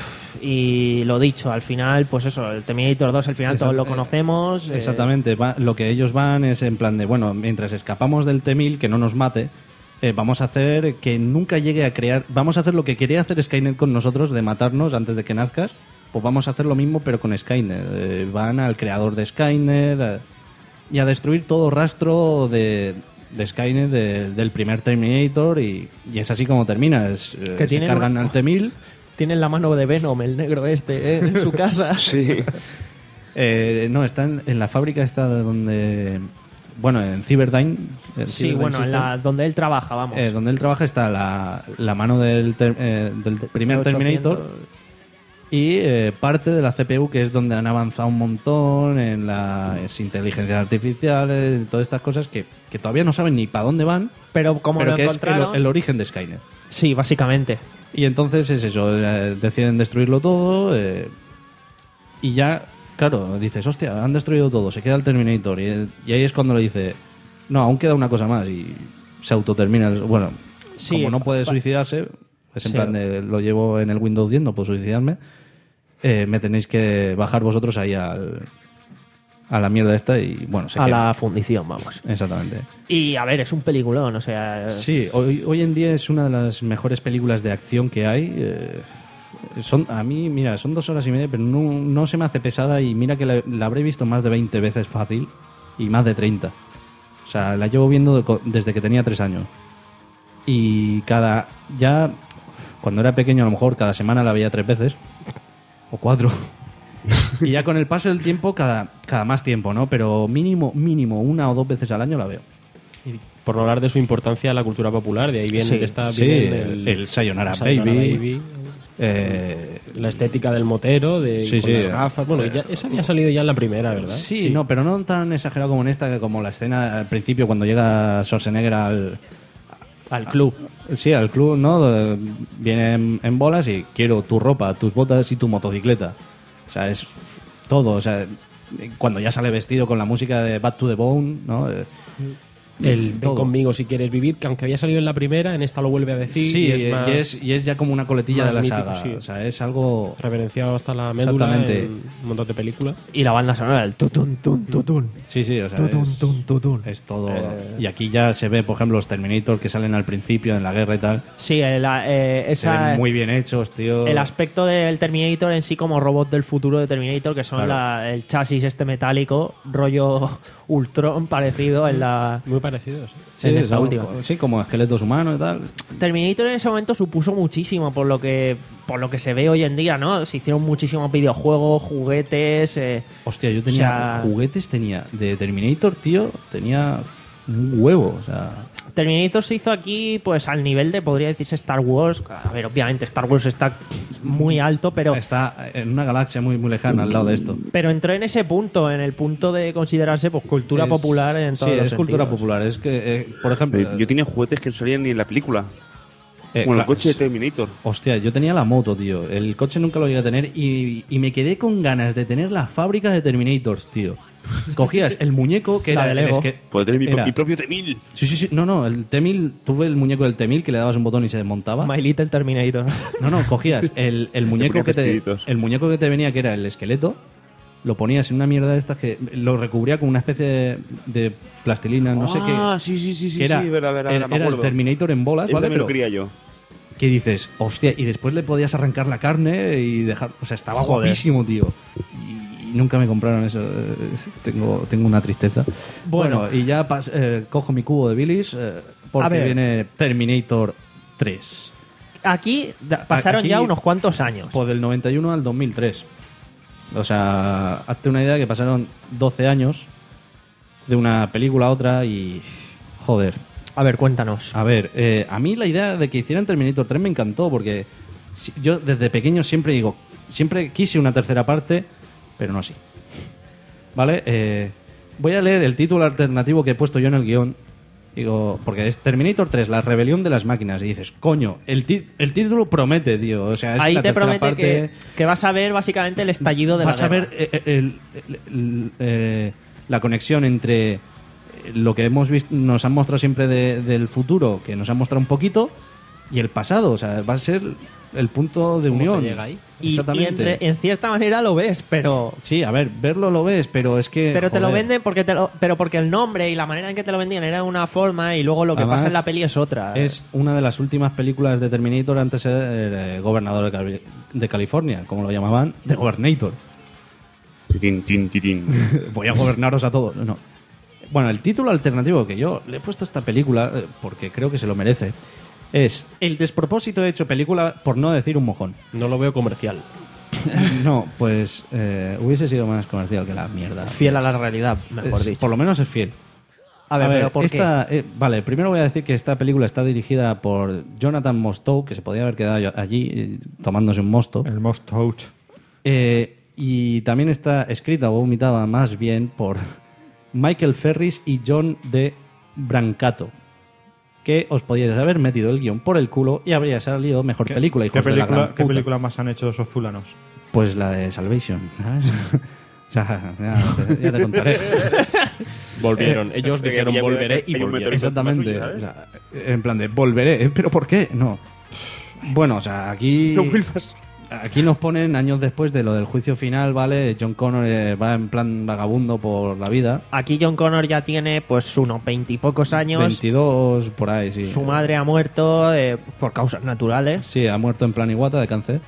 y lo dicho, al final, pues eso, el Terminator dos, al final Exact- todos lo eh, conocemos. eh, Exactamente, va- lo que ellos van es en plan de, bueno, mientras escapamos del T mil, que no nos mate, eh, vamos a hacer que nunca llegue a crear, vamos a hacer lo que quería hacer Skynet con nosotros, de matarnos antes de que nazcas, pues vamos a hacer lo mismo pero con Skynet. Eh, van al creador de Skynet a- y a destruir todo rastro de, de Skynet de- del primer Terminator y, y es así como termina. Es, eh, Que se tienen cargan una- al T mil. Tienen la mano de Venom, el negro este, ¿eh? en su casa. Sí. Eh, no, está en, en la fábrica esta donde... Bueno, en Cyberdyne. el Sí, Cyberdyne bueno, en System, la- donde él trabaja, vamos. eh, donde él trabaja está la, la mano del, ter- eh, del primer ochocientos. Terminator y eh, parte de la C P U, que es donde han avanzado un montón en las inteligencias artificiales, todas estas cosas que, que todavía no saben ni para dónde van, Pero como pero lo que es encontraron... el, el origen de Skynet. Sí, básicamente. Y entonces es eso, eh, deciden destruirlo todo eh, y ya, claro, dices, hostia, han destruido todo, se queda el Terminator y, y ahí es cuando le dice, no, aún queda una cosa más y se autotermina. el- Bueno, Sí, como no puede pa- suicidarse, es en Sí. plan de, lo llevo en el Windows diez, no puedo suicidarme, eh, me tenéis que bajar vosotros ahí al, a la mierda esta y bueno, se a queda. la fundición, vamos. Exactamente. Y a ver, es un peliculón, o sea... Sí, hoy, hoy en día es una de las mejores películas de acción que hay. eh, son, a mí, mira, son dos horas y media, pero no, no se me hace pesada y mira que la, la habré visto más de veinte veces fácil y más de treinta. O sea, la llevo viendo de co- desde que tenía tres años. Y cada... Ya, cuando era pequeño a lo mejor cada semana la veía tres veces. O cuatro. Y ya con el paso del tiempo, cada, cada más tiempo, ¿no? Pero mínimo, mínimo, una o dos veces al año la veo. Y por no hablar de su importancia a la cultura popular, de ahí viene Sí, que está sí, bien el- el Sayonara Sayonara Baby. Eh, la estética del motero, de Sí, con sí. las gafas. Bueno, ya, esa había salido ya en la primera, ¿verdad? Sí, no, pero no tan exagerado como en esta, que como la escena al principio cuando llega Schwarzenegger al, Al club. sí, al club, ¿no? Eh, Viene en, en bolas y quiero tu ropa, tus botas y tu motocicleta. O sea, es todo. O sea, cuando ya sale vestido con la música de Back to the Bone, ¿no? Eh, el ven todo. conmigo si quieres vivir, que aunque había salido en la primera, en esta lo vuelve a decir. Sí, y es, más, y, es, y es ya como una coletilla más de la mítico, saga. sí. O sea, es algo reverenciado hasta la médula Exactamente. en un montón de películas. Y la banda sonora, el tutun, tun, tutun. Sí, sí, o sea, Tutun, es, tun, tutun. es todo. Eh. Y aquí ya se ve, por ejemplo, los Terminator que salen al principio en la guerra y tal. Sí, el, eh, Se esa, ven muy bien hechos, tío. el aspecto del Terminator en sí como robot del futuro de Terminator, que son Claro. la- el chasis este metálico, rollo Ultron parecido en la Muy parecidos. Sí, en esta son- última. sí, como esqueletos humanos y tal. Terminator en ese momento supuso muchísimo por lo que por lo que se ve hoy en día, ¿no? Se hicieron muchísimos videojuegos, juguetes. Eh, Hostia, yo tenía o sea, juguetes, tenía de Terminator, tío, tenía un huevo, o sea. Terminator se hizo aquí, pues al nivel de, podría decirse, Star Wars. A ver, obviamente Star Wars está muy alto, pero Está en una galaxia muy, muy lejana al lado de esto. pero entró en ese punto, en el punto de considerarse pues cultura Es- popular en Sí, todos los es cultura sentidos. popular. Es que, eh, por ejemplo. Yo tenía juguetes que no salían ni en la película. eh, Como el cla- coche de Terminator. Hostia, yo tenía la moto, tío. El coche nunca lo llegué a tener y, y me quedé con ganas de tener la fábrica de Terminators, tío. Cogías el muñeco que La era de Lego. es que Puedo tener mi, era- mi propio T mil. Sí, sí, sí. No, no, el T mil, tuve el muñeco del T mil que le dabas un botón y se desmontaba. My Little Terminator. No, no, cogías el, el muñeco ponías que te vestiditos. el muñeco que te venía, que era el esqueleto, lo ponías en una mierda de estas que lo recubría con una especie de, de plastilina, no sé qué. Ah, sí, sí, sí, sí, que era, sí, verdad, verdad, era, me era el acuerdo. Terminator en bolas, Ese ¿vale? también lo Pero quería yo. que dices, hostia, y después le podías arrancar la carne y dejar, o sea, estaba Joder. guapísimo, tío. Y, y nunca me compraron eso. eh, Tengo, tengo una tristeza. Bueno. Bueno, y ya pas- eh, cojo mi cubo de bilis eh, porque A ver. viene Terminator tres. Aquí da- pasaron Aquí- ya unos cuantos años. Pues del noventa y uno al dos mil tres. O sea, hazte una idea que pasaron doce años de una película a otra y... Joder. A ver, cuéntanos. A ver, eh, a mí la idea de que hicieran Terminator tres me encantó porque si- yo desde pequeño siempre digo, siempre quise una tercera parte, pero no así. ¿Vale? Eh, voy a leer el título alternativo que he puesto yo en el guión. Digo, porque es Terminator tres, la rebelión de las máquinas. Y dices, coño, el, ti- el título promete, tío. O sea, es Ahí la te tercera promete parte. que, que vas a ver básicamente el estallido de Vas la a guerra. ver eh, el- el- el- eh, la conexión entre lo que hemos visto, nos han mostrado siempre de- del futuro, que nos han mostrado un poquito, y el pasado. O sea, va a ser el punto de ¿Cómo unión. se llega ahí? Y, y Exactamente. entre- en cierta manera lo ves, pero Sí, a ver, verlo lo ves, pero es que. pero te lo joder, venden porque te lo, pero porque el nombre y la manera en que te lo vendían era de una forma y luego lo que Además, pasa en la peli es otra. Es una de las últimas películas de Terminator antes de ser eh, gobernador de, Cali- de California, como lo llamaban, de Gobernator. Titín, tin, titín. Voy a gobernaros a todos. No. Bueno, el título alternativo que yo le he puesto a esta película, eh, porque creo que se lo merece, es El despropósito hecho película por no decir un mojón. No lo veo comercial. No, pues eh, hubiese sido más comercial que la mierda. fiel a la realidad, mejor Es- dicho. Por lo menos es fiel. A ver, pero ¿por esta, eh, vale, primero voy a decir que esta película está dirigida por Jonathan Mostow, que se podía haber quedado allí eh, tomándose un mosto. El Most Out. Eh, y también está escrita o vomitada más bien por Michael Ferris y John de Brancato, que os podíais haber metido el guión por el culo y habría salido mejor ¿Qué- película, hijos ¿Qué de la película, gran ¿qué puta. película más han hecho esos fulanos? Pues la de Salvation, ¿sabes? O sea, ya, te- ya te contaré. Volvieron. Ellos Eh, dijeron ya- volveré y hay un volvieron. meteorito Exactamente. encima suyo, O sea, en plan de volveré, ¿eh? ¿Pero por qué? No. Bueno, o sea, aquí... No vuelvas. Aquí nos ponen años después de lo del juicio final, ¿vale? John Connor eh, va en plan vagabundo por la vida. Aquí John Connor ya tiene pues unos veintipocos años. veintidós, por ahí, sí. Su madre ha muerto eh, por causas naturales. Sí, ha muerto en plan iguata de cáncer.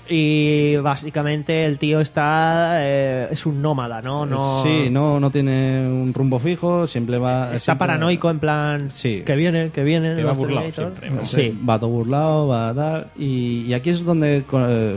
Y básicamente el tío está. eh, es un nómada, ¿no? no Sí, no, no tiene un rumbo fijo, siempre va... Está siempre- paranoico en plan. Sí. Que viene, que viene. Que va los burlado Terminator. siempre, ¿no? Sí. Va todo burlado, va tal. Y, y aquí es donde eh,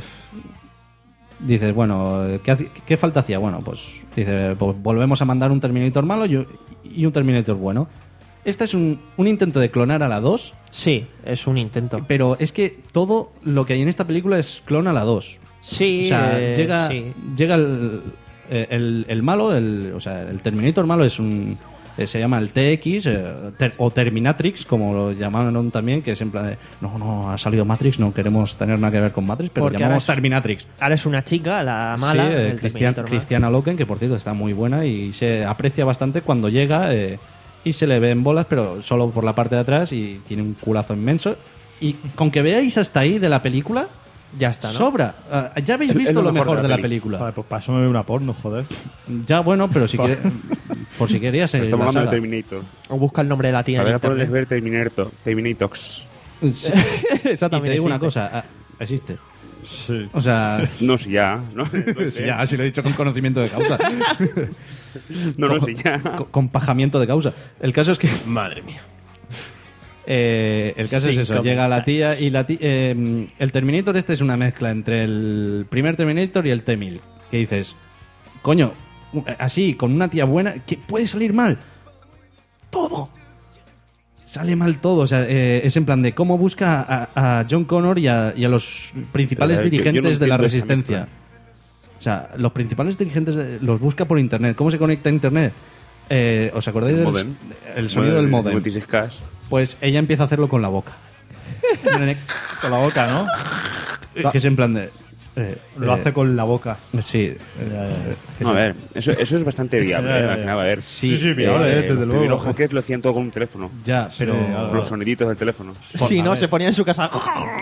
dices, bueno, ¿qué, haci- ¿qué falta hacía? Bueno, pues dice, pues volvemos a mandar un Terminator malo y, y un Terminator bueno. Este es un, un intento de clonar a la dos, Sí, es un intento. pero es que todo lo que hay en esta película es clona a la dos. Sí, O sea, eh, llega, sí. llega el, el, el malo, el, o sea, el Terminator malo es un... eh, se llama el T X eh, ter- o Terminatrix, como lo llamaron también, que es en plan de, no, no, ha salido Matrix, no queremos tener nada que ver con Matrix, pero Porque llamamos ahora es- Terminatrix. Ahora es una chica, la mala. Sí, eh, el Cristian- Terminator mal. Cristiana Loken, que por cierto está muy buena y se aprecia bastante cuando llega eh, y se le ven bolas, pero solo por la parte de atrás y tiene un culazo inmenso. Y con que veáis hasta ahí de la película, ya está, ¿no? Sobra. Uh, ya habéis Es- visto es lo lo mejor mejor de de la la película. Vale, pues para eso me veo una porno, joder. Ya, bueno, pero si quiere, por si querías seguir Estamos la hablando de saga. Terminator. O busca el nombre de la tía A en ver, puedes internet. ver Terminator. Terminatox. Sí. Esa Y te también digo una existe. cosa, ah, existe. Sí. O sea, No, si ya. No, sí, ya, así lo he dicho con conocimiento de causa. no, no, si ya. Co- Compajamiento de causa. El caso es que Madre mía. Eh, el caso Sin es eso, llega la tía y la tía, eh, el Terminator este es una mezcla entre el primer Terminator y el T mil. Que dices, coño, así, con una tía buena, ¿qué puede salir mal? Todo. Sale mal todo, o sea, eh, es en plan de cómo busca a, a John Connor y a, y a los principales Pero, eh, yo- yo no dirigentes de la entiendo esa resistencia. mezcla. O sea, los principales dirigentes de- los busca por internet. ¿Cómo se conecta a internet? Eh, ¿Os acordáis El del modem. el sonido del modem? noventa y seis K. Pues ella empieza a hacerlo con la boca. Con la boca, ¿no? Que es en plan de... eh, Lo eh, hace con la boca. Sí. No, a ver, eso, eso es bastante viable. Ya, ya, eh, ya. más que nada, a ver. Sí, sí, viable, Eh, desde los luego. primeros hackers lo hacían todo con un teléfono. Ya, pero... Sí, claro. Con los soniditos del teléfono. Si no, se ponía en su casa.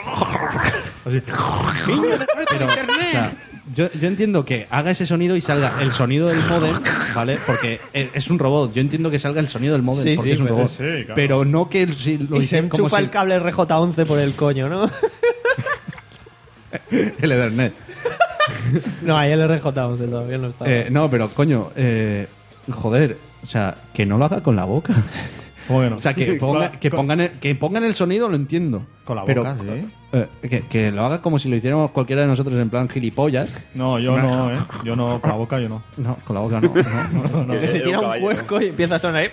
pero, o sea, yo, yo entiendo que haga ese sonido y salga el sonido del modem, ¿vale? Porque e- es un robot. Yo entiendo que salga el sonido del modem Sí, porque sí, es un pero robot. sí, claro. Pero no que si lo Y se hicieran como enchufa si- el cable R J once por el coño, ¿no? el Ethernet. No, ahí el R J once todavía no está. Eh, no, pero coño, eh, joder, o sea, que no lo haga con la boca. ¿Cómo que no? O sea, que, ponga- Con- que, con- pongan, el, que pongan el sonido, lo entiendo. Con la Pero, boca, sí. eh, que, que lo haga como si lo hiciéramos cualquiera de nosotros en plan gilipollas. No, yo no, ¿eh? Yo no, con la boca yo no. No, con la boca no. no, no, que se Eh, tira un un caballero. cuesco y empieza a sonar ahí.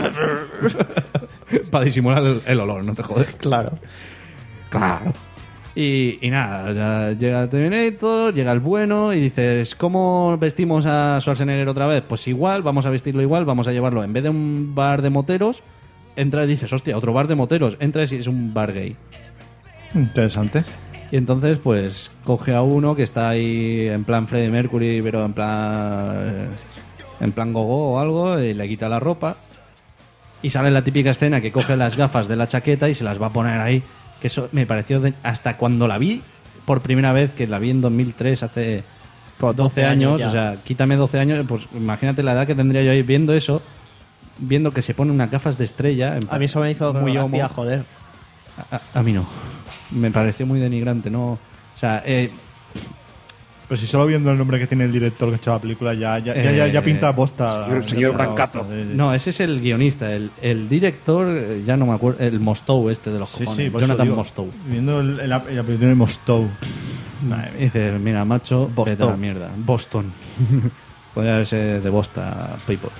Para disimular el, el olor, no te jodes. Claro. Claro. Y, y nada, ya llega el Terminator, llega el bueno y dices, ¿cómo vestimos a Schwarzenegger otra vez? Pues igual, vamos a vestirlo igual, vamos a llevarlo. En vez de un bar de moteros, entra y dices, hostia, otro bar de moteros. Entra y es un bar gay. Interesante. Y entonces, pues, coge a uno que está ahí en plan Freddie Mercury, pero en plan... En plan gogo o algo, y le quita la ropa. Y sale la típica escena que coge las gafas de la chaqueta y se las va a poner ahí. Que eso me pareció... de- hasta cuando la vi por primera vez, que la vi en dos mil tres, hace doce años, años ya. o sea, quítame doce años, pues imagínate la edad que tendría yo ahí viendo eso, viendo que se pone unas gafas de estrella. en A mí eso me hizo muy muy gracia, homo. joder. A, a- a mí no. Me pareció muy denigrante, ¿no? O sea, eh, Pero si solo viendo el nombre que tiene el director que ha hecho la película ya, ya, ya, ya, ya Eh, pinta bosta. señor- señor Ya, Brancato. sí, sí. no, ese es el guionista. El, el director, eh, ya no me acuerdo, el Mostow este de los Sí, cojones. sí, por eso Jonathan digo, Mostow. Viendo el, el, el apellido de Mostow. Vale, dice, mira, macho, Boston. vete a la mierda. Boston. Podría haberse de Bosta, people.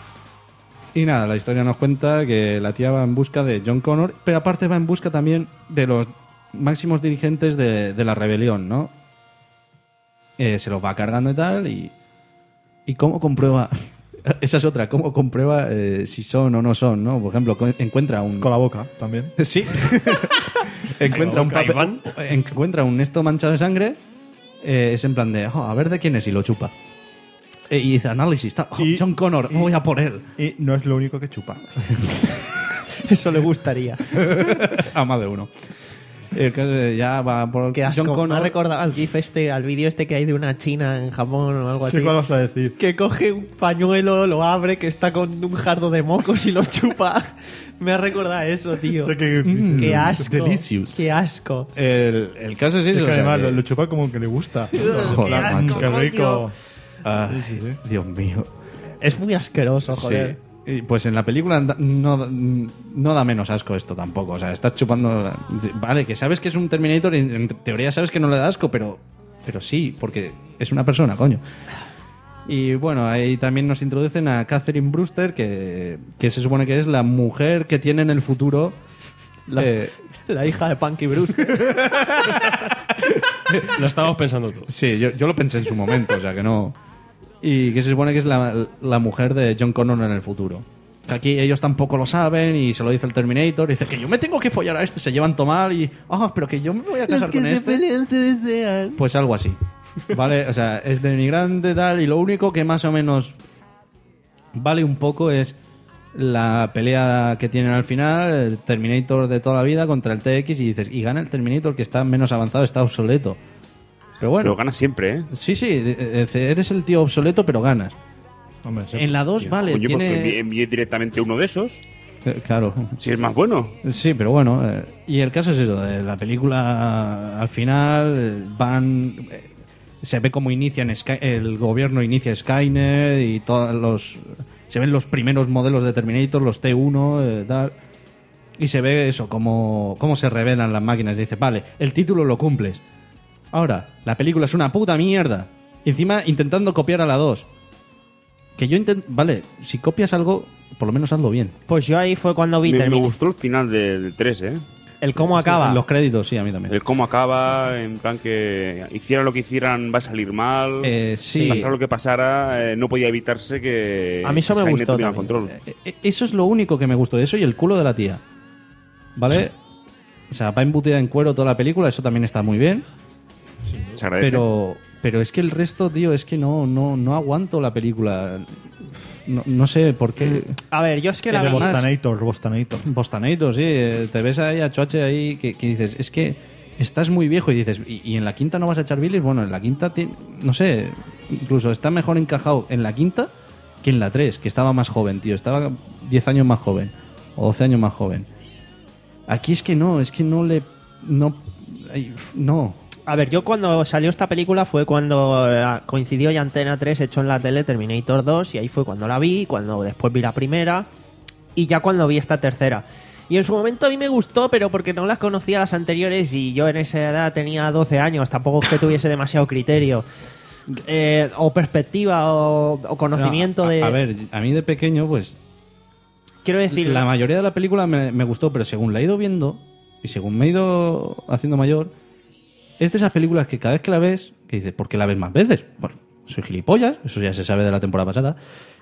Y nada, la historia nos cuenta que la tía va en busca de John Connor, pero aparte va en busca también de los máximos dirigentes de, de la rebelión, ¿no? Eh, se los va cargando y tal, y... ¿Y cómo comprueba? Esa es otra, ¿cómo comprueba eh, si son o no son, no? Por ejemplo, co- encuentra un... Con la boca también. Sí. encuentra un Ahí papel, van. encuentra un esto manchado de sangre, eh, es en plan de, "Oh, a ver de quién es", y lo chupa. Eh, y dice, análisis, tal, "Oh, Y- John Connor, y- voy a por él". Y no es lo único que chupa. Eso le gustaría. A más de uno. El que ya va por Qué asco. John Me ha Connor. recordado al GIF este, al vídeo este que hay de una china en Japón o algo así. Sí, ¿cuál vas a decir? Que coge un pañuelo, lo abre, que está con un jardo de mocos y lo chupa. Me ha recordado eso, tío. Sé que- Mm, Qué asco. delicious. Qué asco. El, el caso es Es eso. que o sea, además que- lo, lo chupa como que le gusta. Joder, asco, macho. Qué rico. Ah, Sí, sí, sí. Dios mío. Es muy asqueroso, joder. Sí. Y pues en la película da- no, no da menos asco esto tampoco. O sea, estás chupando. Vale, que sabes que es un Terminator y en teoría sabes que no le da asco, pero, pero sí, porque es una persona, coño. Y bueno, ahí también nos introducen a Catherine Brewster, que, que se supone que es la mujer que tiene en el futuro. La, eh, la hija de Punky Brewster. Lo estábamos pensando todos. Sí, yo, yo lo pensé en su momento, o sea que no. Y que se supone que es la, la mujer de John Connor en el futuro. Que aquí ellos tampoco lo saben y se lo dice el Terminator. Dice que yo me tengo que follar a este, se llevan todo mal y. Ah, pero que yo me voy a casar con este. pelean se desean. Pues algo así. ¿Vale? O sea, es denigrante tal. Y lo único que más o menos vale un poco es la pelea que tienen al final, el Terminator de toda la vida contra el T X, y dices, y gana el Terminator que está menos avanzado, está obsoleto. Pero bueno. Pero gana siempre, ¿eh? Sí, sí, eres el tío obsoleto, pero ganas. Hombre, sí. En la dos, vale, Coño, tiene... porque envíe directamente uno de esos. Eh, Claro. Si es más bueno. Sí, pero bueno. eh, y el caso es eso, de la película al final eh, van... eh, se ve cómo inician Sky- el gobierno inicia Skynet y todos los... Se ven los primeros modelos de Terminator, los T uno, eh, tal. Y se ve eso, cómo, cómo se revelan las máquinas. Dice, vale, el título lo cumples. Ahora, la película es una puta mierda. Y encima intentando copiar a la dos. Que yo intento... Vale, si copias algo, por lo menos hazlo bien. Pues yo ahí fue cuando vi Me, me Termi- gustó el final del tres, ¿eh? el cómo acaba. Los créditos, sí, a mí también. El cómo acaba, en plan que hiciera lo que hicieran va a salir mal. Eh, sí. Pasara lo que pasara, eh, no podía evitarse que A mí eso me Skynet gustó tuviera también. control. Eh, eh, Eso es lo único que me gustó de eso y el culo de la tía. ¿Vale? O sea, va embutida en cuero toda la película, eso también está muy bien. Se agradece. Pero, pero es que el resto, tío, es que no, no, no aguanto la película. No, no sé por qué. A ver, yo es que la De vi... Bostanator, Bostanator. Bostanator, sí. eh, Te ves ahí a Choache ahí que, que dices, es que estás muy viejo y dices, ¿y, y en la quinta no vas a echar bilis? Bueno, en la quinta, ti- no sé, incluso está mejor encajado en la quinta que en la tres, que estaba más joven, tío. Estaba diez años más joven o doce años más joven. Aquí es que no, es que no le... No. ay, no. A ver, yo cuando salió esta película fue cuando eh, coincidió y Antena tres echó en la tele Terminator dos y ahí fue cuando la vi, cuando después vi la primera y ya cuando vi esta tercera. Y en su momento a mí me gustó, pero porque no las conocía las anteriores y yo en esa edad tenía doce años, tampoco es que tuviese demasiado criterio eh, o perspectiva o, o conocimiento No, a, de... A ver, a mí de pequeño, pues... Quiero decir... La mayoría de la película me, me gustó, pero según la he ido viendo y según me he ido haciendo mayor, es de esas películas que cada vez que la ves, que dices, ¿por qué la ves más veces? Bueno, soy gilipollas, eso ya se sabe de la temporada pasada.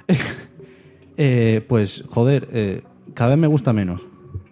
eh, pues, joder, eh, cada vez me gusta menos.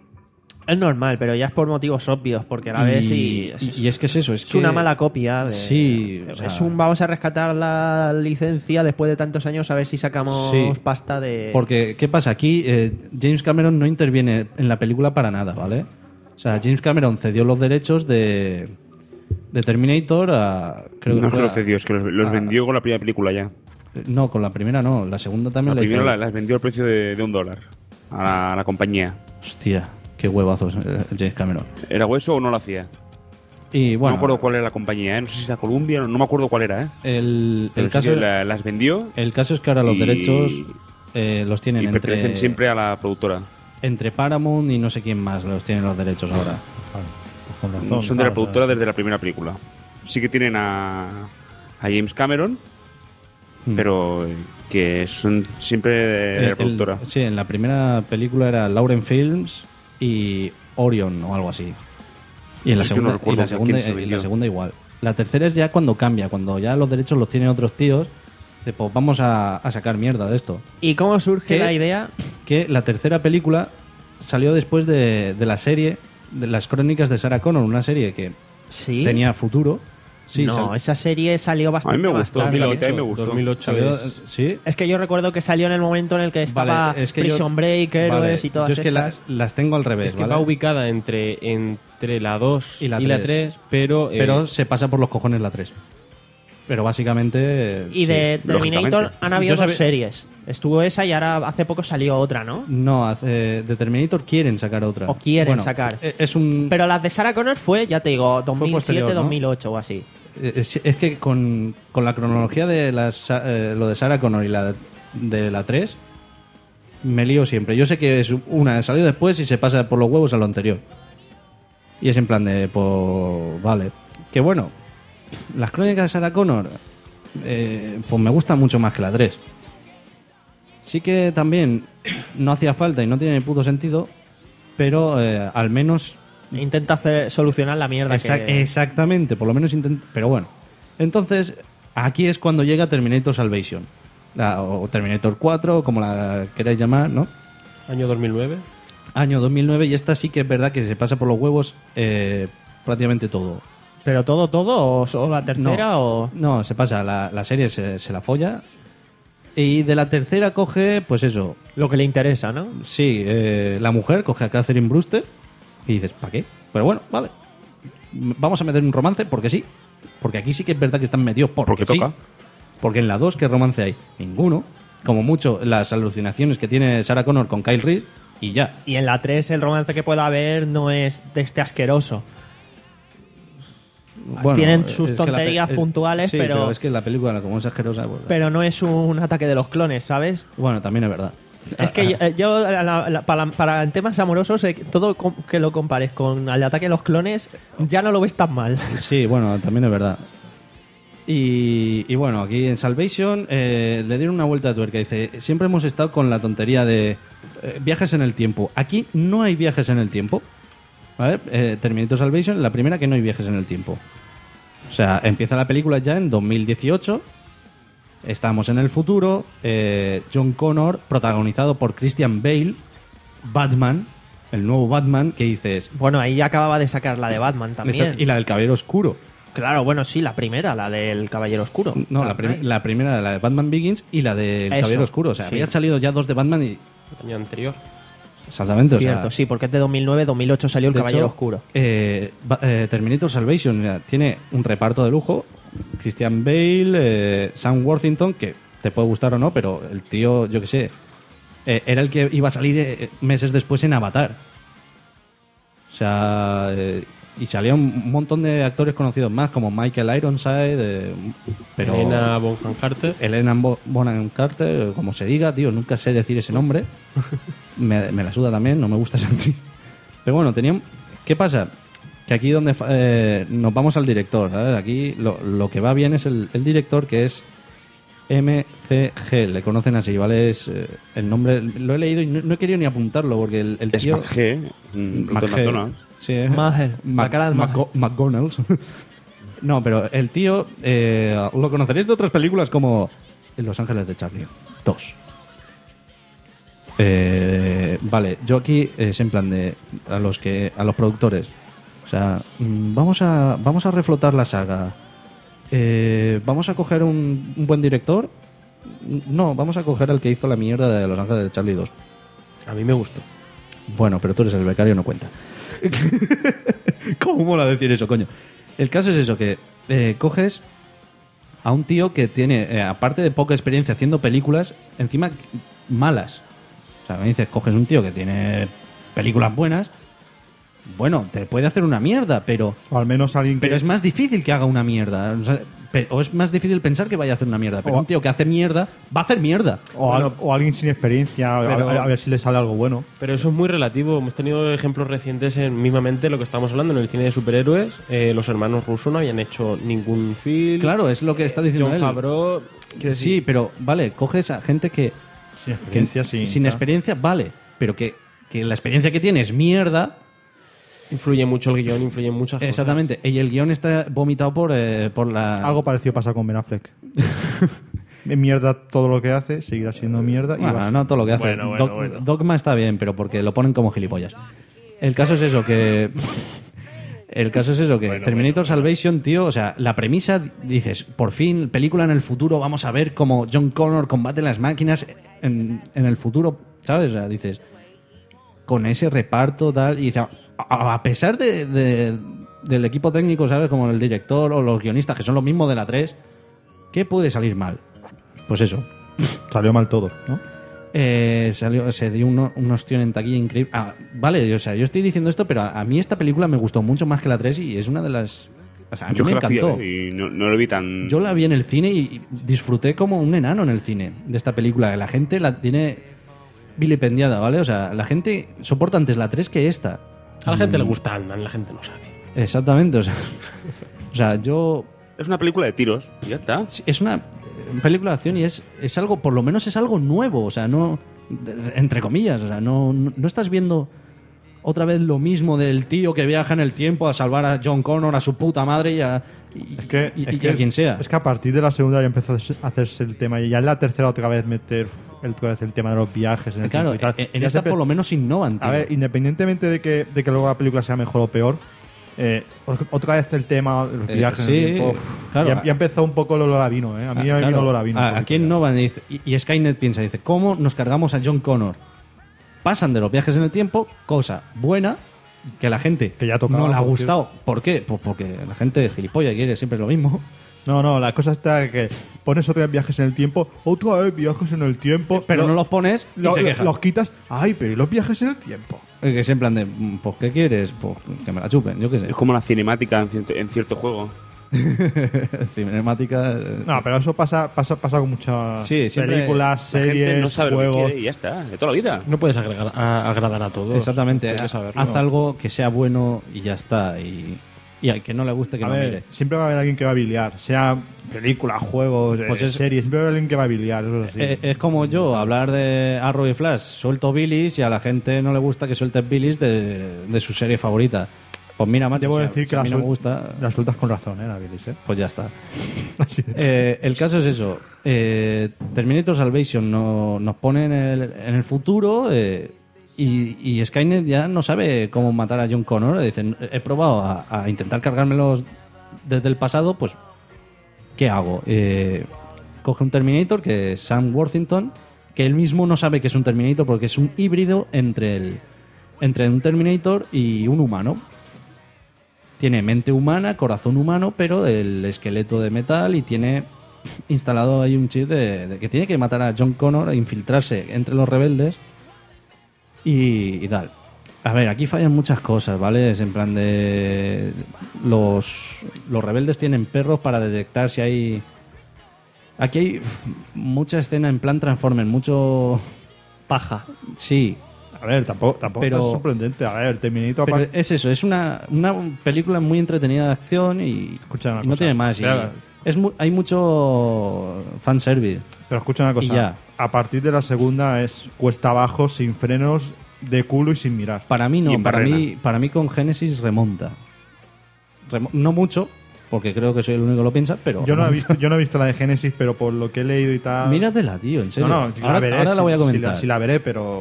Es normal, pero ya es por motivos obvios, porque la ves y... y, y es que es eso, es, Es que... una mala copia. De, Sí, o sea- es un vamos a rescatar la licencia después de tantos años a ver si sacamos Sí. pasta de... Porque, ¿qué pasa? Aquí eh, James Cameron no interviene en la película para nada, ¿vale? O sea, James Cameron cedió los derechos de, de Terminator a... Creo que no es fue que a- los cedió, es que los, los a- vendió con la primera película ya. No, con la primera no, la segunda también La la, primera hizo. la- las vendió al precio de, de un dólar a la, a la compañía. Hostia, qué huevazos eh, el James Cameron. ¿Era hueso o no lo hacía? Y No bueno, me acuerdo cuál era la compañía, ¿eh? No sé si era Columbia, no, no me acuerdo cuál era, ¿eh? el, Pero el, sí caso, que la- las vendió el caso es que ahora los y- derechos eh, los tienen y pertenecen entre, siempre a la productora. entre Paramount y no sé quién más los tienen los derechos ahora. Pues con razón. Son de la claro, productora o sea, desde la primera película. Sí que tienen a, a James Cameron, Hmm. pero eh, que son siempre de, de El- la productora. el- sí, en la primera película era Lauren Films y Orion o algo así. Y en la Es que no segunda, y recuerdo la segunda, quién se y la vendió. segunda igual. La tercera es ya cuando cambia, cuando ya los derechos los tienen otros tíos. De, pues vamos a, a sacar mierda de esto. ¿Y cómo surge ¿Qué? la idea? Que la tercera película salió después de, de la serie, de las crónicas de Sarah Connor, una serie que Sí. tenía futuro. Sí, no, sal- esa serie salió bastante me más gustó, tarde. a mí también me gustó. dos mil ocho salió- es- sí. Es que yo recuerdo que salió en el momento en el que estaba Vale, es que yo- Prison Break, Héroes vale, y todas yo es que estas. las, las tengo al revés, Es que ¿vale? va ubicada entre, entre la dos Y y la la tres. tres, pero, eh, Pero se pasa por los cojones la tres. Pero básicamente... Y sí. de Terminator lógicamente. han habido Yo dos sabía- series. Estuvo esa y ahora hace poco salió otra, ¿no? No, hace- de Terminator quieren sacar otra. O quieren Bueno, sacar. e- Es un... Pero las de Sarah Connor fue, ya te digo, dos mil siete, posterior, ¿no? dos mil ocho o así. Es, es que con, con la cronología de las, eh, lo de Sarah Connor y la de la tres, me lío siempre. Yo sé que es una salió después y se pasa por los huevos a lo anterior. Y es en plan de, pues, vale. Que bueno, las crónicas de Sarah Connor, eh, pues me gustan mucho más que la tres. Sí que también no hacía falta y no tiene ni puto sentido, pero eh, al menos Intenta hacer, solucionar la mierda Exact- que... Exactamente, por lo menos intent- pero bueno. Entonces, aquí es cuando llega Terminator Salvation. La- o Terminator cuatro, como la queráis llamar, ¿no? año dos mil nueve. Año dos mil nueve, y esta sí que es verdad que se pasa por los huevos eh, prácticamente todo. ¿Pero todo, todo? ¿O solo la tercera? no, o no, se pasa, la, la serie se, se la folla. Y de la tercera coge, pues eso. Lo que le interesa, ¿no? Sí, eh, la mujer coge a Catherine Brewster y dices, ¿para qué? Pero bueno, vale. Vamos a meter un romance porque sí. Porque aquí sí que es verdad que están metidos porque, Porque sí. toca. Porque en la dos, ¿qué romance hay? Ninguno. Como mucho, las alucinaciones que tiene Sarah Connor con Kyle Reese y ya. Y en la tres el romance que pueda haber no es de este asqueroso. Bueno, Tienen es sus que la pe- tonterías es- puntuales, sí, pero, es que la película, como es asquerosa, pues, pero no es un ataque de los clones, ¿sabes? bueno, también es verdad. Es que yo, eh, yo, la- la- para, para temas amorosos, eh, todo com- que lo compares con el ataque de los clones, ya no lo ves tan mal. Sí, bueno, también es verdad. Y, y bueno, aquí en Salvation eh, le dieron una vuelta de tuerca. Dice, siempre hemos estado con la tontería de eh, viajes en el tiempo. Aquí no hay viajes en el tiempo. ¿Vale? Eh, Terminator Salvation, la primera que no hay viajes en el tiempo. O sea, empieza la película ya en dos mil dieciocho. Estamos en el futuro. eh, John Connor, protagonizado por Christian Bale, Batman, el nuevo Batman, que dices... Bueno, ahí ya acababa de sacar la de Batman también. Y la del Caballero Oscuro. Claro, bueno, sí, la primera, la del Caballero Oscuro. No, la, Ah, prim- la primera, la de Batman Begins y la del Eso, Caballero Oscuro. O sea, sí. había salido ya dos de Batman y... El año anterior. Exactamente, o sea... Cierto, sí, porque es de dos mil nueve, dos mil ocho salió el de Caballero hecho, Oscuro. eh, ba- eh, Terminator Salvation mira, tiene un reparto de lujo. Christian Bale, eh, Sam Worthington, que te puede gustar o no, pero el tío, yo qué sé, eh, era el que iba a salir eh, meses después en Avatar. O sea, eh, y salía un montón de actores conocidos más, como Michael Ironside, eh, pero Helena Bonham Carter. Helena Bo- Bonham Carter, como se diga, tío, nunca sé decir ese nombre. me, me la suda también, no me gusta esa actriz. Pero bueno, tenían... ¿Qué pasa? Que aquí donde fa- eh, nos vamos al director, ¿sabes? Aquí lo, lo que va bien es el, el director, que es M C G, le conocen así, ¿vale? Es eh, el nombre, lo he leído y no, no he querido ni apuntarlo porque el, el Es tío... McG, mm, Ronald McG. McDonald. Sí, eh. Maher, Mac- Bacalao Maher. Mac- McDonald's. No, pero el tío eh, lo conoceréis de otras películas como Los Ángeles de Charlie dos. Eh, vale, yo aquí es en plan de a los que a los productores, o sea, mm, vamos a vamos a reflotar la saga. Eh, vamos a coger un, un buen director. No, vamos a coger al que hizo la mierda de Los Ángeles de Charlie dos. A mí me gustó. Bueno, pero tú eres el becario, no cuenta. ¿Cómo mola decir eso, coño? El caso es eso, que eh, coges a un tío que tiene, eh, aparte de poca experiencia haciendo películas, encima malas. O sea, me dices, coges un tío que tiene películas buenas, bueno, te puede hacer una mierda, pero... O al menos alguien que... Pero es más difícil que haga una mierda. O, sea, pe- o es más difícil pensar que vaya a hacer una mierda. Pero O- un tío que hace mierda, va a hacer mierda. O, al- o alguien sin experiencia, a- Pero- a, a ver si le sale algo bueno. Pero eso es muy relativo. Hemos tenido ejemplos recientes en mismamente lo que estamos hablando en el cine de superhéroes. Eh, los hermanos Russo no habían hecho ningún film. Claro, es lo que está diciendo John él. Favreau. Que sí, pero vale, coges a gente que Sin experiencia, que- sin... sin tal. experiencia, vale, pero que, que la experiencia que tiene es mierda. Influye mucho el guión, influye en muchas cosas. Exactamente. Y el guión está vomitado por, eh, por la... Algo parecido pasa con Ben Affleck. Mierda todo lo que hace, seguirá siendo mierda. Y Bueno, vas- no todo lo que hace. Bueno, bueno, Doc- bueno. Dogma está bien, pero porque lo ponen como gilipollas. El caso es eso, que... El caso es eso, que Bueno, Terminator bueno, bueno. Salvation, tío, o sea, la premisa, dices, por fin, película en el futuro, vamos a ver cómo John Connor combate las máquinas en, en el futuro, ¿sabes? O sea, dices, con ese reparto, tal, y dices, a, a pesar de, de- del equipo técnico, ¿sabes? Como el director o los guionistas, que son los mismos de la tres, ¿qué puede salir mal? Pues eso. Salió mal todo, ¿no? Eh, salió, se dio uno- un ostión en taquilla increíble. Ah, vale, o sea, yo estoy diciendo esto, pero a, a mí esta película me gustó mucho más que la tres y es una de las... O sea, a mí Yo me que la hacía, encantó. ¿eh? y no, no lo vi tan... Yo la vi en el cine y disfruté como un enano en el cine de esta película. La gente la tiene vilipendiada, ¿vale? O sea, la gente soporta antes la tres que esta. A la gente Mm, le gusta Ant-Man, la gente no sabe. Exactamente, o sea... O sea, yo... Es una película de tiros, y ya está. Sí, es una eh, película de acción y es, es algo, por lo menos es algo nuevo, o sea, no, de- de- entre comillas, o sea, no, no, no estás viendo otra vez lo mismo del tío que viaja en el tiempo a salvar a John Connor, a su puta madre y a, y, Es que, y- es y que a quien sea. Es que a partir de la segunda ya empezó a hacerse el tema. Y ya en la tercera otra vez meter uf, el, otra vez el tema de los viajes en el Claro, tiempo y tal. en, en Ya esta se empe- por lo menos innovan, tío. A ver, independientemente de que, de que luego la película sea mejor o peor, Eh, otra vez el tema de los Eh, viajes sí, en el tiempo. Uf, claro. ya, ya empezó un poco el olor a vino, ¿eh? A mí Ah, ya me claro. vino olor a vino. ¿A, a quién no van? Y, dice- y- y Skynet piensa, dice, ¿cómo nos cargamos a John Connor? Pasan de los viajes en el tiempo, cosa buena, que a la gente Que ya tocaba, no le ha por gustado. ¿Por qué? Pues porque la gente gilipollas quiere siempre lo mismo. No, no, la cosa está que pones otra vez viajes en el tiempo, otra vez viajes en el tiempo. Pero lo- no los pones y lo- se lo- quejan. los quitas. Ay, pero ¿y los viajes en el tiempo? Eh, Que es en plan de, mm, pues, ¿qué quieres? Pues que me la chupen, yo qué sé. Es como la cinemática en cierto, en cierto juego. Cinemática. eh, No, pero eso pasa pasa, pasa con muchas Sí, siempre películas, La gente series, no sabe lo que juegos. quiere y ya está, de toda la vida. No puedes agregar, a- agradar a todos. Exactamente. Tienes que Haz saberlo. haz algo que sea bueno y ya está. Y, y al que no le guste que A no ver, mire. siempre va a haber alguien que va a biliar, sea películas, juegos, Pues eh, es- series, siempre va a haber alguien que va a biliar, eso es así. Eh, es como yo, hablar de Arrow y Flash, suelto Billis y a la gente no le gusta que sueltes Billis de, de su serie favorita. Pues mira, macho, Debo si a- decir si que a la, mí no me suel- gusta, la sueltas con razón, ¿eh? La bilis, ¿eh? pues ya está. Así es. Eh, el caso es eso. Eh, Terminator Salvation no- nos pone en el, en el futuro eh, y, y Skynet ya no sabe cómo matar a John Connor. Dicen, he probado a, a intentar cargármelos desde el pasado, pues ¿qué hago? Eh, coge un Terminator, que es Sam Worthington, que él mismo no sabe que es un Terminator porque es un híbrido entre, el, entre un Terminator y un humano. Tiene mente humana, corazón humano, pero el esqueleto de metal y tiene instalado ahí un chip de, de que tiene que matar a John Connor e infiltrarse entre los rebeldes y, y tal. A ver, aquí fallan muchas cosas, ¿vale? Es en plan de... Los, los rebeldes tienen perros para detectar si hay... Aquí hay mucha escena en plan Transformers, mucho... Paja. Sí, A ver, tampoco, tampoco Pero- es sorprendente. A ver, Terminator... pero apar- es eso, es una, una película muy entretenida de acción y, Escucha una y no cosa. tiene más. Y Claro. es mu- hay mucho fanservice. Pero escucha una cosa. Y ya. A partir de la segunda es cuesta abajo, sin frenos, de culo y sin mirar. Para mí Y no, en para barrena. mí, para mí con Genesis remonta. Remo- no mucho, porque creo que soy el único que lo piensa, pero... Yo no, he remonta. visto, yo no he visto la de Genesis, pero por lo que he leído y tal... Míratela, tío, en serio. No, no, ahora la veré, ahora la si- voy a si comentar. Si la, veré, pero...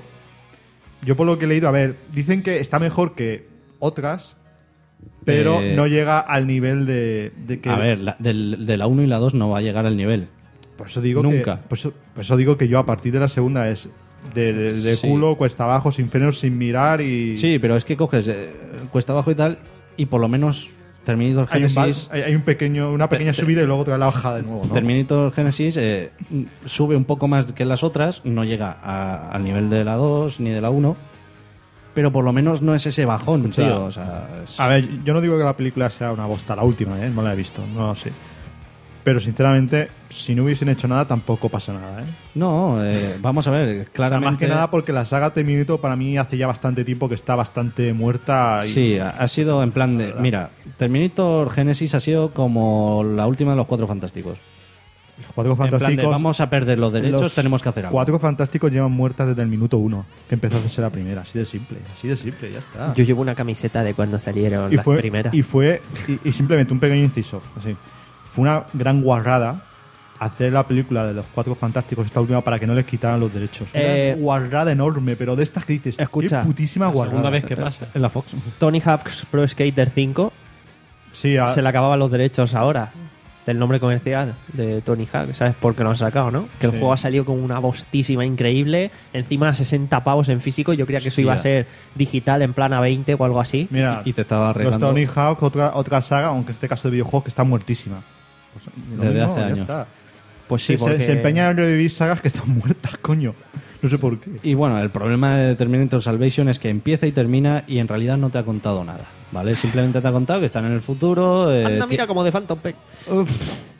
Yo por lo que he leído, a ver, dicen que está mejor que otras, pero Eh, no llega al nivel de, de que... A ver, la- del- de la uno y la dos no va a llegar al nivel. Por eso digo nunca. que... Por eso, por eso digo que yo a partir de la segunda es de, de- de Sí. culo, cuesta abajo, sin frenos, sin mirar y... Sí, pero es que coges eh, cuesta abajo y tal, y por lo menos Terminator Hay un, Genesis... val- hay- hay un pequeño, una pequeña Te- subida y luego otra la bajada de nuevo, ¿no? Terminator Genesis eh, sube un poco más que las otras, no llega a- al nivel de la dos ni de la uno, pero por lo menos no es ese bajón, Escucha, tío. O sea, es- A ver, yo no digo que la película sea una bosta, la última, ¿eh? No la he visto, no lo sé. Pero sinceramente, si no hubiesen hecho nada, tampoco pasa nada, ¿eh? No, eh, vamos a ver, O sea, claramente... más que nada porque la saga Terminator para mí hace ya bastante tiempo que está bastante muerta. Y, Sí, ha ha sido en plan de... Mira, Terminator Genesis ha sido como la última de los Cuatro Fantásticos. Los Cuatro En plan de, Fantásticos... vamos a perder los derechos, los tenemos que hacer algo. Cuatro Fantásticos llevan muertas desde el minuto uno, que empezó a hacerse la primera. Así de simple, así de simple, ya está. Yo llevo una camiseta de cuando salieron y las fue, primeras. Y fue, y, y simplemente un pequeño inciso, así. Fue una gran guarrada hacer la película de los Cuatro Fantásticos, esta última, para que no les quitaran los derechos. Eh, una guarrada enorme, pero de estas que dices, escucha, qué putísima La guarrada. segunda vez que pasa. En la Fox. Tony Hawk's Pro Skater cinco Sí, a- se le acababan los derechos ahora del nombre comercial de Tony Hawk. ¿Sabes por qué lo han sacado, no? Que el Sí. juego ha salido con una bostísima increíble. Encima sesenta pavos en físico. Yo creía que eso iba a Hostia. ser digital en plan A veinte o algo así. mira, Y te estaba los arreglando... Tony Hawk, otra, otra saga, aunque en este caso de videojuegos, que está muertísima. Pues, lo Desde mismo, hace ya años. está. Pues sí, Se- se, porque... se empeñan en revivir sagas que están muertas, coño. No sé por qué. Y bueno, el problema de Terminator Salvation es que empieza y termina y en realidad no te ha contado nada, ¿vale? Simplemente te ha contado que están en el futuro... eh, Anda, ti- mira como de Phantom Pain. Uf.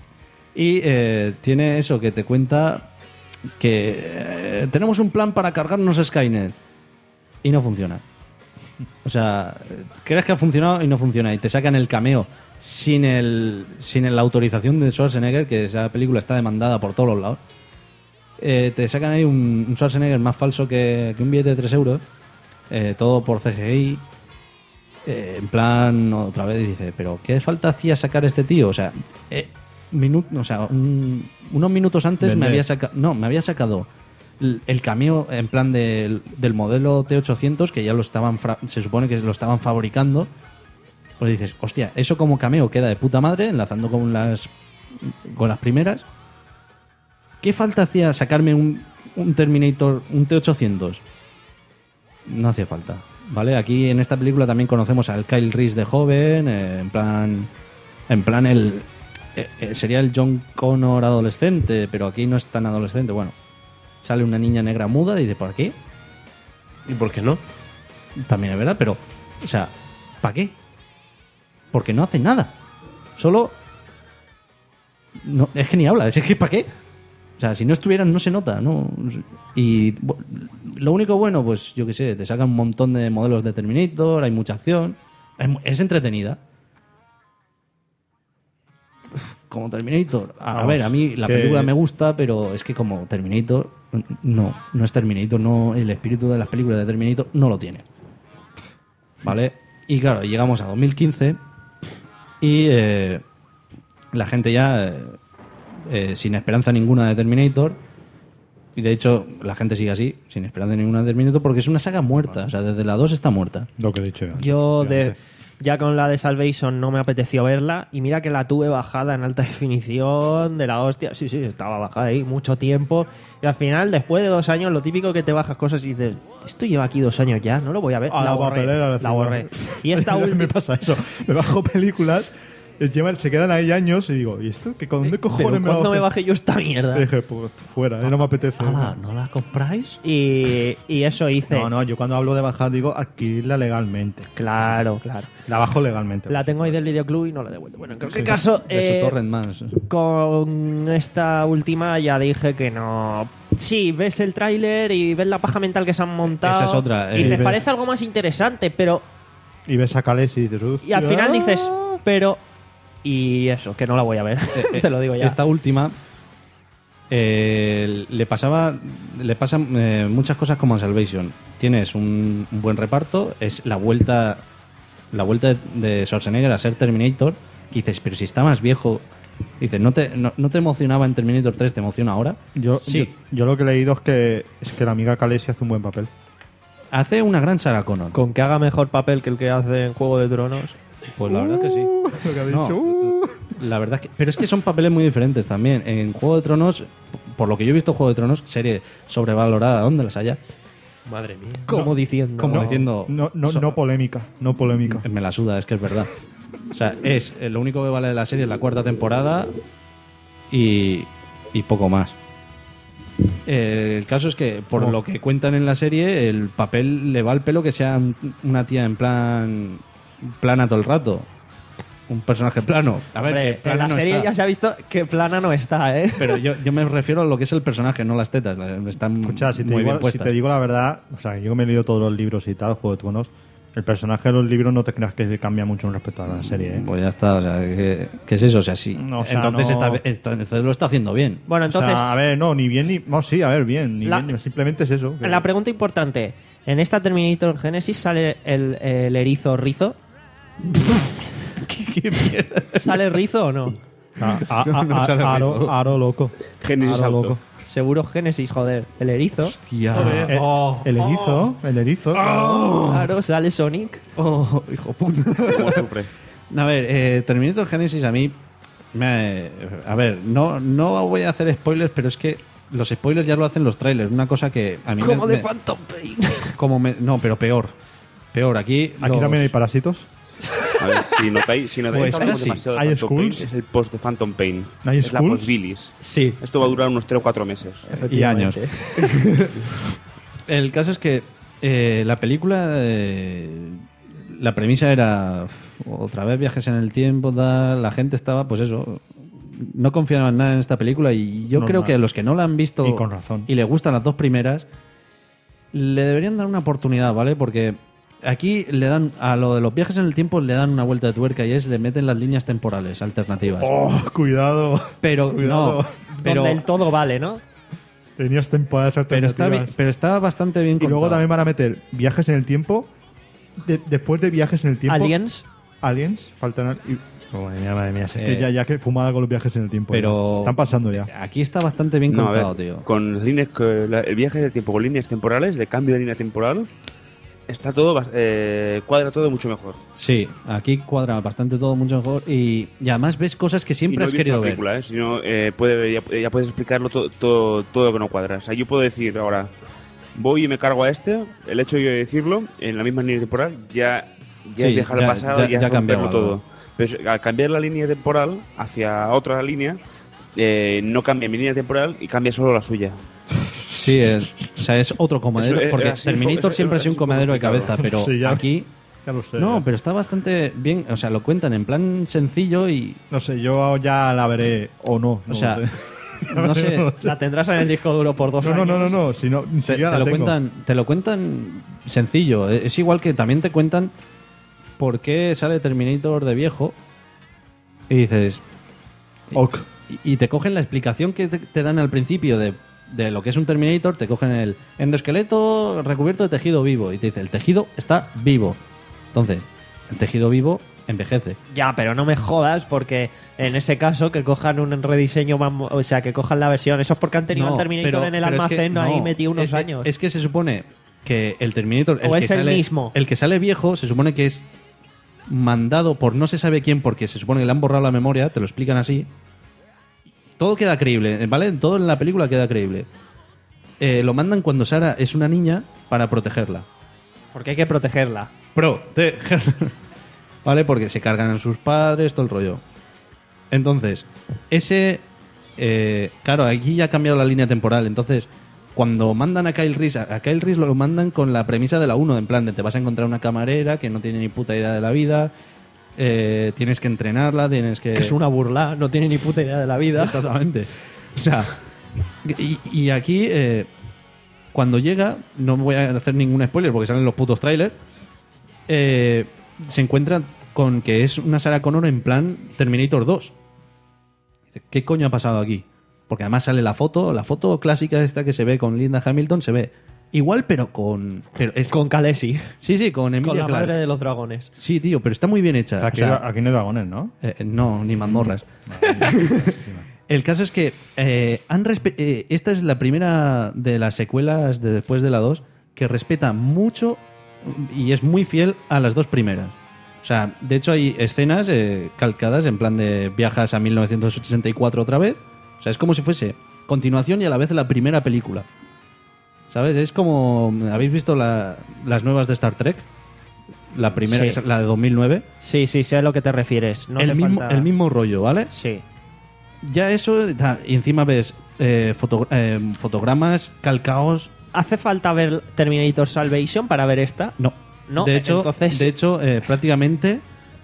Y eh, tiene eso que te cuenta que eh, tenemos un plan para cargarnos Skynet y no funciona. O sea, eh, crees que ha funcionado y no funciona y te sacan el cameo sin el sin el- la autorización de Schwarzenegger, que esa película está demandada por todos los lados. Eh, te sacan ahí un, un Schwarzenegger más falso que, que un billete de tres euros, eh, todo por C G I. Eh, en plan, otra vez dice, pero ¿qué falta hacía sacar este tío? O sea, eh, minut- o sea un- unos minutos antes me Vender. había sacado, no, me había sacado el, el cameo en plan del, del modelo T ochocientos, que ya lo estaban, fra- se supone que lo estaban fabricando, Pues dices, hostia, eso como cameo queda de puta madre, enlazando con las con las primeras. ¿Qué falta hacía sacarme un, un Terminator, un T ochocientos? No hacía falta, ¿vale? Aquí en esta película también conocemos al Kyle Reese de joven, eh, en plan en plan el eh, eh, sería el John Connor adolescente, pero aquí no es tan adolescente. Bueno, sale una niña negra muda y dice, ¿por qué? ¿Y por qué no? También es verdad, pero, o sea, ¿para qué? Porque no hace nada. Solo... No, es que ni habla, es que ¿para qué? O sea, si no estuvieran no se nota, ¿no? Y bu- lo único bueno, pues yo qué sé, te sacan un montón de modelos de Terminator, hay mucha acción, es, mu- es entretenida. Como Terminator, a, a Vamos, ver, a mí la que- película me gusta, pero es que como Terminator, no, no es Terminator, no, el espíritu de las películas de Terminator no lo tiene. ¿Vale? Y claro, llegamos a dos mil quince y eh, la gente ya, eh, eh, sin esperanza ninguna de Terminator, y de hecho la gente sigue así, sin esperanza ninguna de Terminator, porque es una saga muerta, o sea, desde la dos está muerta. Lo que he dicho. Yo de, efectivamente. ya con la de Salvation no me apeteció verla y mira que la tuve bajada en alta definición de la hostia. Sí, sí, estaba bajada ahí mucho tiempo y al final, después de dos años, lo típico que te bajas cosas y dices, esto lleva aquí dos años ya, no lo voy a ver. A la la borré, papelera, la decimos. borré. Y esta me última... pasa eso. Me bajo películas, eh, llevan- se quedan ahí años y digo, ¿y esto? ¿Qué, ¿Con dónde cojones Pero me lo ¿cuándo me bajé? bajé yo esta mierda? Y dije, pues fuera, eh, no me apetece. Ala, ¿no la compráis? Y, y eso hice. No, no, yo cuando hablo de bajar digo adquirirla legalmente. Claro, claro. La bajo legalmente. La tengo ahí del videoclub y no la he devuelto. Bueno, en cualquier caso, De eh, su torrent más. con esta última ya dije que no. Sí, ves el tráiler y ves la paja mental que se han montado. Esa es otra, Y eh, dices, ves- parece algo más interesante, pero. Y ves a Khaleesi y dices, "Uf, Y al ya". final dices, pero. Y eso, que no la voy a ver. Te lo digo ya. Esta última eh, le pasaba le pasan eh, muchas cosas como en Salvation. Tienes un, un buen reparto, es la vuelta la vuelta de, de Schwarzenegger a ser Terminator, y dices, pero si está más viejo, dices, ¿no te, no, no te emocionaba en Terminator tres, te emociona ahora? Yo, Sí. yo, yo lo que he leído es que, es que la amiga Khaleesi hace un buen papel. Hace una gran Sarah Connor. Con que haga mejor papel que el que hace en Juego de Tronos. Pues la verdad es que sí. Lo que ha No, dicho. uh. la verdad es que, pero es que son papeles muy diferentes también. En Juego de Tronos, por lo que yo he visto Juego de Tronos, serie sobrevalorada, ¿dónde las haya? Madre mía. Como diciendo. Como ¿no? diciendo, No, no, so- no polémica, no polémica. me la suda, es que es verdad. O sea, es eh, lo único que vale de la serie es la cuarta temporada y, y poco más. Eh, el caso es que, por Oh. lo que cuentan en la serie, el papel le va al pelo que sea una tía en plan plana todo el rato. Un personaje plano. A ver, Hombre, que en plana la no serie está. ya se ha visto que plana no está, ¿eh? Pero yo, yo me refiero a lo que es el personaje, no las tetas. la- Están Escucha, si te, muy digo, bien si puestas. te digo la verdad, o sea, yo me he leído todos los libros y tal, Juego de Tronos, el personaje de los libros no te creas que cambia mucho respecto a la serie, ¿eh? Pues ya está, o sea, ¿qué, qué es eso? O sea, sí. No, o sea, entonces, no- está- entonces lo está haciendo bien. Bueno, O sea, entonces. a ver, no, ni bien ni... No, sí, a ver, bien, ni La- bien, simplemente es eso. que- La pregunta importante. En esta Terminator Genesis sale el, el erizo rizo. ¿Qué mierda? ¿Sale rizo o no? a, a- a- No sale a- aro, rizo. aro loco. Génesis Aro Auto. loco. Seguro Genesis, joder. El erizo. Hostia. Eh, el erizo, el erizo. Claro, sale Sonic. Oh, hijo puta. ¿Cómo sufre? A ver, eh, Terminator Genesis a mí me... A ver, no, no voy a hacer spoilers, pero es que los spoilers ya lo hacen los trailers. Una cosa que a mí me- Como de me- Phantom Pain. como me- no, pero peor. Peor, aquí... Aquí los- también hay parásitos. A ver, si notáis, si notáis Pues que hablamos casi. demasiado de ¿Hay Phantom Pain, Skulls? es el post de Phantom Pain. ¿Hay es la Skulls? post-Bilis. Sí. Esto va a durar unos tres o cuatro meses. Y años. El caso es que eh, la película, eh, la premisa era uf, otra vez viajes en el tiempo, tal, la gente estaba, pues eso, no confiaba en nada en esta película y yo Normal. creo que a los que no la han visto Y con razón. y le gustan las dos primeras, le deberían dar una oportunidad, ¿vale? Porque aquí le dan, a lo de los viajes en el tiempo le dan una vuelta de tuerca y es, le meten las líneas temporales alternativas. Oh, cuidado. pero cuidado. no, pero, Donde el todo vale, ¿no? Tenías temporadas pero, está, alternativas. bien- pero está bastante bien Y luego contado. también van a meter viajes en el tiempo. De- después de viajes en el tiempo. Aliens. Aliens. Faltan. Y, oh, madre mía, madre mía. Es que Eh, ya, ya que fumada con los viajes en el tiempo. pero- ya. Se están pasando ya. Aquí está bastante bien No, a ver, contado, tío. con líneas, que- la- el viaje del tiempo con líneas temporales, de cambio de línea temporal, está todo, eh, cuadra todo mucho mejor. Sí, aquí cuadra bastante todo mucho mejor y, y además ves cosas que siempre y no has he visto querido la ver. película, ¿eh? Sino, eh, puede, ya, ya puedes explicarlo todo, todo, todo lo que no cuadra. O sea, yo puedo decir ahora, voy y me cargo a este, el hecho de yo decirlo, en la misma línea temporal, ya, ya Sí, es viajar ya- al pasado, ya- ya, ya es cambió romperlo algo. todo. Pero al cambiar la línea temporal hacia otra línea, eh, no cambia mi línea temporal y cambia solo la suya. Sí, es, o sea, es otro comedero, Eso es- porque así, Terminator eso- siempre ha sido un así un poco comedero de complicado. cabeza, pero Sí, ya- aquí... Ya lo sé. No, ya. pero está bastante bien, o sea, lo cuentan en plan sencillo y... No sé, yo ya la veré o no. O sea, no no sé... lo La tendrás en el disco duro por dos No, no, años. no, no, no, si no, ni Te, siquiera te la lo tengo. cuentan, te lo cuentan sencillo. Es igual que también te cuentan por qué sale Terminator de viejo y dices... Ok. Y, y te cogen la explicación que te, te dan al principio de, de lo que es un Terminator, te cogen el endoesqueleto recubierto de tejido vivo y te dice, el tejido está vivo. Entonces, el tejido vivo envejece. Ya, pero no me jodas porque en ese caso que cojan un rediseño más... mo- O sea, que cojan la versión... Eso es porque han tenido No, al Terminator pero- en el pero es que almacén no, ahí metido unos es, años. Es que se supone que el Terminator... ¿O que es el sale, mismo? El que sale viejo se supone que es mandado por no se sabe quién porque se supone que le han borrado la memoria, te lo explican así. Todo queda creíble, ¿vale? Todo en la película queda creíble. Eh, lo mandan cuando Sarah es una niña para protegerla. Porque hay que protegerla. Protegerla. ¿Vale? Porque se cargan a sus padres, todo el rollo. Entonces, ese... eh, claro, aquí ya ha cambiado la línea temporal. Entonces, cuando mandan a Kyle Reese, a, a Kyle Reese lo mandan con la premisa de la uno, en plan de te vas a encontrar una camarera que no tiene ni puta idea de la vida, eh, tienes que entrenarla, tienes que... Que es una burla, no tiene ni puta idea de la vida. Exactamente. O sea, y, y aquí, eh, cuando llega, no voy a hacer ningún spoiler porque salen los putos trailers, eh, se encuentra con que es una Sarah Connor en plan Terminator dos. Dice, ¿qué coño ha pasado aquí? Porque además sale la foto, la foto clásica esta que se ve con Linda Hamilton, se ve igual pero con... Pero es, Con Khaleesi. sí, sí, con Emilia Con la Clarke. madre de los dragones. Sí, tío, pero está muy bien hecha. Aquí, O sea, aquí no hay dragones, ¿no? eh, no, ni mazmorras. El caso es que eh, han respe- eh, esta es la primera de las secuelas de después de la dos que respeta mucho y es muy fiel a las dos primeras. O sea, de hecho hay escenas eh, calcadas en plan de viajas a mil novecientos sesenta y cuatro otra vez. O sea, es como si fuese continuación y a la vez la primera película. ¿Sabes? Es como... ¿Habéis visto la- las nuevas de Star Trek? La primera, Sí. que es la de dos mil nueve. Sí, sí, sé a lo que te refieres. No el, te mismo, falta- el mismo rollo, ¿vale? Sí. Ya eso, ta, y encima ves eh, foto- eh, fotogramas calcaos. ¿Hace falta ver Terminator Salvation para ver esta? No. No, de hecho, entonces- de hecho eh, prácticamente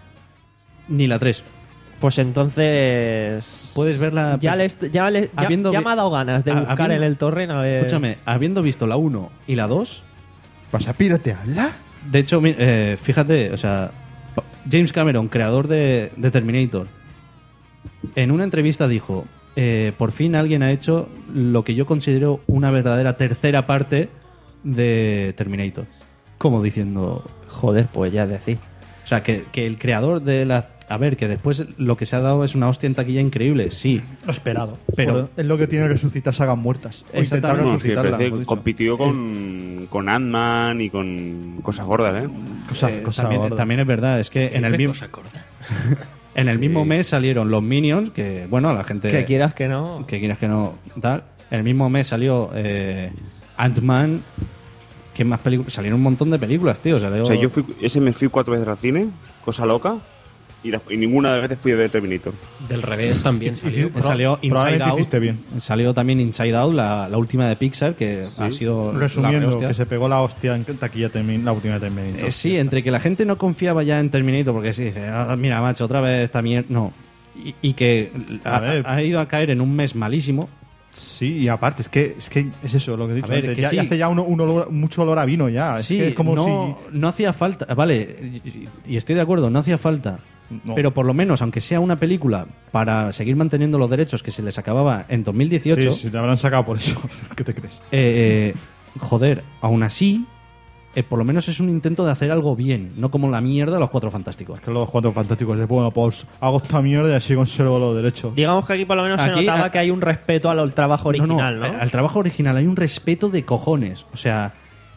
ni la tres. Pues entonces... Puedes verla. Ya, les, ya, le- ya- Habiendo ya vi- me ha dado ganas de ha- buscar habiendo- en el torrent a ver... Escúchame, habiendo visto la uno y la dos, ¿Vas a piratearla? de hecho, mi- eh, fíjate, o sea, pa- James Cameron, creador de, de Terminator, en una entrevista dijo: eh, por fin alguien ha hecho lo que yo considero una verdadera tercera parte de Terminator. Como diciendo. Joder, pues ya es decir. O sea, que, que el creador de la. A ver, que después lo que se ha dado es una hostia en taquilla increíble, sí. Lo esperado. Pero- Pero es lo que tiene resucitar sagas muertas. O intentar Exactamente. Bueno, sí, resucitarla. parece- mejor dicho. compitió con, con Ant-Man y con cosas gordas, ¿eh? Cosa- Eh, cosa también, gorda. también es verdad, es que en el, ¿Qué mismo, cosa gorda? en el Sí. mismo mes salieron los Minions, que bueno, a la gente. Que quieras que no... que quieras que no, tal. En el mismo mes salió eh, Ant-Man. ¿Qué más películas? Salieron un montón de películas, tío. Salió... O sea, yo fui, ese me fui cuatro veces al cine, cosa loca, y, la- y ninguna de las veces fui a ver Terminator. Del revés también salió. Eh, salió Inside Probablemente Out. hiciste bien. Salió también Inside Out, la, la última de Pixar, que ha sido. la Resumiendo, rehostia. que se pegó la hostia en taquilla termin- la última Terminator. Eh, sí, entre que la gente no confiaba ya en Terminator, porque se dice, "Ah, mira, macho, otra vez esta mierda. No. Y, y que A ha, ver. ha ido a caer en un mes malísimo. Sí, y aparte, es que es, que es eso lo que he dicho A ver, antes. que Ya, sí. ya hace ya uno, un olor- mucho olor a vino ya. sí, es que es como no, no hacía falta. Vale, y, y estoy de acuerdo, no hacía falta. si... no. Pero por lo menos, aunque sea una película para seguir manteniendo los derechos que se les acababa en dos mil dieciocho, Sí, sí, te habrán sacado por eso. ¿Qué te crees? eh, eh, joder, aún así, eh, por lo menos es un intento de hacer algo bien, no como la mierda de los Cuatro Fantásticos. Que los cuatro fantásticos de bueno, pues hago esta mierda y así conservo los derechos. Digamos que aquí por lo menos Aquí, se notaba a- que hay un respeto al trabajo original, ¿no? Al trabajo original hay un respeto de cojones. O sea,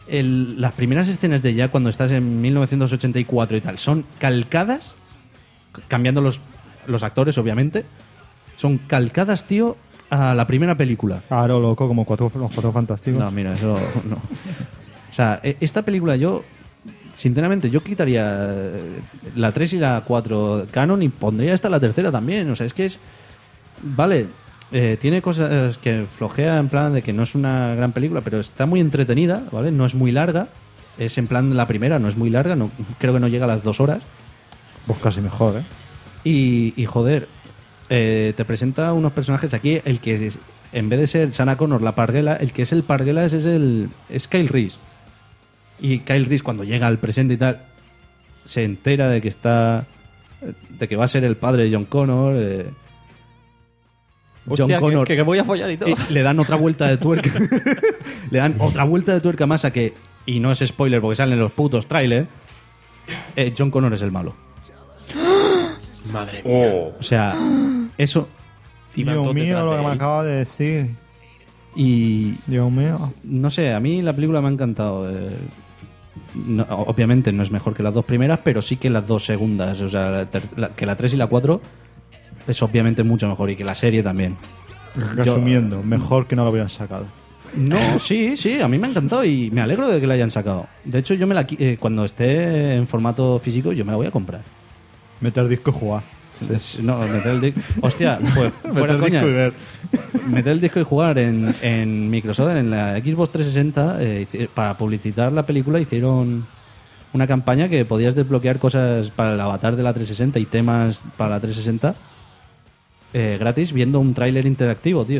el- las primeras escenas de Jack cuando estás en mil novecientos ochenta y cuatro y tal son calcadas, c- cambiando los, los actores, obviamente. Son calcadas, tío, a la primera película. Claro, loco, como cuatro, los cuatro fantásticos. No, mira, eso no. O sea, e- esta película yo, sinceramente, yo quitaría eh, la tres y la cuatro canon y pondría esta la tercera también. O sea, es que es... Vale, eh, tiene cosas que flojea en plan de que no es una gran película, pero está muy entretenida, ¿vale? No es muy larga. Es en plan la primera, no es muy larga, no, creo que no llega a las dos horas. Pues casi mejor, ¿eh? Y, y joder, eh, te presenta unos personajes aquí, el que es, en vez de ser Sarah Connor, la parguela, el que es el parguela es, es el es Kyle Reese. Y Kyle Reese cuando llega al presente y tal, se entera de que está de que va a ser el padre de John Connor. eh, John Hostia, que- Connor que, que voy a follar y todo. eh, le dan otra vuelta de tuerca. Le dan otra vuelta de tuerca más a que, y no es spoiler porque salen los putos trailers, eh, John Connor es el malo. Madre mía. O sea, eso. Iban Dios todos mío, detrás lo de que me él. acaba de decir. Y Dios mío. no sé, a mí la película me ha encantado. eh, no- obviamente no es mejor que las dos primeras, pero sí que las dos segundas. O sea, la ter- la- que la tres y la cuatro es obviamente mucho mejor y que la serie también. Resumiendo, mejor que no lo hubieran sacado. No, sí, sí, a mí me ha encantado y me alegro de que la hayan sacado. De hecho, yo me la qui- eh, cuando esté en formato físico, yo me la voy a comprar. Meter disco y jugar. Es- no, meter el disco. Hostia, pues fuera Meter coña. disco y ver. Meter el disco y jugar en, en Microsoft, en la Xbox trescientos sesenta, eh, hici- para publicitar la película hicieron una campaña que podías desbloquear cosas para el avatar de la trescientos sesenta y temas para la trescientos sesenta eh, gratis viendo un tráiler interactivo, tío.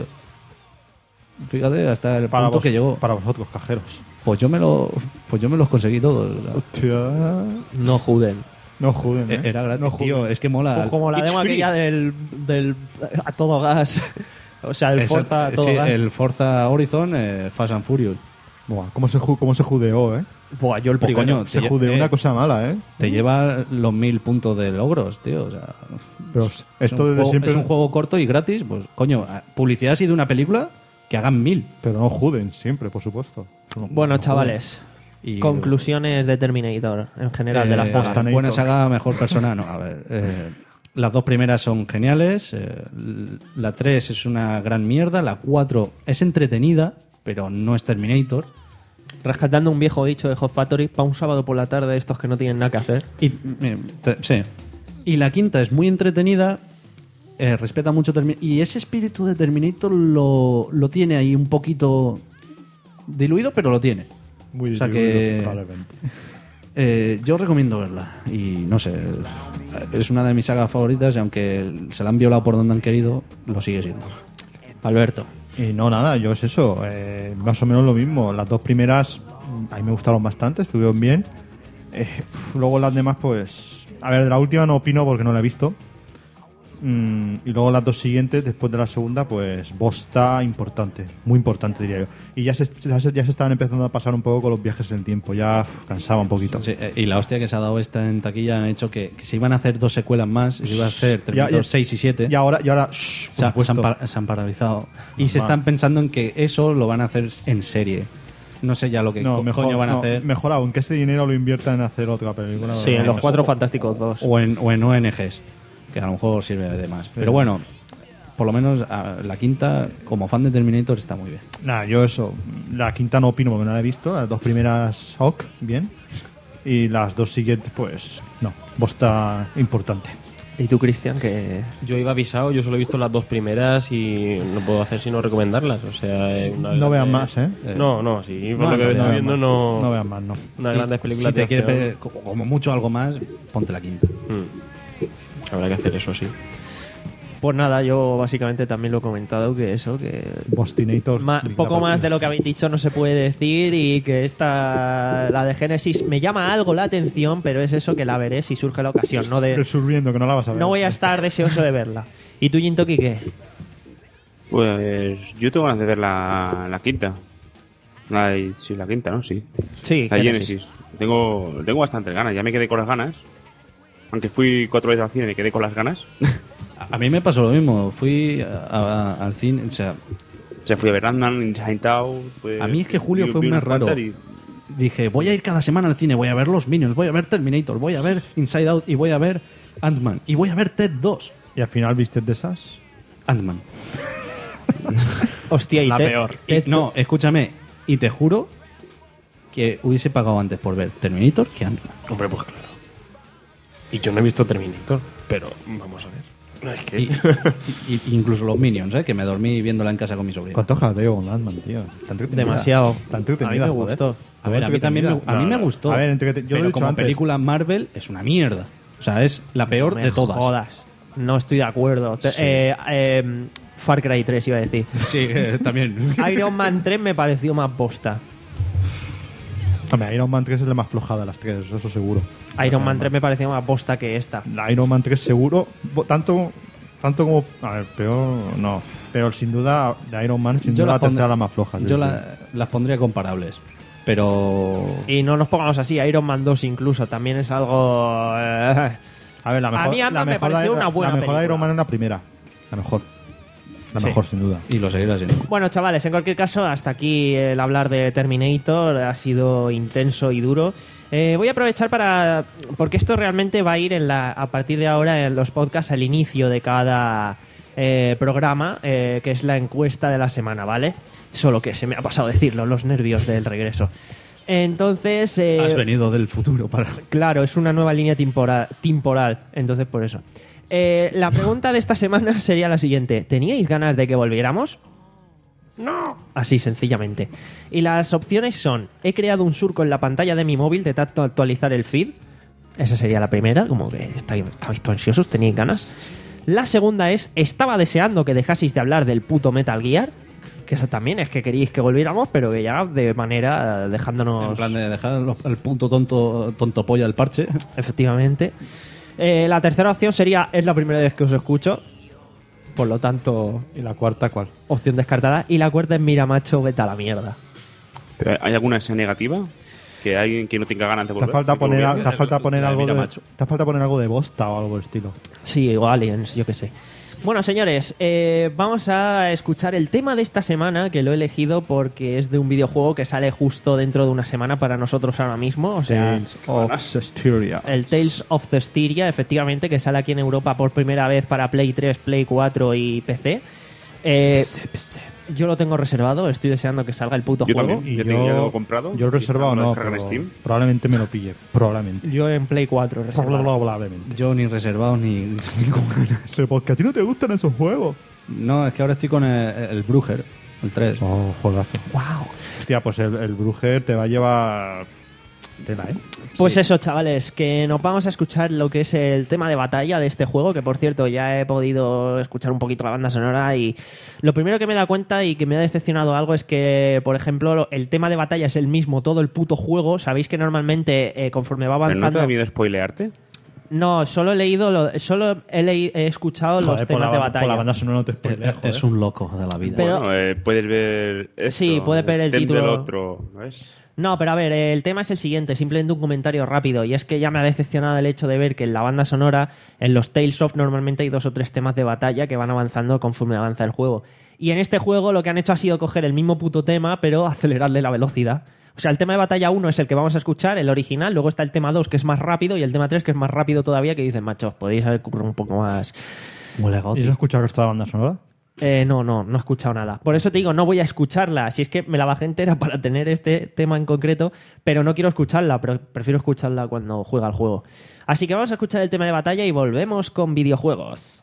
Fíjate hasta el Para, punto vos- que llegó. para vosotros, cajeros. Pues yo me lo, pues yo me los conseguí todos. o sea, Hostia. No juden. No juden, ¿eh? Era gratis, No tío. juden. Es que mola. Pues como la It's demo free. aquella del, del a todo gas. O sea, el Esa- Forza a todo sí, gas. el Forza Horizon, eh, Fast and Furious. Buah, ¿cómo se, ju- cómo se judeó, eh? Buah, yo el Pues, primero. coño, Se lle- judeó eh, una cosa mala, ¿eh? Te lleva los mil puntos de logros, tío. O sea, Pero es esto un desde juego- siempre... es un juego corto y gratis. Pues, coño, publicidad así de una película que hagan mil. Pero no juden siempre, por supuesto. No- Bueno, no chavales. Y, Conclusiones de Terminator en general eh, de la saga. Bastanator. Buena saga, mejor persona. No, a ver. eh, las dos primeras son geniales. eh, l- la tres es una gran mierda. La cuatro es entretenida, pero no es Terminator. Rescatando un viejo dicho de Hot Factory para un sábado por la tarde, estos que no tienen nada que hacer. Y, eh, te- sí. Y la quinta es muy entretenida, eh, respeta mucho Termi- y ese espíritu de Terminator lo, lo tiene ahí un poquito diluido, pero lo tiene. Muy O sea diluido, que- probablemente. Eh, yo recomiendo verla y no sé, es una de mis sagas favoritas y aunque se la han violado por donde han querido, lo sigue siendo. Alberto. Y no, nada, yo es eso. eh, más o menos lo mismo. Las dos primeras mm, a mí me gustaron bastante, estuvieron bien. Eh, uf, luego las demás, pues... A ver, de la última no opino porque no la he visto. Mm, y luego las dos siguientes, después de la segunda, pues bosta importante. Muy importante, diría yo. Y ya se, ya se, ya se estaban empezando a pasar un poco con los viajes en el tiempo. Ya uf, cansaba un poquito. Sí, eh, y la hostia que se ha dado esta en taquilla ha hecho que, que se iban a hacer dos secuelas más, y se iba a hacer Terminator seis y siete. Y ahora, y ahora shh, por se, ha- se supuesto. han, par- se han paralizado. Y se Normal. están pensando en que eso lo van a hacer en serie. No sé ya lo que No, co- mejor, coño van a no, hacer. mejor aún, que ese dinero lo inviertan en hacer otra película. Sí, en No, los no, Cuatro Fantásticos dos. O en, o en O N Ges, que a lo mejor sirve de más. Pero bueno, por lo menos a- la quinta, como fan de Terminator, está muy bien. Nada, yo eso. La quinta no opino porque no la he visto. Las dos primeras, ok, bien. Y las dos siguientes, pues no. Bosta importante. ¿Y tú, Cristian, que Yo iba avisado, yo solo he visto las dos primeras y no puedo hacer sino recomendarlas. O sea, eh, una No vean grande- más, ¿eh? No, no, sí, por No, lo que no estoy vean viendo más. no... No vean más, no. Unas Y grandes películas si te de quieres acción. ver co- como mucho algo más, ponte la quinta. Mm. Habrá que hacer eso, sí. Pues nada, yo básicamente también lo he comentado, que eso, que Bostinator. ma- poco más de lo que habéis dicho no se puede decir y que esta, la de Génesis, me llama algo la atención, pero es eso que la veré si surge la ocasión, no de Resurgiendo, que no la vas a ver. no voy a estar deseoso de verla. ¿Y tú, Jintoki, qué? Pues yo tengo ganas de ver la, la quinta. La, de- sí, la quinta, ¿no? Sí. Sí, La Génesis. Genesis. Tengo, tengo bastantes ganas. Ya me quedé con las ganas. Aunque fui cuatro veces al cine, me quedé con las ganas. A a mí me pasó lo mismo. Fui a- a- al cine, o sea, Se fui a ver Ant-Man, Inside Out. pues, A mí es que julio vi- fue vi un mes unas cuantas raro. y- dije, voy a ir cada semana al cine, voy a ver los Minions, voy a ver Terminator, voy a ver Inside Out y voy a ver Ant-Man y voy a ver Ted dos. ¿Y al final viste de esas? Ant-Man. Hostia, y La te- peor. Y- no, escúchame, y te juro que hubiese pagado antes por ver Terminator que Ant-Man. Hombre, pues claro. Y yo no he visto Terminator, pero vamos a ver. No, es que... Y, y- y incluso los Minions, ¿eh? Que me dormí viéndola en casa con mi sobrino. ¿Cuánto jadeo con Ant-Man, tío? Está entretenida. Demasiado. Está entretenida, A mí me joder. gustó. A ver, a mí también me, a mí me gustó. A ver, entrete- yo pero lo he dicho como antes. película Marvel es una mierda. O sea, es la peor Me de todas. jodas. No estoy de acuerdo. Te- Sí. eh, eh, Far Cry tres iba a decir. Sí, eh, también. Iron Man tres me pareció más posta. Hombre, Iron Man tres es la más flojada de las tres, eso seguro. Iron Man tres me pareció más posta que esta. La Iron Man tres seguro, bo- tanto, tanto como... A ver, peor no. Pero sin duda, de Iron Man, sin Yo duda la las tercera pondré- la más floja. sí, Yo sí. la- las pondría comparables. Pero. Y no nos pongamos así, Iron Man dos incluso también es algo... eh, A ver, la mejor, A mí Ant-Man la me mejor pareció de- una buena La mejor de película. Iron Man es la primera. La mejor. La Sí. mejor, sin duda. Y lo seguirá siendo. Bueno, chavales, en cualquier caso, hasta aquí el hablar de Terminator ha sido intenso y duro. Eh, voy a aprovechar para... porque esto realmente va a ir en la, a partir de ahora en los podcasts al inicio de cada eh, programa, eh, que es la encuesta de la semana, ¿vale? Solo que se me ha pasado decirlo, los nervios del regreso. Entonces... eh, Has venido del futuro para. Claro, es una nueva línea temporal, temporal entonces por eso. Eh, la pregunta de esta semana sería la siguiente. ¿Teníais ganas de que volviéramos? No. Así, sencillamente. Y las opciones son: he creado un surco en la pantalla de mi móvil de tanto actualizar el feed. Esa sería la primera, como que estáis, estabais ansiosos, teníais ganas. La segunda es: estaba deseando que dejaseis de hablar del puto Metal Gear. Que esa también es que queríais que volviéramos, pero que ya de manera eh, dejándonos... En plan de dejar los- el punto tonto, tonto polla del parche. Efectivamente. Eh, la tercera opción sería: es la primera vez que os escucho. Por lo tanto, ¿Y la cuarta cuál? opción descartada. Y la cuarta es: mira, macho, vete a la mierda. Pero ¿hay alguna esa negativa? ¿Que alguien que no tenga ganas de Te volver? hace falta ¿Que poner, volver? te hace falta poner la de algo de, Miramacho. te hace falta poner algo de bosta o algo del estilo. Sí, o aliens, yo qué sé. Bueno, señores, eh, vamos a escuchar el tema de esta semana, que lo he elegido porque es de un videojuego que sale justo dentro de una semana para nosotros ahora mismo. O sea, Tales of Cestiria. el Tales of Cestiria, efectivamente, que sale aquí en Europa por primera vez para Play tres, Play cuatro y P C. Eh, yo lo tengo reservado, estoy deseando que salga el puto Yo juego. también. Y Ya te- ya lo he comprado. Yo he reservado Y no, descarga en pero Steam. probablemente me lo pille. Probablemente. Yo en Play cuatro reservado. Probablemente. Yo ni reservado ni, ni con ganas. Pero porque a ti no te gustan esos juegos. No, es que ahora estoy con el, el Bruger, el tres. Oh, juegazo. Wow. Hostia, pues el, el Bruger te va a llevar tela, ¿eh? Pues eso, chavales, que nos vamos a escuchar lo que es el tema de batalla de este juego, que por cierto ya he podido escuchar un poquito la banda sonora y lo primero que me he dado cuenta y que me ha decepcionado algo es que, por ejemplo, el tema de batalla es el mismo todo el puto juego. Sabéis que normalmente eh, conforme va ¿Pero no te avanzando... da miedo spoilearte? No, solo he leído, lo- solo he, leí- he escuchado los Joder, por temas la, de ba- batalla. por la banda sonora no te Es, spoileas, joder. es un loco de la vida. Pero- Bueno, eh, puedes ver esto, Sí, puedes ver el depende título. del otro, ¿ves? No, pero a ver, el tema es el siguiente, simplemente un comentario rápido, y es que ya me ha decepcionado el hecho de ver que en la banda sonora, en los Tales of, normalmente hay dos o tres temas de batalla que van avanzando conforme avanza el juego. Y en este juego lo que han hecho ha sido coger el mismo puto tema, pero acelerarle la velocidad. O sea, el tema de batalla uno es el que vamos a escuchar, el original, luego está el tema dos que es más rápido, y el tema tres que es más rápido todavía, que dicen, machos, podéis haber currado un poco más... Huele a ¿Y goti. has escuchado el resto de la banda sonora? Eh, no, no, no he escuchado nada. Por eso te digo, no voy a escucharla. Si es que me la bajé entera para tener este tema en concreto, pero no quiero escucharla, pero prefiero escucharla cuando juega el juego. Así que vamos a escuchar el tema de batalla y volvemos con videojuegos.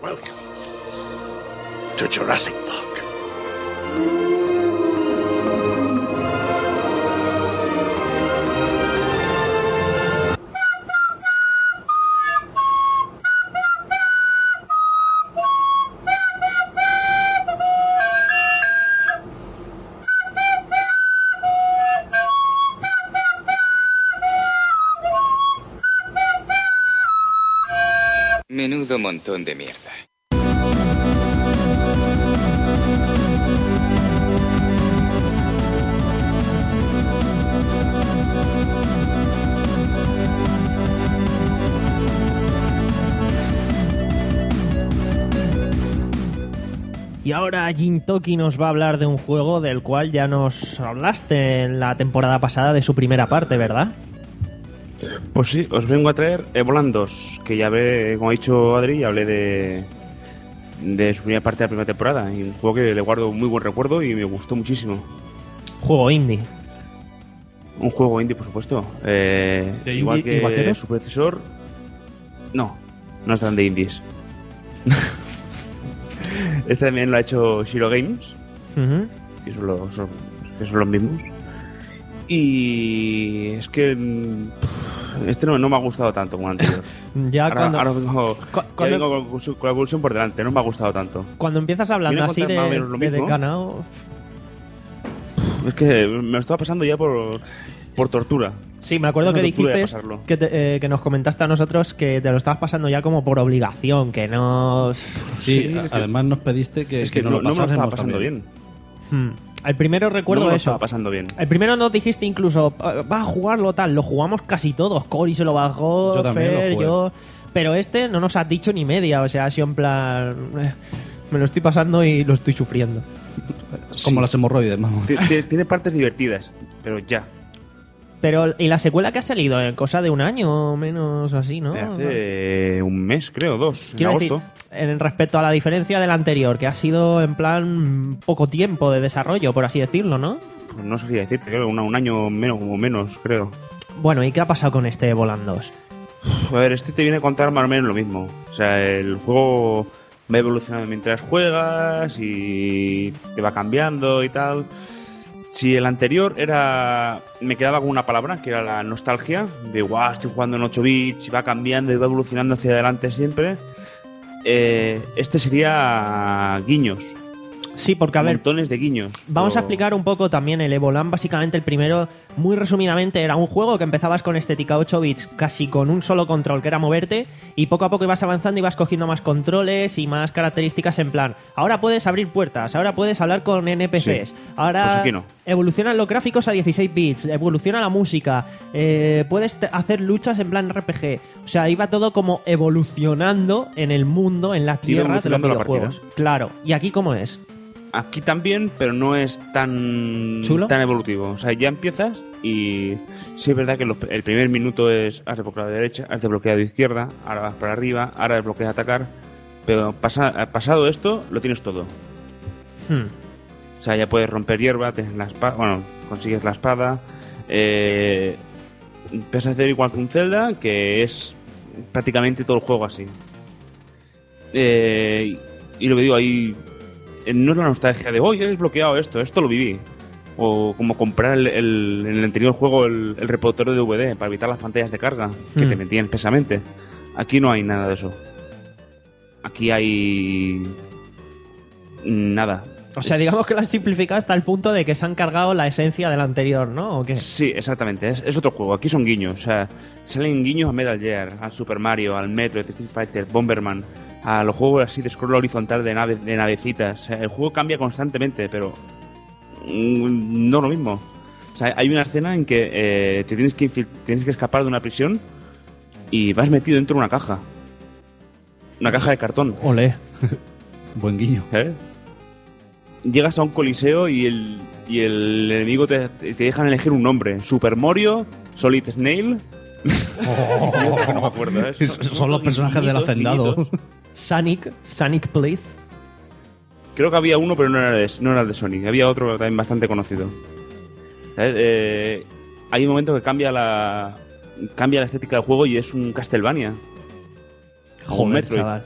Welcome to Jurassic Park. Menudo montón de mierda. Y ahora Jintoki nos va a hablar de un juego del cual ya nos hablaste en la temporada pasada de su primera parte, ¿verdad? Pues sí, os vengo a traer Evoland dos, que ya ve, como ha dicho Adri, ya hablé de, de su primera parte de la primera temporada. Y un juego que le guardo muy buen recuerdo y me gustó muchísimo. Juego indie. Un juego indie, por supuesto. Eh, ¿De igual indie que y vaqueros? su predecesor. No, no están de indies. Este también lo ha hecho Shiro Games. Uh-huh. Que son los, son, que son los mismos. Y es que pff, este no, no me ha gustado tanto como el anterior. ya ahora, cuando, ahora vengo, cu- ya cuando, vengo con, con la evolución por delante, no me ha gustado tanto. cuando empiezas hablando Viene a así contar de, más o menos lo de mismo. Decanao, Es que me lo estaba pasando ya por, por tortura. sí, me acuerdo Es una que tortura de dijiste pasarlo. que, te- eh, que nos comentaste a nosotros que te lo estabas pasando ya como por obligación, que no... Sí, Sí, a- es que- además nos pediste que, Es que nos no, lo no me lo estaba pasásemos pasando también. bien. Hmm. El primero recuerdo no me lo eso. estaba pasando bien. El primero nos dijiste incluso, "Ah, va a jugarlo tal", lo jugamos casi todos. Cory se lo bajó, Yo también lo Fer, jugué. yo... Pero este no nos has dicho ni media, o sea, ha sido en plan... eh, me lo estoy pasando y lo estoy sufriendo. Como Sí. las hemorroides, vamos. Ti- ti- Tiene partes divertidas, pero ya. Pero, ¿y la secuela que ha salido? En cosa de un año o menos así, ¿no? Hace un mes, creo, dos, en Quiero agosto. decir, en respecto a la diferencia del anterior, que ha sido en plan poco tiempo de desarrollo, por así decirlo, ¿no? Pues no sabría decirte, creo, una- un año menos o menos, creo. Bueno, ¿y qué ha pasado con este Voland dos? A ver, este te viene a contar más o menos lo mismo. O sea, el juego va evolucionando mientras juegas y te va cambiando y tal. Si el anterior era... me quedaba con una palabra, que era la nostalgia, de guau, estoy jugando en ocho bits y va cambiando y va evolucionando hacia adelante siempre. Eh, este sería guiños. Sí, porque a ver, Montones de guiños. vamos a Pero- explicar un poco también el Evoland. Básicamente el primero, muy resumidamente, era un juego que empezabas con estética ocho bits, casi con un solo control, que era moverte, y poco a poco ibas avanzando y ibas cogiendo más controles y más características en plan, ahora puedes abrir puertas, ahora puedes hablar con N P Cs, Sí. ahora Pues aquí no. evolucionan los gráficos a dieciséis bits, evoluciona la música, eh, puedes te- hacer luchas en plan R P G. O sea, iba todo como evolucionando en el mundo, en la tierra de los evolucionando la videojuegos. partida. Claro, ¿y aquí cómo es? Aquí también, pero no es tan ¿Chulo? tan evolutivo. O sea, ya empiezas y sí es verdad que los- el primer minuto es has desbloqueado de derecha, has desbloqueado de izquierda, ahora vas para arriba, ahora desbloqueas atacar. Pero pasa- pasado esto, lo tienes todo. Hmm. O sea, ya puedes romper hierba, tienes la espada, bueno, consigues la espada. Eh, empiezas a hacer igual que un Zelda, que es prácticamente todo el juego así. Eh, y lo que digo, ahí eh, no es la nostalgia de, oh, yo he desbloqueado esto, esto lo viví. O como comprar el, el- en el anterior juego el, el reproductor de D V D para evitar las pantallas de carga, que Hmm. te metían pesamente. Aquí no hay nada de eso. Aquí hay... nada. O sea, Es- digamos que lo han simplificado hasta el punto de que se han cargado la esencia del anterior, ¿no? ¿O qué? Sí, exactamente. Es, es otro juego. Aquí son guiños. O sea, salen guiños a Metal Gear, al Super Mario, al Metro, Street Fighter, Bomberman, a los juegos así de scroll horizontal de, nave, de navecitas. O sea, el juego cambia constantemente, pero mm, no lo mismo. O sea, hay una escena en que eh, te tienes que, infil- tienes que escapar de una prisión y vas metido dentro de una caja. Una caja de cartón. Olé. Buen guiño. ¿Eh? Llegas a un coliseo y el, y el enemigo te, te dejan elegir un nombre. Super Mario, Solid Snail. Y otra que no me acuerdo, ¿eh? Son los personajes del infinitos, hacendado. infinitos. Sonic, Sonic Please. Creo que había uno, pero no era de, no era de Sonic. Había otro también bastante conocido. ¿Sabes? Eh, hay un momento que cambia la cambia la estética del juego y es un Castlevania. O un Joder, Metroid. chaval.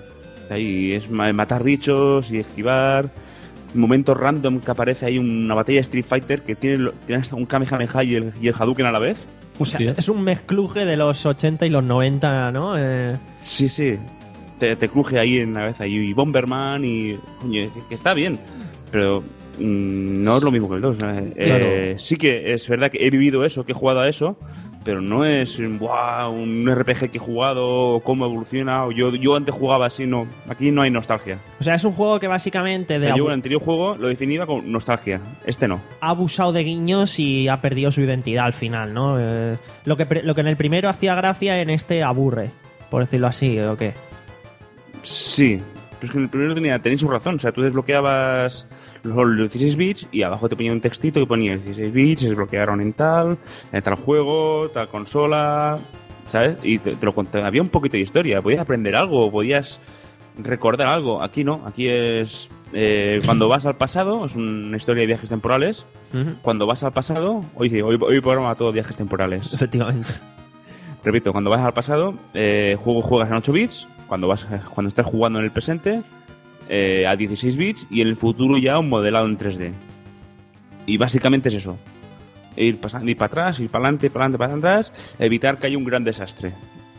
Ahí es ma- matar bichos y esquivar. Momentos random que aparece ahí una batalla de Street Fighter que tiene, lo- tiene hasta un Kamehameha y el, y el Hadouken a la vez. O sea, es un mezcluje de los ochenta y los noventa, ¿no? Eh, Sí, sí. Te, te cruje ahí en la cabeza. Y Bomberman y... Coño, que, que está bien. Pero mm, no es lo mismo que el dos. ¿eh? Eh, sí que es verdad que he vivido eso, que he jugado a eso, pero no es ¡buah! Un R P G que he jugado, o cómo evoluciona, o yo, yo antes jugaba así, no. Aquí no hay nostalgia. o sea, es un juego que básicamente O de sea, yo abu- el anterior juego lo definía con nostalgia. Este no. ha abusado de guiños y ha perdido su identidad al final, ¿no? Eh, lo, que pre- lo que en el primero hacía gracia, en este aburre, por decirlo así, ¿o qué? Sí. Pero es que en el primero tenía, tenéis su razón. O sea, tú desbloqueabas los los dieciséis bits y abajo te ponía un textito que ponía dieciséis bits, se desbloquearon en tal, en tal juego, tal consola, ¿sabes? Y te, te lo contaba. Había un poquito de historia. Podías aprender algo, podías recordar algo. Aquí no. Aquí es... eh, cuando vas al pasado, es una historia de viajes temporales. Ujú. Cuando vas al pasado... Oye, hoy, hoy programa todo viajes temporales. Efectivamente. Repito, cuando vas al pasado, eh, juego juegas en ocho bits, cuando vas cuando estás jugando en el presente, eh, a dieciséis bits, y en el futuro ya un modelado en tres D. Y básicamente es eso. Ir, pasando, ir para atrás, ir para adelante, para adelante, para atrás, evitar que haya un gran desastre.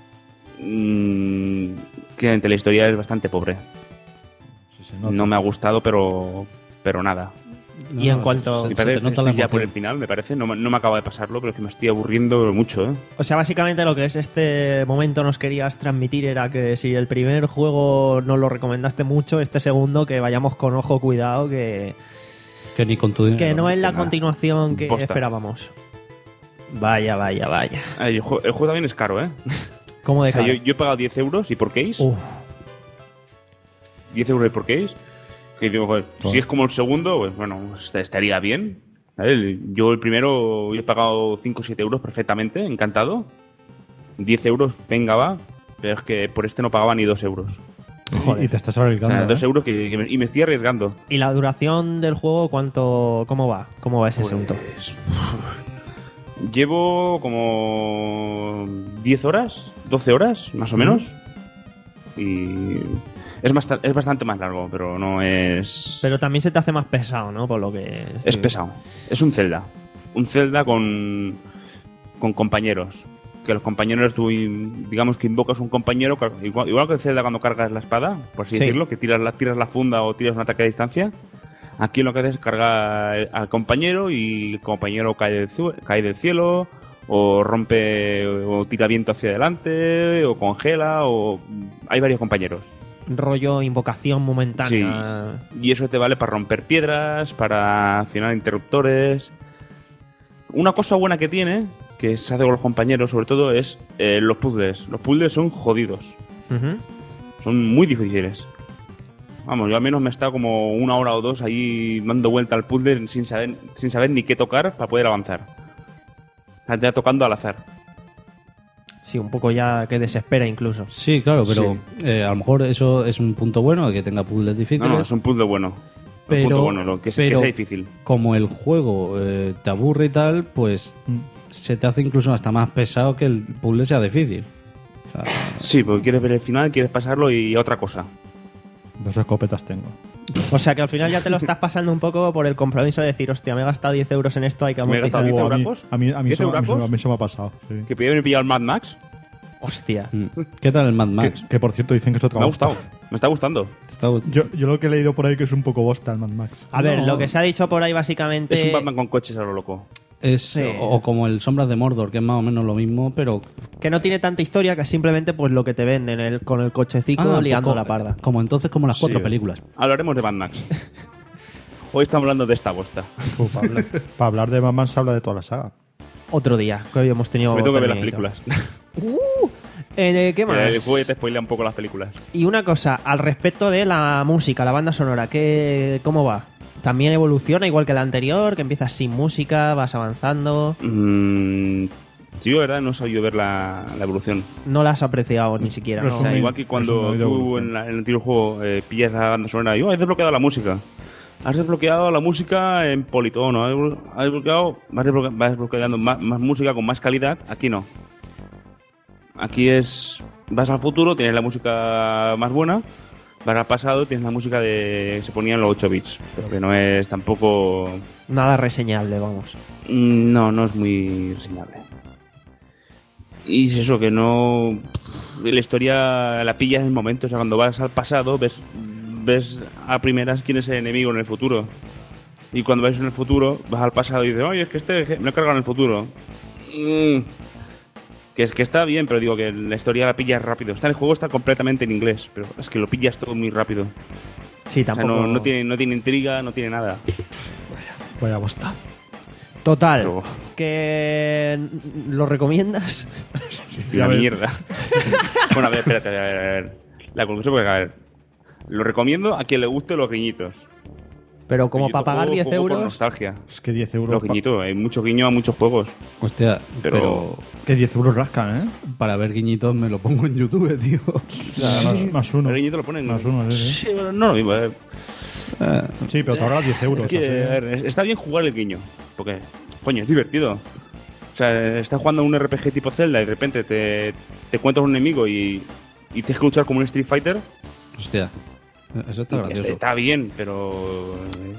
Mm, claramente la historia es bastante pobre. No me ha gustado, pero pero nada. Y en cuanto... Me parece, estoy ya por el final, me parece. No, me- no me acaba de pasarlo, pero es que me estoy aburriendo mucho, ¿eh? O sea, básicamente lo que es este momento nos querías transmitir era que si el primer juego nos lo recomendaste mucho, este segundo que vayamos con ojo cuidado, que, Que ni con tu dinero. que no es la nada. continuación que Posta. esperábamos. Vaya, vaya, vaya. Ay, el, juego, el juego también es caro, ¿eh? ¿Cómo de O sea, caro? yo, yo he pagado diez euros y por case. Uf. diez euros y por case. Que digo, joder, si es como el segundo, pues bueno, est- estaría bien. ¿Sabes? Yo el primero he pagado cinco o siete euros perfectamente, encantado. diez euros, venga, va. Pero es que por este no pagaba ni dos euros. Y, y te estás O arriesgando. sea, ¿eh? dos euros que, que me- y me estoy arriesgando. ¿Y la duración del juego cuánto, cómo va? ¿Cómo va ese asunto? Pues, llevo como diez horas, doce horas, más o menos. Y es bastante, es bastante más largo, pero no es... Pero también se te hace más pesado, ¿no? Por lo que... Es pesado. Es un Zelda. Un Zelda con, con compañeros. Que los compañeros, tú digamos que invocas un compañero, igual, igual que el Zelda cuando cargas la espada, por así Sí. decirlo, que tiras la, tiras la funda o tiras un ataque a distancia. Aquí lo que haces es cargar al compañero y el compañero cae del, cielo, cae del cielo, o rompe, o tira viento hacia adelante, o congela, o... Hay varios compañeros. Rollo invocación momentánea. Sí. Y eso te vale para romper piedras, para accionar interruptores. Una cosa buena que tiene, que se hace con los compañeros, sobre todo, es eh, los puzzles. Los puzzles son jodidos. Ujú. Son muy difíciles. Vamos, yo al menos me he estado como una hora o dos ahí dando vuelta al puzzle sin saber, sin saber ni qué tocar para poder avanzar. O sea, ya tocando al azar. Sí, un poco ya que desespera incluso. Sí, claro, pero Sí. eh, a lo mejor eso es un punto bueno, de que tenga puzzles difíciles. No, no, es un puzzle bueno. Pero- un punto bueno, lo que, es- que pero- sea difícil. Como el juego eh, te aburre y tal, pues se te hace incluso hasta más pesado que el puzzle sea difícil. O sea, Sí, porque quieres ver el final, quieres pasarlo y otra cosa. Dos escopetas tengo. O sea que al final ya te lo estás pasando un poco por el compromiso de decir, hostia, me he gastado diez euros en esto, hay que Me he amortizar. gastado diez Uh, a mí, euracos. a mí, a mí ¿diez eso, a mí euracos? eso- a mí eso me ha pasado. sí. Que podía haber pillado el Mad Max. Hostia. ¿qué tal el Mad Max? Que, que, por cierto dicen que es otra Me ha bosta. gustado. Me está gustando. ¿Te está gust- Yo, yo lo que he leído por ahí que es un poco bosta el Mad Max. A ver, No. lo que se ha dicho por ahí básicamente... Es un Batman con coches a lo loco. Es, Sí. o, o como el Sombras de Mordor, que es más o menos lo mismo, pero... Que no tiene tanta historia, que es simplemente pues lo que te venden el, con el cochecico Ah, liando poco- la parda. Como entonces, como las cuatro Sí. películas. Hablaremos de Mad Max. Hoy estamos hablando de esta bosta. Uf, para, hablar, para hablar de Batman se habla de toda la saga. Otro día, que hoy hemos tenido... Me tengo que ver las Terminator. películas. Eh, ¿Qué más? El juego ya te spoilea un poco las películas. Y una cosa, al respecto de la música, la banda sonora, ¿qué, ¿cómo va? ¿También evoluciona igual que la anterior? ¿Que empiezas sin música, vas avanzando? Mm, sí, yo, verdad, no he sabido ver la, la evolución. No la has apreciado ni siquiera, ¿no? O sea, Resumen- igual que cuando resumen de tú evolución. en, la- en el anterior juego eh, pillas la banda sonora y oh, has desbloqueado la música. Has desbloqueado la música en politono. Has desblo- has desbloqueado, vas, desbloque- vas desbloqueando más, más música con más calidad. Aquí no. Aquí es... Vas al futuro, tienes la música más buena, Para el pasado tienes la música de que se ponía en los ocho bits, pero que no es tampoco... Nada reseñable, vamos. Mm, No, no es muy reseñable. Y es eso, que no... La historia la pillas en el momento, o sea, cuando vas al pasado ves, ves a primeras quién es el enemigo en el futuro. Y cuando vas en el futuro, vas al pasado y dices, oye, es que este me he cargado en el futuro. Mm. Que es que está bien, pero digo que la historia la pillas rápido. Está, el juego está completamente en inglés, pero es que lo pillas todo muy rápido. Sí, tampoco... O sea, no, no, tiene, no tiene intriga, no tiene nada. Vaya bosta. Total, Pero- que lo recomiendas. Y una a ver. mierda. Bueno, a ver, espérate, a ver, a ver. La conclusión, porque, a ver, lo recomiendo a quien le guste los guiñitos. Pero como Yo para pagar juego- diez juego por euros. nostalgia. Es que diez euros. Los guiñitos, hay mucho guiño a muchos juegos. Hostia, Pero- pero, Que diez euros rascan, ¿eh? para ver guiñitos me lo pongo en YouTube, tío. O sea, más, más uno. El guiñito lo ponen. Más uno, sí, sí. Sí, pero no lo mismo. eh. Eh, Sí, pero te ahorras diez euros. Es que, así. a ver, está bien jugar el guiño. Porque, coño, es divertido. O sea, estás jugando a un R P G tipo Zelda y de repente te, te encuentras un enemigo y, y tienes que luchar como un Street Fighter. hostia, eso está gracioso. Está, está bien, pero. eh,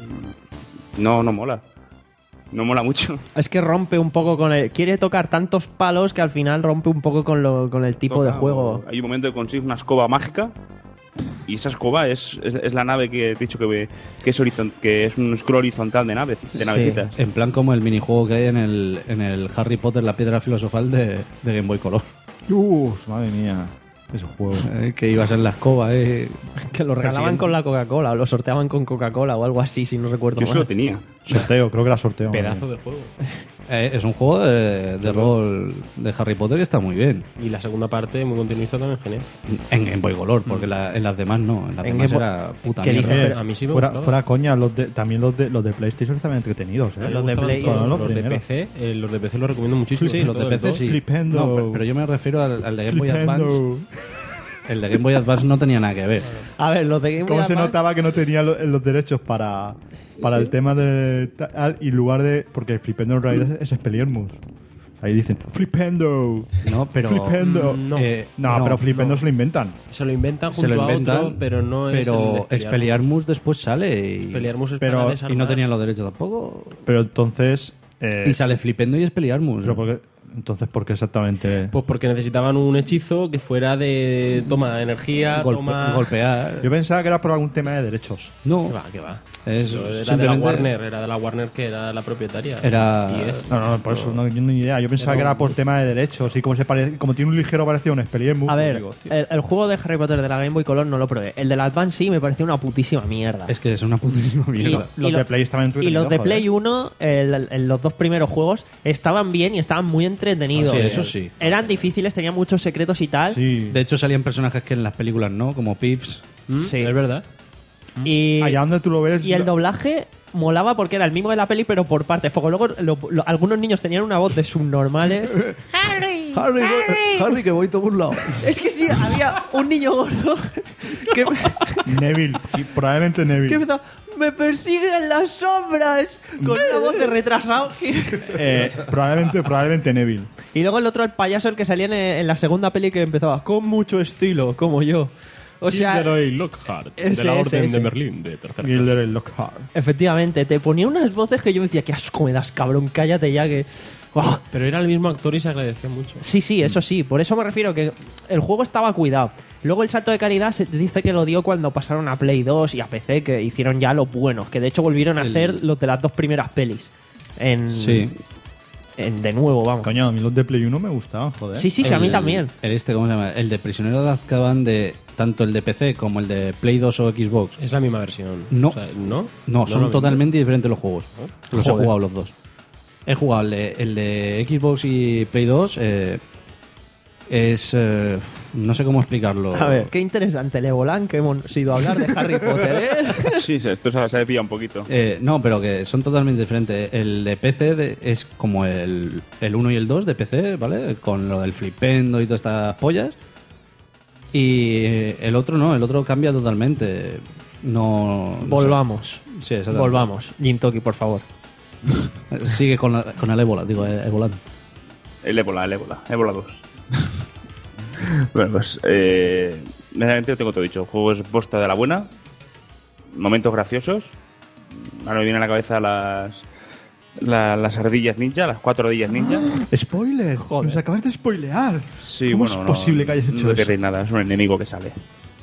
No, no mola. No mola mucho. Es que rompe un poco con el. Quiere tocar tantos palos que al final rompe un poco con, lo, con el tipo de Toca, juego. Hay un momento que consigues una escoba mágica. Y esa escoba es, es, es la nave que te he dicho que, que, es horizon- que es un scroll horizontal de naves, de navecitas. En plan como el minijuego que hay en el, en el Harry Potter, la piedra filosofal de, de Game Boy Color. Uf, madre mía. Ese juego. Eh, que ibas en la escoba, eh. Que lo regalaban con la Coca-Cola o lo sorteaban con Coca-Cola o algo así, si no recuerdo Yo eso mal. lo tenía. Sorteo, creo que era sorteo. Pedazo madre de juego. Eh, es un juego de, de rol de Harry Potter que está muy bien. Y la segunda parte, muy continuista, también genial. En Game Boy Color, porque la- en las demás no. En las En demás Game Boy- era puta ¿Qué mierda. dices? mía. pero a mí sí me fuera, gustaba. fuera coña, los de, también los de, los de PlayStation estaban entretenidos, ¿eh? A mí me Los de gustaban Play- todos, los los de primeros. P C, eh, los de P C los recomiendo muchísimo. Sí, los de sobre P C todo sí. Flipendo. No, pero, pero yo me refiero al, al de Game Boy Flipendo. Advance. El de Game Boy Advance no tenía nada que ver. A ver, los de Game Boy ¿Cómo se Advance- notaba que no tenía lo- los derechos para, para el tema de tal, y en lugar de... Porque Flipendo en realidad es Expelliarmus. Ahí dicen Flipendo. No, pero. Flipendo. no. eh, No, pero Flipendo se lo inventan. Se lo inventan se junto lo a inventan, otro, pero no es pero el Expelliarmus después sale y, Expelliarmus es pero- para y y desarmar. no tenían los derechos tampoco. Pero entonces... eh, Y sale Flipendo y Expelliarmus. pero porque- entonces, ¿por qué exactamente...? Pues porque necesitaban un hechizo que fuera de toma energía, Golpe- toma... golpear. Yo pensaba que era por algún tema de derechos. No, Que va, que va. es Eso era de la simplemente- Warner, era de la Warner que era la propietaria. Era- Y es- No, no, por eso no, yo ni idea. Yo pensaba que era por tema de derechos. Y como, se parece, como tiene un ligero parecido a un Expelliarmus... A pues ver, digo, tío. el, el juego de Harry Potter de la Game Boy Color no lo probé. El del Advance sí me pareció una putísima mierda. Es que es una putísima mierda. Y- Los lo- de Play estaban Y entretenidos. los de joder. Play uno, el- el- los dos primeros juegos, estaban bien y estaban muy entretenidos. Sí, eso sí. Eran difíciles, tenían muchos secretos y tal. Sí. De hecho, salían personajes que en las películas no, como Pips. ¿Mm? Sí. Es verdad. Y, Allá donde tú lo ves... y el doblaje molaba porque era el mismo de la peli, pero por partes. Porque luego lo- lo- algunos niños tenían una voz de subnormales. ¡Harry! Harry, Harry, que voy todo por un lado. Es que sí, había un niño gordo que, Neville. Sí, probablemente Neville. que empezaba, ¡me persiguen las sombras! Con una voz de retrasado. Eh, probablemente, probablemente Neville. Y luego el otro, el payaso, el que salía en, en la segunda peli que empezaba con mucho estilo, como yo. O sea, Gilderoy Lockhart, de ese, la ese, Orden ese. de Merlín, de tercera clase. Gilderoy Lockhart. efectivamente, te ponía unas voces que yo decía, qué asco me das, cabrón, cállate ya que... ¡Guau! Pero era el mismo actor y se agradecía mucho. Sí, sí, eso sí, por eso me refiero que el juego estaba cuidado. Luego el salto de calidad se dice que lo dio cuando pasaron a Play dos y a P C, que hicieron ya lo bueno, que de hecho volvieron a El- hacer los de las dos primeras pelis. En, Sí. en- de nuevo, vamos. Coño, a mí los de Play uno me gustaban, joder. Sí, sí, sí, a mí El- también. El este, ¿cómo se llama? El de Prisionero de Azkaban, de tanto el de P C como el de Play dos o Xbox. Es la misma versión. No. O sea, ¿no? No, son lo mismo. totalmente diferentes los juegos. Los he Joder. jugado los dos. He jugado el de, el de Xbox y Play dos. eh, es. eh, no sé cómo explicarlo. A ver, qué interesante el Evolan que hemos ido a hablar de Harry Potter, ¿eh? Sí, sí, esto se, se ha pillado un poquito. Eh, no, pero que son totalmente diferentes. El de P C de- es como el, el uno y el dos de P C, ¿vale? Con lo del flipendo y todas estas pollas. Y eh, el otro no, el otro cambia totalmente. No. no Volvamos. sé. Sí, exactamente. Volvamos. Jim Toki, por favor. Sigue con, la- con el ébola, digo, eh, ébola. El ébola, el ébola, ébola dos. Bueno, pues eh, Medianamente lo tengo todo dicho. El juego es bosta de la buena. Momentos graciosos. Ahora me vienen a la cabeza las... La, las ardillas ninja, las cuatro ardillas ninja. ¡Spoiler! Joder. Nos acabas de spoilear. Sí, ¿Cómo bueno, es posible no, que hayas hecho no eso? No nada, es un enemigo que sale.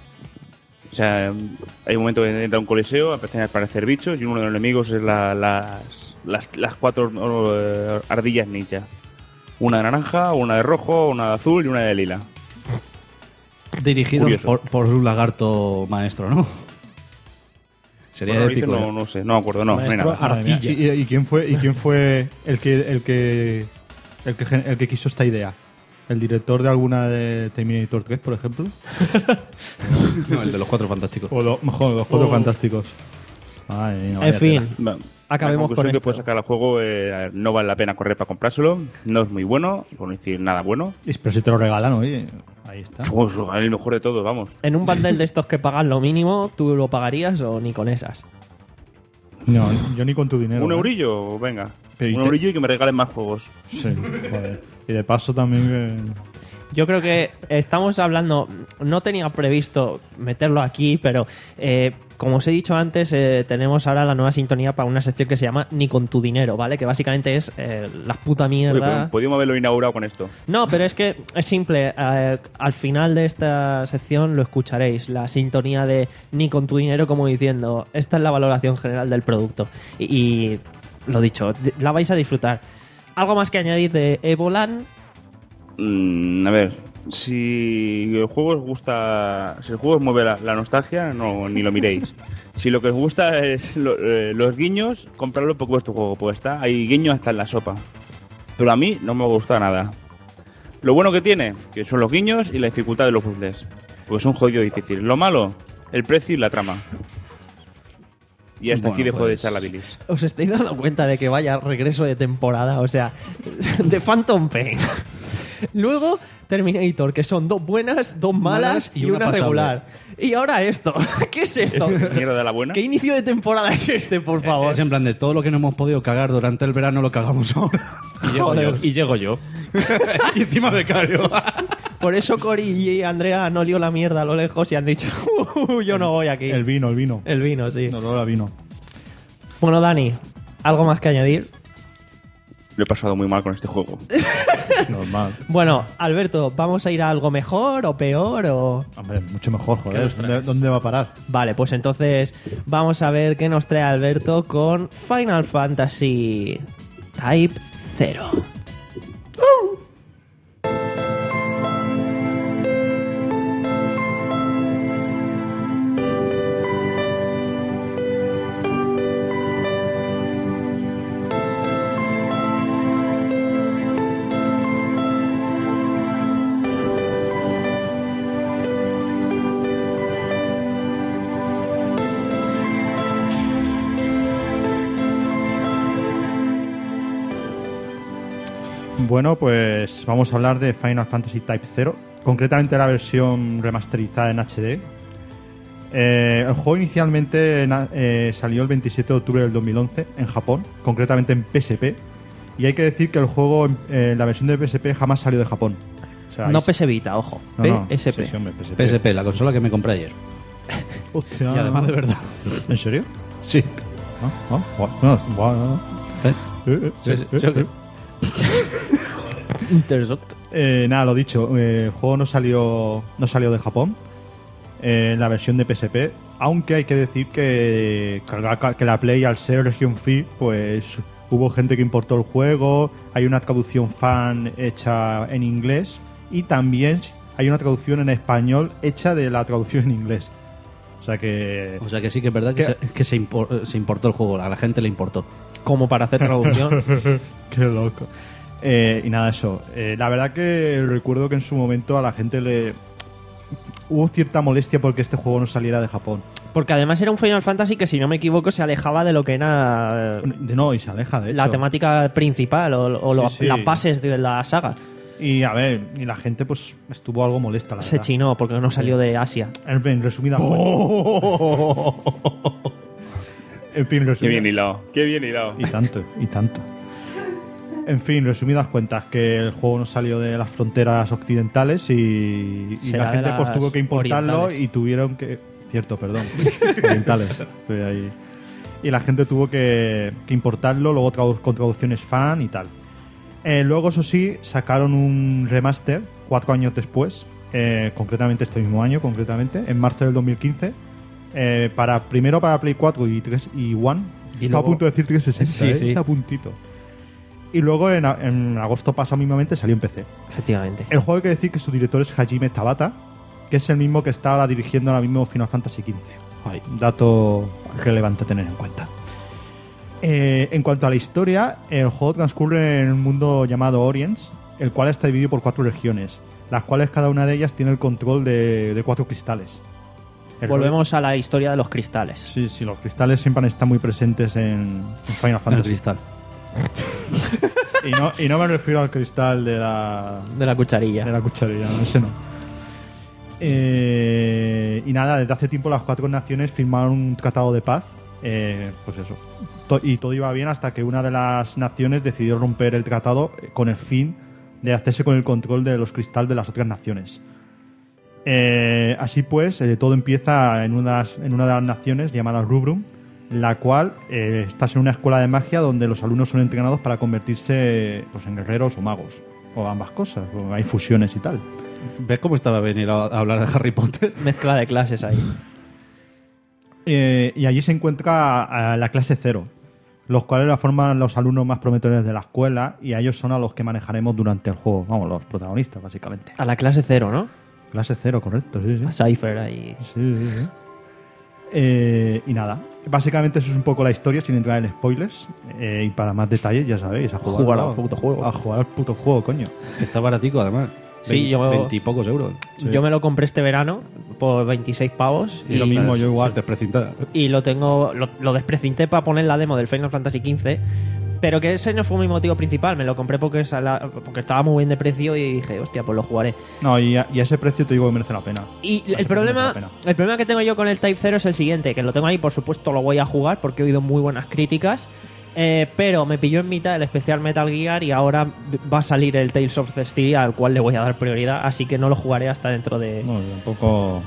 O sea, hay un momento que entra un coliseo, empiezan a aparecer bichos y uno de los enemigos es la, las, las, las cuatro uh, ardillas ninja. Una de naranja, una de rojo, una de azul y una de lila. Dirigidos por, por un lagarto maestro, ¿no? Sería bueno, épico. No, no sé, no me acuerdo, no, no hay nada. ¿Y, y, ¿Y quién fue, y quién fue el que el que el que el que quiso esta idea? ¿El director de alguna de Terminator tres, por ejemplo? No, el de los Cuatro Fantásticos. O lo, mejor, los Cuatro Oh. Fantásticos. Ay, no, En fin, Va. acabemos La con conclusión que esto. puedes sacar al juego, eh, no vale la pena correr para comprárselo, no es muy bueno, por no decir nada bueno. Pero si te lo regalan, oye, ahí está. Pues, es el mejor de todos, vamos. En un bundle de estos que pagan lo mínimo, ¿tú lo pagarías o ni con esas? No, yo ni con tu dinero. ¿Un ¿eh? eurillo? Venga. Pero y un te- eurillo y que me regalen más juegos. Sí, joder. Y de paso también... Yo creo que estamos hablando, no tenía previsto meterlo aquí, pero eh, como os he dicho antes, eh, tenemos ahora la nueva sintonía para una sección que se llama Ni con tu dinero, ¿vale? Que básicamente es eh, la puta Oye, mierda. pero podíamos haberlo inaugurado con esto. No, pero es que es simple. eh, al final de esta sección lo escucharéis. La sintonía de Ni con tu dinero, como diciendo, esta es la valoración general del producto. Y, y lo dicho, di- la vais a disfrutar. ¿Algo más que añadir de Evolan? Mm, a ver, si el juego os gusta, si el juego os mueve la, la nostalgia, no ni lo miréis. Si lo que os gusta es lo- eh, los guiños, comprarlo porque vuestro juego, pues está, hay guiños hasta en la sopa. Pero a mí no me gusta nada. Lo bueno que tiene, que son los guiños y la dificultad de los puzzles, porque son jodido difíciles. Lo malo, el precio y la trama. Y hasta Bueno, aquí dejo pues- de echar la bilis. ¿Os estáis dando cuenta de que vaya regreso de temporada? O sea, de Phantom Pain. Luego Terminator, que son dos buenas, dos malas Malas y, y una, una pasable. regular. Y ahora esto. ¿Qué es esto? Mierda de la buena. ¿Qué inicio de temporada es este, por favor? Es en plan de todo lo que no hemos podido cagar durante el verano lo cagamos ahora. Y llego Joder. yo. Y llego yo. y encima becario. Por eso Cory y Andrea han olido la mierda a lo lejos y han dicho, "Uh, yo no voy aquí. El vino, el vino. El vino, sí. El olor a vino. Bueno, Dani, ¿algo más que añadir? Lo he pasado muy mal con este juego. Normal. Bueno, Alberto, ¿vamos a ir a algo mejor o peor o...? Hombre, mucho mejor, ¿Qué joder. nos ¿Dónde, traes? dónde va a parar? Vale, pues entonces vamos a ver qué nos trae Alberto con Final Fantasy Type cero. Bueno, pues vamos a hablar de Final Fantasy Type cero, concretamente la versión remasterizada en H D. Eh, el juego inicialmente na- eh, salió el veintisiete de octubre del dos mil once en Japón, concretamente en P S P. Y hay que decir que el juego, eh, la versión de P S P jamás salió de Japón. O sea, No ahí- P S Vita, ojo. No, no, P S P. sí, sí, hombre, P S P. P S P, la consola que me compré ayer. Hostia. Y además de verdad. ¿En serio? Sí. Ah, ah, guau, no, guau, no, no. ¿Eh? Eh, eh, Sí, sí, eh, sí, eh, ok. Interesante. Eh, nada, lo dicho, eh, el juego no salió, no salió de Japón, eh, la versión de P S P, aunque hay que decir que, que la Play, al ser region free, pues hubo gente que importó el juego, hay una traducción fan hecha en inglés y también hay una traducción en español hecha de la traducción en inglés. O sea que... O sea que sí que es verdad que, ¿Qué? se, que se, impor- se importó el juego, a la gente le importó. Como para hacer traducción. Qué loco. Eh, y nada, eso. Eh, la verdad que recuerdo que en su momento a la gente le... Hubo cierta molestia porque este juego no saliera de Japón. Porque además era un Final Fantasy que, si no me equivoco, se alejaba de lo que era eh, De- No, y se aleja, de hecho. la temática principal o, o Sí, lo- sí. las bases de la saga. Y a ver, y la gente pues estuvo algo molesta, la Se verdad. chinó porque no salió de Asia. En fin, resumida En fin, Qué resumida. bien hilado, qué bien hilado. Y tanto, y tanto. En fin, resumidas cuentas, que el juego no salió de las fronteras occidentales y, y Será la de gente pues las tuvo que importarlo orientales. y tuvieron que... Cierto, perdón. Orientales. Estoy ahí. Y la gente tuvo que, que importarlo, luego tradu- con traducciones fan y tal. Eh, luego, eso sí, sacaron un remaster cuatro años después, eh, concretamente este mismo año, concretamente, en marzo del dos mil quince, eh, para, primero para Play cuatro y tres y One. Y Estaba luego- a punto de decir trescientos sesenta, Sí, ¿eh? sí. Está a puntito. Y luego en, a- en agosto pasado mismamente salió en P C. Efectivamente. El juego hay que decir que su director es Hajime Tabata, que es el mismo que está ahora dirigiendo ahora mismo Final Fantasy quince. Ay, dato relevante a tener en cuenta. Eh, en cuanto a la historia, el juego transcurre en un mundo llamado Orients, el cual está dividido por cuatro regiones, las cuales cada una de ellas tiene el control de, de cuatro cristales. El Volvemos a la historia de los cristales. Sí, sí, los cristales siempre han estado muy presentes en, en Final Fantasy. cristal. y, no, y no me refiero al cristal de la... De la cucharilla. De la cucharilla, no, ese no. Eh, y nada, desde hace tiempo las cuatro naciones firmaron un tratado de paz. Eh, pues eso. To- y todo iba bien hasta que una de las naciones decidió romper el tratado eh, con el fin de hacerse con el control de los cristales de las otras naciones. Eh, así pues, eh, todo empieza en, unas, en una de las naciones llamada Rubrum, la cual eh, está en una escuela de magia donde los alumnos son entrenados para convertirse pues, en guerreros o magos, o ambas cosas, o hay fusiones y tal. ¿Ves cómo estaba a venir a, a hablar de Harry Potter? Mezcla de clases ahí. Eh, y allí se encuentra a la clase cero, los cuales la forman los alumnos más prometedores de la escuela y a ellos son a los que manejaremos durante el juego. Vamos, los protagonistas, básicamente. A la clase cero, ¿no? Clase cero, correcto, sí, sí. A Cypher ahí. Sí, sí, sí. Eh, y nada, básicamente eso es un poco la historia sin entrar en spoilers. Eh, y para más detalles, ya sabéis, a jugar, Jugar al al puto juego. A jugar al puto juego, coño. Está baratico, además. Sí, yo- Veintipocos euros. Yo me lo compré este verano por veintiséis pavos. Y lo mismo, yo igual. Se te precinta. Y lo tengo, lo, lo desprecinté para poner la demo del Final Fantasy quince. Pero que ese no fue mi motivo principal. Me lo compré porque, sala- porque estaba muy bien de precio y dije, hostia, pues lo jugaré. No, y a, y a ese precio te digo que merece la pena. Y A ese el precio problema, merece la pena. el problema que tengo yo con el Type Zero es el siguiente, que lo tengo ahí, por supuesto lo voy a jugar porque he oído muy buenas críticas. Eh, pero me pilló en mitad el especial Metal Gear y ahora va a salir el Tales of Cestiria, al cual le voy a dar prioridad, así que no lo jugaré hasta dentro de... No, tampoco...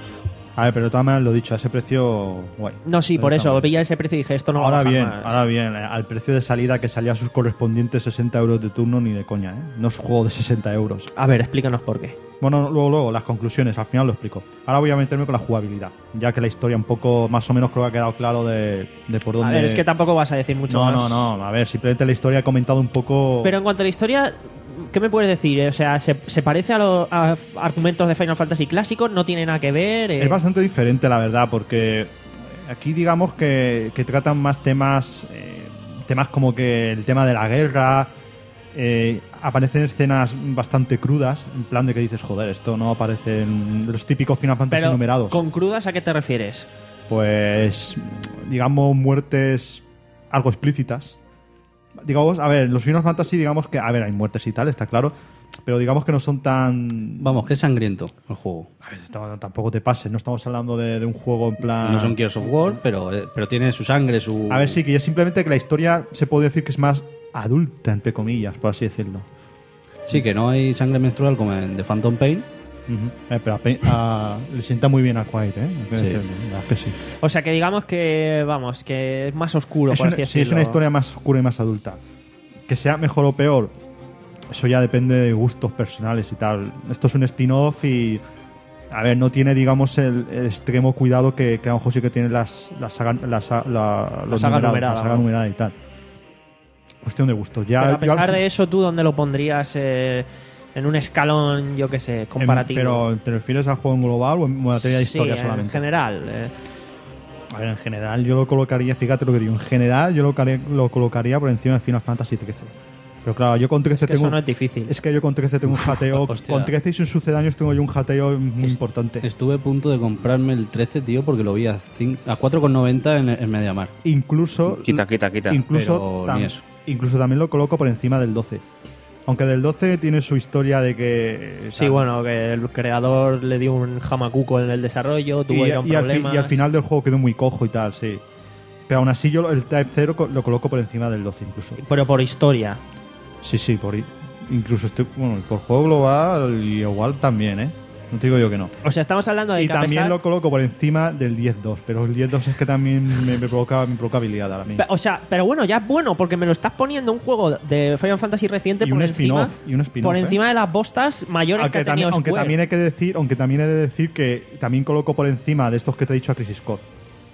A ver, pero de todas maneras lo dicho, a ese precio, guay. No, sí, por eso, pilla ese precio y dije, esto no va a Ahora bajar bien, más. ahora bien, eh, al precio de salida que salía a sus correspondientes sesenta euros de turno, ni de coña, ¿eh? No es un juego de sesenta euros. A ver, explícanos por qué. Bueno, luego, luego, las conclusiones, al final lo explico. Ahora voy a meterme con la jugabilidad, ya que la historia un poco, más o menos creo que ha quedado claro de, de por dónde... A ver, es que tampoco vas a decir mucho No, más. no, no, a ver, simplemente la historia he comentado un poco... Pero en cuanto a la historia, ¿qué me puedes decir? O sea, ¿se, se parece a los a argumentos de Final Fantasy clásicos? ¿No tiene nada que ver? Eh, Es bastante diferente, la verdad, porque aquí digamos que, que tratan más temas, eh, temas como que el tema de la guerra, eh, aparecen escenas bastante crudas, en plan de que dices, joder, esto no aparece en los típicos Final Fantasy Pero, numerados. ¿con crudas a qué te refieres? Pues, digamos, muertes algo explícitas. Digamos, a ver, en los Final Fantasy, digamos que, a ver, hay muertes y tal, está claro, pero digamos que no son tan... Vamos, que es sangriento el juego. A ver, t- tampoco te pases, no estamos hablando de, de un juego en plan... No son Gears of War, pero, eh, pero tiene su sangre, su... A ver, sí, que ya simplemente que la historia se puede decir que es más adulta, entre comillas, por así decirlo. Sí, que no hay sangre menstrual como en The Phantom Pain. Uh-huh. Eh, pero a, Pe- a- le sienta muy bien a Quiet, ¿eh? Hay que Sí. decirlo, la verdad es que sí. O sea, que digamos que, vamos, que es más oscuro, Es por una, así sí, decirlo. es una historia más oscura y más adulta. Que sea mejor o peor, eso ya depende de gustos personales y tal. Esto es un spin-off y... A ver, no tiene, digamos, el, el extremo cuidado que, que a lo mejor sí que tiene las, las saga, la, sa- la- los saga numerados, numerada, la saga ¿no? numerada y tal. Cuestión de gustos. Ya, Pero a yo al pesar fin- de eso, ¿tú dónde lo pondrías eh, en un escalón, yo qué sé, comparativo? En- pero, ¿te refieres al juego en global o en materia de Sí, historia en solamente? general. eh. A ver, en general yo lo colocaría, fíjate lo que digo, en general yo lo, colocaría- lo colocaría por encima de Final Fantasy trece. Pero claro, yo con trece Es que tengo... eso no es difícil. Es que yo con trece tengo un jateo... Hostia. Con trece y sus sucedáneos tengo yo un jateo muy importante. Estuve a punto de comprarme el trece, tío, porque lo vi a, cin- a cuatro con noventa en, en Mediamar. Incluso... Quita, quita, quita. Incluso, Pero ni tam- eso. incluso también lo coloco por encima del doce. Aunque del doce tiene su historia de que... Sí, tal, bueno, que el creador le dio un jamacuco en el desarrollo, tuvo y, ahí un y al fi- problemas. y al final del juego quedó muy cojo y tal, sí. Pero aún así yo el Type cero co- lo coloco por encima del doce incluso. Pero por historia. Sí, sí, por incluso estoy, bueno, por juego global y igual también, ¿eh? No te digo yo que no. O sea, estamos hablando de y que a también pesar- lo coloco por encima del diez dos, pero el diez dos es que también me, me provoca me provoca habilidad ahora mismo. Pe- O sea, pero bueno, ya es bueno, porque me lo estás poniendo un juego de Final Fantasy reciente Y por un encima, spin-off, y un spin-off, por ¿eh? encima de las bostas mayores que Aunque, ha tenido también, aunque Square. también hay que decir, aunque también he de decir que también coloco por encima de estos que te he dicho a Crisis Core.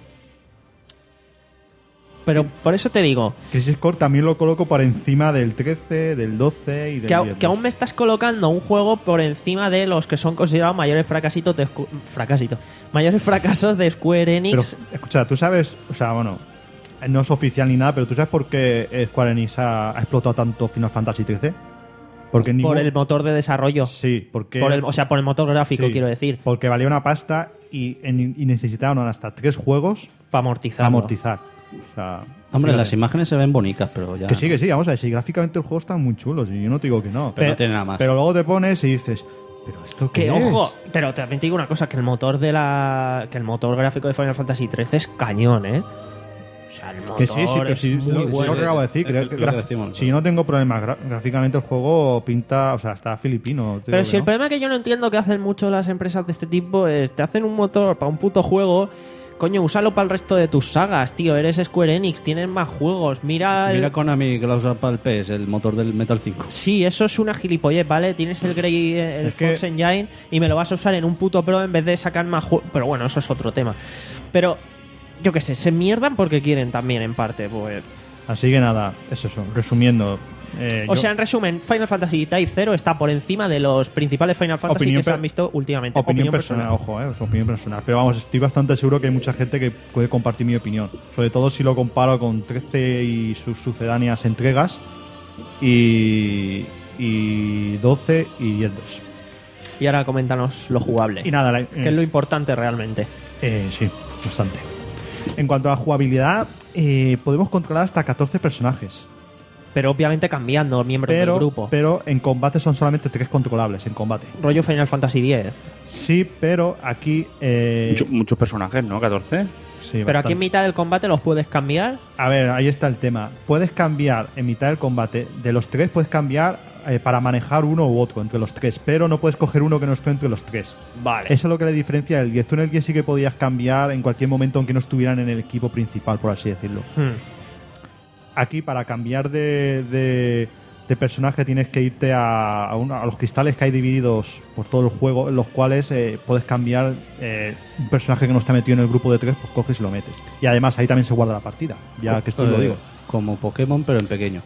Pero por eso te digo Crisis Core también lo coloco por encima del trece, del doce y del que, au- diez dos. que aún me estás colocando un juego por encima de los que son considerados mayores fracasitos de Squ- fracasito, mayores fracasos de Square Enix. Pero, escucha, tú sabes, o sea, bueno, no es oficial ni nada, pero tú sabes por qué Square Enix ha, ha explotado tanto Final Fantasy trece. Porque por ningún- el motor de desarrollo. Sí, porque... Por el- o sea, por el motor gráfico, Sí, quiero decir. Porque valía una pasta y, en- y necesitaban hasta tres juegos para amortizar. Para amortizar. O sea, Hombre, fíjate. las imágenes se ven bonitas, pero ya... Que sí, que sí, vamos a ver, si gráficamente el juego está muy chulo, y yo no te digo que no. Pero no tiene nada más. Pero luego te pones y dices, ¿pero esto qué Que es? ojo, pero también te digo una cosa, que el motor de la. que el motor gráfico de Final Fantasy trece es cañón, ¿eh? O sea, el motor Que sí, sí, pero es sí, muy sí, lo, sí bueno. lo que acabo de decir. Eh, creo lo que que graf- decimos, si yo no tengo problemas, gra- gráficamente el juego pinta, o sea, está filipino. te Pero digo si que el no. problema que yo no entiendo que hacen mucho las empresas de este tipo es te hacen un motor para un puto juego, coño, úsalo para el resto de tus sagas, tío, eres Square Enix, tienes más juegos, mira el... Mira Konami que la usa para el P S, el motor del Metal cinco. Sí, eso es una gilipollez, ¿vale? Tienes el Grey, el Es que- Fox Engine y me lo vas a usar en un puto Pro en vez de sacar más juegos. Pero bueno, eso es otro tema. Pero, yo qué sé, se mierdan porque quieren también, en parte, pues... Así que nada, es eso. Resumiendo. eh, O yo- sea, en resumen, Final Fantasy Type cero está por encima de los principales Final Fantasy Opinión que se per- han visto últimamente. Opinión, personal, ojo, eh, es opinión personal. Pero vamos, estoy bastante seguro que hay mucha gente que puede compartir mi opinión. Sobre todo si lo comparo con trece y sus sucedáneas entregas y, y doce y diez dos. Y ahora coméntanos lo jugable. Y nada, la- que es lo importante realmente. Eh, sí, bastante. En cuanto a la jugabilidad, eh, podemos controlar hasta catorce personajes. Pero obviamente cambiando miembros Pero, del grupo. pero en combate son solamente tres controlables en combate. Rollo Final Fantasy diez. Sí, pero aquí... eh, Mucho- muchos personajes, ¿no? catorce. sí, Pero bastante. aquí en mitad del combate los puedes cambiar. A ver, ahí está el tema. Puedes cambiar en mitad del combate. De los tres puedes cambiar eh, para manejar uno u otro entre los tres. Pero no puedes coger uno que no esté entre los tres. Vale. Eso es lo que le diferencia del diez. Tú en el diez sí que podías cambiar en cualquier momento aunque no estuvieran en el equipo principal, por así decirlo. Hmm. Aquí para cambiar de, de, de personaje tienes que irte a, a, una- a los cristales que hay divididos por todo el juego, en los cuales eh, puedes cambiar eh, un personaje que no está metido en el grupo de tres, pues coges y lo metes. Y además ahí también se guarda la partida, ya que esto lo Eh, digo. Como Pokémon, pero en pequeño.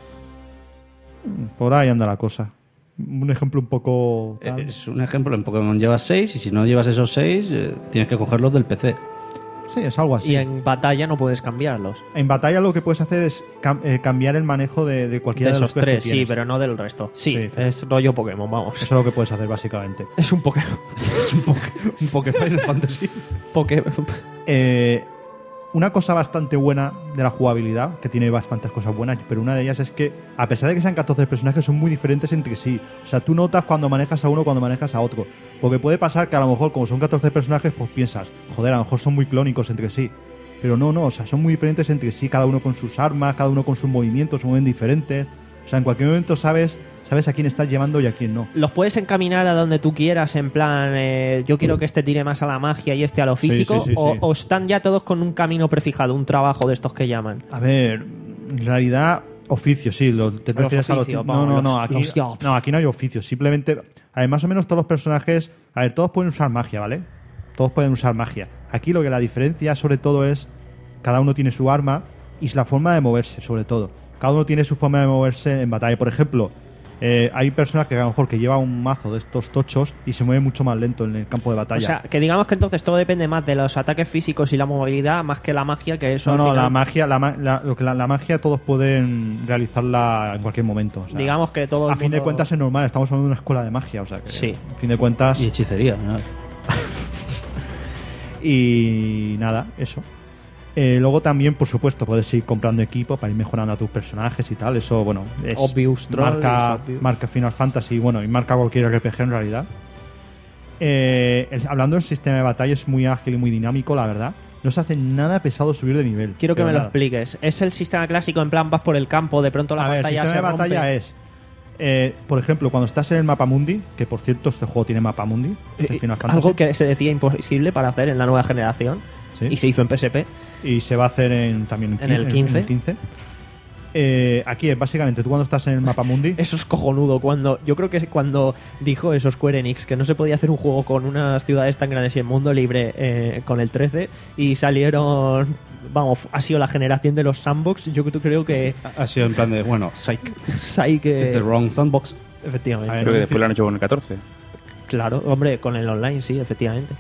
Por ahí anda la cosa. Un ejemplo un poco... Eh, tal. Es un ejemplo, en Pokémon llevas seis y si no llevas esos seis, eh, tienes que cogerlos del P C. Sí, es algo así. Y en batalla no puedes cambiarlos. En batalla lo que puedes hacer es cam- eh, cambiar el manejo de, de cualquiera De de, los esos tres, que sí, tienes. pero no del resto. Sí, Sí. es rollo Pokémon, vamos. Eso es lo que puedes hacer básicamente. Es un Pokémon. Un Poké Final Fantasy. Poké- Eh, una cosa bastante buena de la jugabilidad, que tiene bastantes cosas buenas, pero una de ellas es que, a pesar de que sean catorce personajes, son muy diferentes entre sí. O sea, tú notas cuando manejas a uno, cuando manejas a otro. Porque puede pasar que a lo mejor, como son catorce personajes, pues piensas, joder, a lo mejor son muy clónicos entre sí. Pero no, no, o sea, son muy diferentes entre sí, cada uno con sus armas, cada uno con sus movimientos, se mueven diferentes. O sea, en cualquier momento sabes, sabes a quién estás llevando y a quién no. Los puedes encaminar a donde tú quieras, en plan, eh, yo quiero que este tire más a la magia y este a lo Sí, físico, sí, sí, o, sí. o están ya todos con un camino prefijado, un trabajo de estos que llaman. A ver, en realidad, oficio, sí. Lo, te Los refieres a los. oficios, No, vamos, no, no. los- Aquí, los jobs. no, aquí no hay oficio. Simplemente. A ver, más o menos todos los personajes. A ver, todos pueden usar magia, ¿vale? Todos pueden usar magia. Aquí lo que la diferencia, sobre todo, es. Cada uno tiene su arma y la forma de moverse, sobre todo. Cada uno tiene su forma de moverse en batalla. Por ejemplo, eh, hay personas que a lo mejor que lleva un mazo de estos tochos y se mueve mucho más lento en el campo de batalla. O sea, que digamos que entonces todo depende más de los ataques físicos y la movilidad, más que la magia, que eso no, al no, final- la magia, la, ma- la- lo que la, la magia todos pueden realizarla en cualquier momento. O sea, digamos que todo el a fin de mundo- cuentas es normal, estamos hablando de una escuela de magia, o sea que Sí. a fin de cuentas. Y hechicería, ¿no? Y nada, eso. Eh, luego también, por supuesto, puedes ir comprando equipo para ir mejorando a tus personajes y tal. Eso, bueno, es Obvious troll, marca, es obvious. marca Final Fantasy, bueno, y marca cualquier R P G en realidad. Eh, el- hablando del sistema de batalla, es muy ágil y muy dinámico, la verdad. No se hace nada pesado subir de nivel. Quiero que pero me lo nada. expliques. ¿Es el sistema clásico en plan vas por el campo, de pronto la A ver, el pantalla sistema se de batalla rompe? es Eh, por ejemplo, cuando estás en el mapa mundi, que por cierto este juego tiene mapa mundi, este Final Fantasy, Algo que se decía imposible para hacer en la nueva generación. ¿sí? Y se hizo en P S P. Y se va a hacer en, también En el quince. En el quince. Eh, aquí es básicamente tú cuando estás en el mapa mundi. Eso es cojonudo. Cuando, yo creo que es cuando dijo eso Square Enix, que no se podía hacer un juego con unas ciudades tan grandes y en mundo libre eh, con el trece, y salieron. Vamos, ha sido la generación de los sandbox. Yo creo que. Ha sido en plan de, bueno, psych. Psych. Eh, Es the wrong sandbox. Efectivamente. Creo que después lo han hecho con el catorce. Claro, hombre, con el online, sí, efectivamente.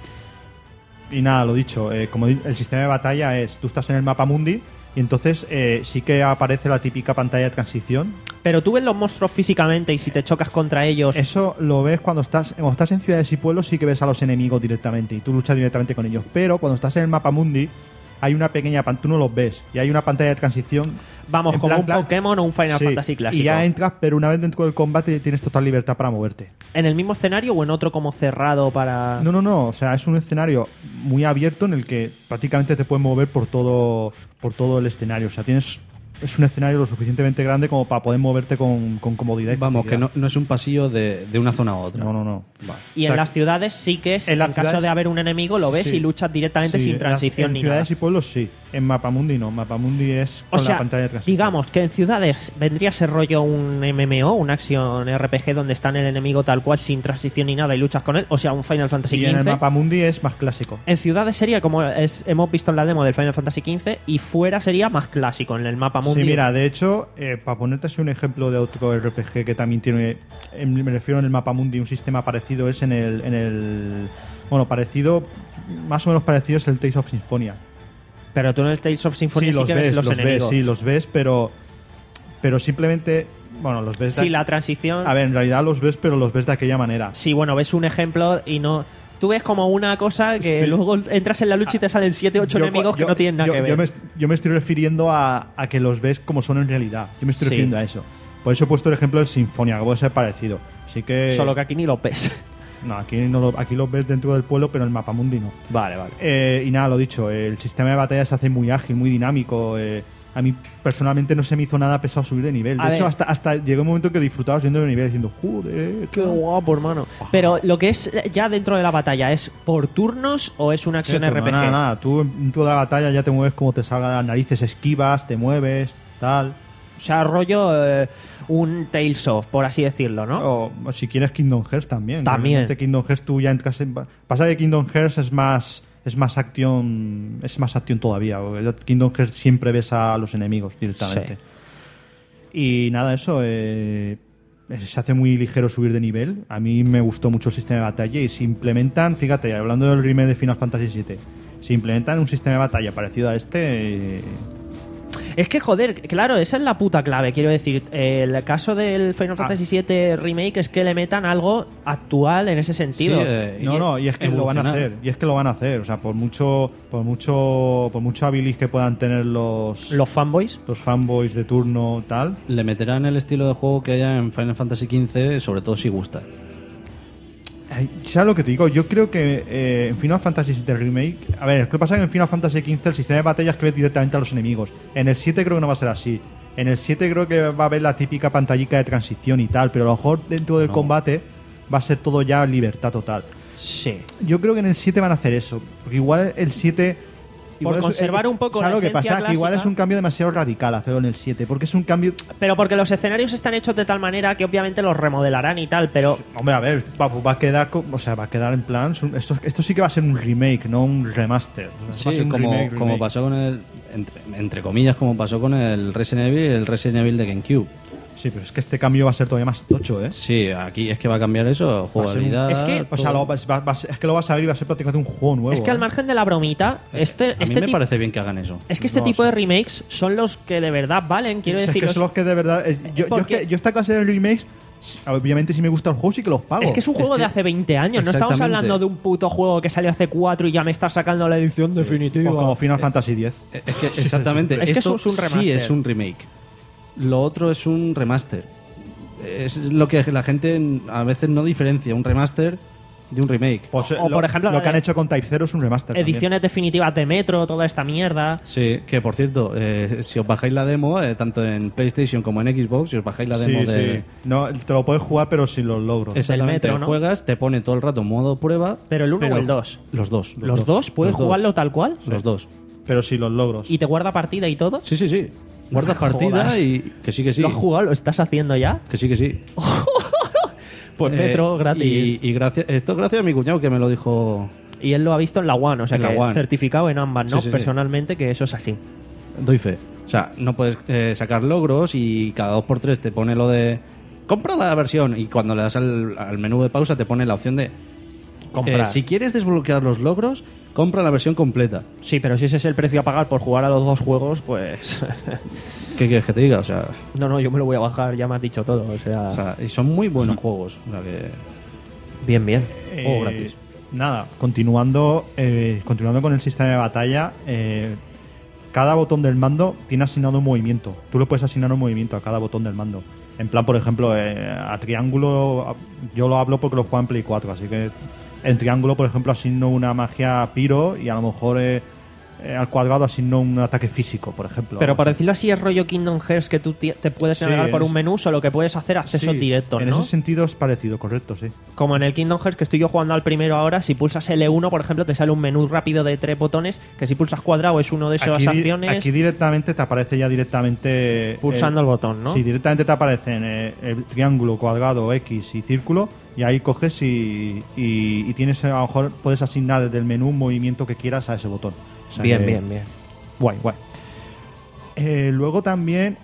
Y nada, lo dicho, eh, como di- el sistema de batalla es, tú estás en el mapa mundi y entonces eh, sí que aparece la típica pantalla de transición. Pero tú ves los monstruos físicamente y si te chocas contra ellos... Eso lo ves cuando estás cuando estás en ciudades y pueblos, sí que ves a los enemigos directamente y tú luchas directamente con ellos. Pero cuando estás en el mapa mundi hay una pequeña pantalla, tú no los ves, y hay una pantalla de transición. Vamos, en como plan, un plan- Pokémon o un Final Sí, Fantasy clásico. Y ya entras, pero una vez dentro del combate tienes total libertad para moverte. ¿En el mismo escenario o en otro como cerrado para...? No, no, no. O sea, es un escenario muy abierto en el que prácticamente te puedes mover por todo, por todo el escenario. O sea, tienes es un escenario lo suficientemente grande como para poder moverte con, con comodidad. y Vamos, que facilidad. no, no es un pasillo de, de una zona a otra. No, no, no. Y O sea, en las ciudades sí que es, en en, las caso ciudades- de haber un enemigo, lo ves sí. y luchas directamente Sí, sin en transición las- en ni ciudades nada. y pueblos sí. En Mapamundi no. Mapamundi es O con sea, la pantalla de transición. digamos que en ciudades vendría a ser rollo un M M O, un acción R P G donde está en el enemigo tal cual sin transición ni nada y luchas con él, o sea, un Final Fantasy Y en el quince. Mapamundi es más clásico. En ciudades sería como es, hemos visto en la demo del Final Fantasy quince y fuera sería más clásico en el mapa mundi. Sí, mira, de hecho, eh, para ponerte así un ejemplo de otro R P G que también tiene, en- me refiero en el Mapamundi, un sistema parecido es en el, en el, bueno, parecido, más o menos parecido es el Tales of Symphonia. Pero tú en el Tales of Symphonia sí, los que ves, ves los, los enemigos. ves, sí, los ves, pero, pero simplemente, bueno, los ves. de- Sí, la transición. A ver, en realidad los ves, pero los ves de aquella manera. Sí, bueno, ves un ejemplo y no. Tú ves como una cosa que Sí. luego entras en la lucha y te salen siete ocho Yo- enemigos que yo- no tienen nada yo- que ver. Yo me, yo me estoy refiriendo a, a que los ves como son en realidad. Yo me estoy Sí. refiriendo a eso. Por eso he puesto el ejemplo del Sinfonia, que puede ser parecido. Así que. Solo que aquí ni lo ves. No, aquí, no lo, aquí los ves dentro del pueblo, pero en el Mapamundi no. Vale, vale. Eh, y nada, lo dicho, el sistema de batalla se hace muy ágil, muy dinámico. eh, a mí personalmente no se me hizo nada pesado subir de nivel. De A hecho, ver. hasta, hasta llegó un momento que disfrutaba subiendo de nivel diciendo, joder, Qué guapo, hermano. Pero lo que es ya dentro de la batalla, ¿es por turnos o es una acción Cierto, R P G? no, nada, nada. Tú en toda la batalla ya te mueves como te salga de las narices, esquivas, te mueves, tal. O sea, rollo eh, un Tales of, por así decirlo, ¿no? O, o si quieres Kingdom Hearts también. También. Realmente Kingdom Hearts tú ya entras en... Pasa que Kingdom Hearts es más... Es más acción. Es más acción todavía. Kingdom Hearts siempre ves a los enemigos directamente. Y nada, eso. Eh, se hace muy ligero subir de nivel. A mí me gustó mucho el sistema de batalla. Y si implementan, fíjate, hablando del remake de Final Fantasy siete, si implementan un sistema de batalla parecido a este. Eh, Es que, joder, claro, esa es la puta clave. Quiero decir, el caso del Final Fantasy siete Remake es que le metan algo actual en ese sentido. Sí, eh, no, no, y es que lo van a evolucionar. hacer. Y es que lo van a hacer. O sea, por mucho, por mucho, por mucho habilis que puedan tener los, los fanboys, los fanboys de turno, tal. Le meterán el estilo de juego que haya en Final Fantasy quince, sobre todo si gusta. Ay, ¿sabes lo que te digo? Yo creo que eh, en Final Fantasy siete Remake... A ver, lo que pasa es que en Final Fantasy quince el sistema de batalla es que ves directamente a los enemigos. En el siete creo que no va a ser así. En el siete creo que va a haber la típica pantallica de transición y tal, pero a lo mejor dentro del No. combate va a ser todo ya libertad total. Sí. Yo creo que en el siete van a hacer eso. Porque igual el siete... Por igual es- conservar un poco ¿sabes la lo que esencia pasa? Que igual clásica. es un cambio demasiado radical hacerlo en el siete. Porque es un cambio... Pero porque los escenarios están hechos de tal manera que obviamente los remodelarán y tal, pero... Hombre, a ver, va, va a quedar... co- O sea, va a quedar en plan... Esto, esto sí que va a ser un remake, no un remaster. Va a Sí, ser un como, remake, como remake. pasó con el. Entre, entre comillas, como pasó con el Resident Evil y el Resident Evil de GameCube. Sí, pero es que este cambio va a ser todavía más tocho, ¿eh? Sí, aquí es que va a cambiar eso, Va a ser un- jugabilidad. Es que- O sea, todo. lo vas- va- va a ser- es que lo vas a ver y va a ser prácticamente un juego nuevo. Es que al ¿eh? margen de la bromita, este, a mí este me tipo- parece bien que hagan eso. es que este No, tipo sí. de remakes son los que de verdad valen, quiero Si es decir. que son los que de verdad... eh, yo, yo, es Porque- que- yo esta clase de remakes, si- obviamente si me gusta el juego sí que los pago. Es que es un juego que- de hace veinte años, no estamos Exactamente. hablando de un puto juego que salió hace cuatro y ya me estás sacando la edición definitiva. Pues como Final Fantasy diez. Es que exactamente. Es que esto eso es un remaster. Sí, es un remake. Lo otro es un remaster. Es lo que la gente a veces no diferencia un remaster de un remake. Pues, O, lo, por ejemplo, lo que han eh, hecho con Type Zero es un remaster. ediciones definitivas de Metro, toda esta mierda. Sí, que por cierto, eh, si os bajáis la demo, eh, tanto en PlayStation como en Xbox, si os bajáis la demo Sí, de... sí. No, te lo puedes jugar, pero sin los logros. Exactamente, Metro, ¿no? juegas, te pone todo el rato modo prueba. Pero el uno o el dos. Los dos. ¿Los dos? ¿Puedes Los dos. jugarlo tal cual? Los dos. Pero sin los logros. ¿Y te guarda partida y todo? Sí, sí, sí. Guardas partida Jodas. y que sí, que sí. ¿Lo has jugado? ¿Lo estás haciendo ya? Que sí, que sí. Pues Eh, Metro gratis. Y, y gracias, esto es gracias a mi cuñado que me lo dijo. Y él lo ha visto en la One, o sea En la que One. certificado en ambas, ¿no? Sí, sí, sí. Personalmente que eso es así. Doy fe. O sea, no puedes eh, sacar logros y cada dos por tres te pone lo de compra la versión y cuando le das al, al menú de pausa te pone la opción de Comprar. eh, si quieres desbloquear los logros, compra la versión completa. Sí, pero si ese es el precio a pagar por jugar a los dos juegos, pues... ¿Qué quieres que te diga? O sea, no, no, yo me lo voy a bajar, ya me has dicho todo. O sea, o sea y son muy buenos juegos. O sea que... bien, bien. Eh, Juego gratis. Nada, continuando, eh, continuando con el sistema de batalla, eh, cada botón del mando tiene asignado un movimiento. Tú le puedes asignar un movimiento a cada botón del mando. En plan, por ejemplo, eh, a triángulo, a- yo lo hablo porque lo juego en Play cuatro, así que en triángulo, por ejemplo, asigno una magia piro y a lo mejor eh, eh, al cuadrado asigno un ataque físico, por ejemplo. Pero algo por así. decirlo así, es rollo Kingdom Hearts que tú ti- te puedes Sí, navegar por en un ese- menú, solo que puedes hacer accesos Sí, directos, en ¿no? ese sentido es parecido, correcto, sí. Como en el Kingdom Hearts que estoy yo jugando al primero ahora, si pulsas L uno, por ejemplo, te sale un menú rápido de tres botones, que si pulsas cuadrado es uno de esas Aquí, di- acciones aquí directamente te aparece ya directamente... pulsando el botón, ¿no? Sí, directamente te aparecen eh, el triángulo, cuadrado, X y círculo y ahí coges y, y, y tienes, a lo mejor puedes asignar desde el menú un movimiento que quieras a ese botón. O sea Bien, que- bien, bien. Guay, guay. Eh, luego también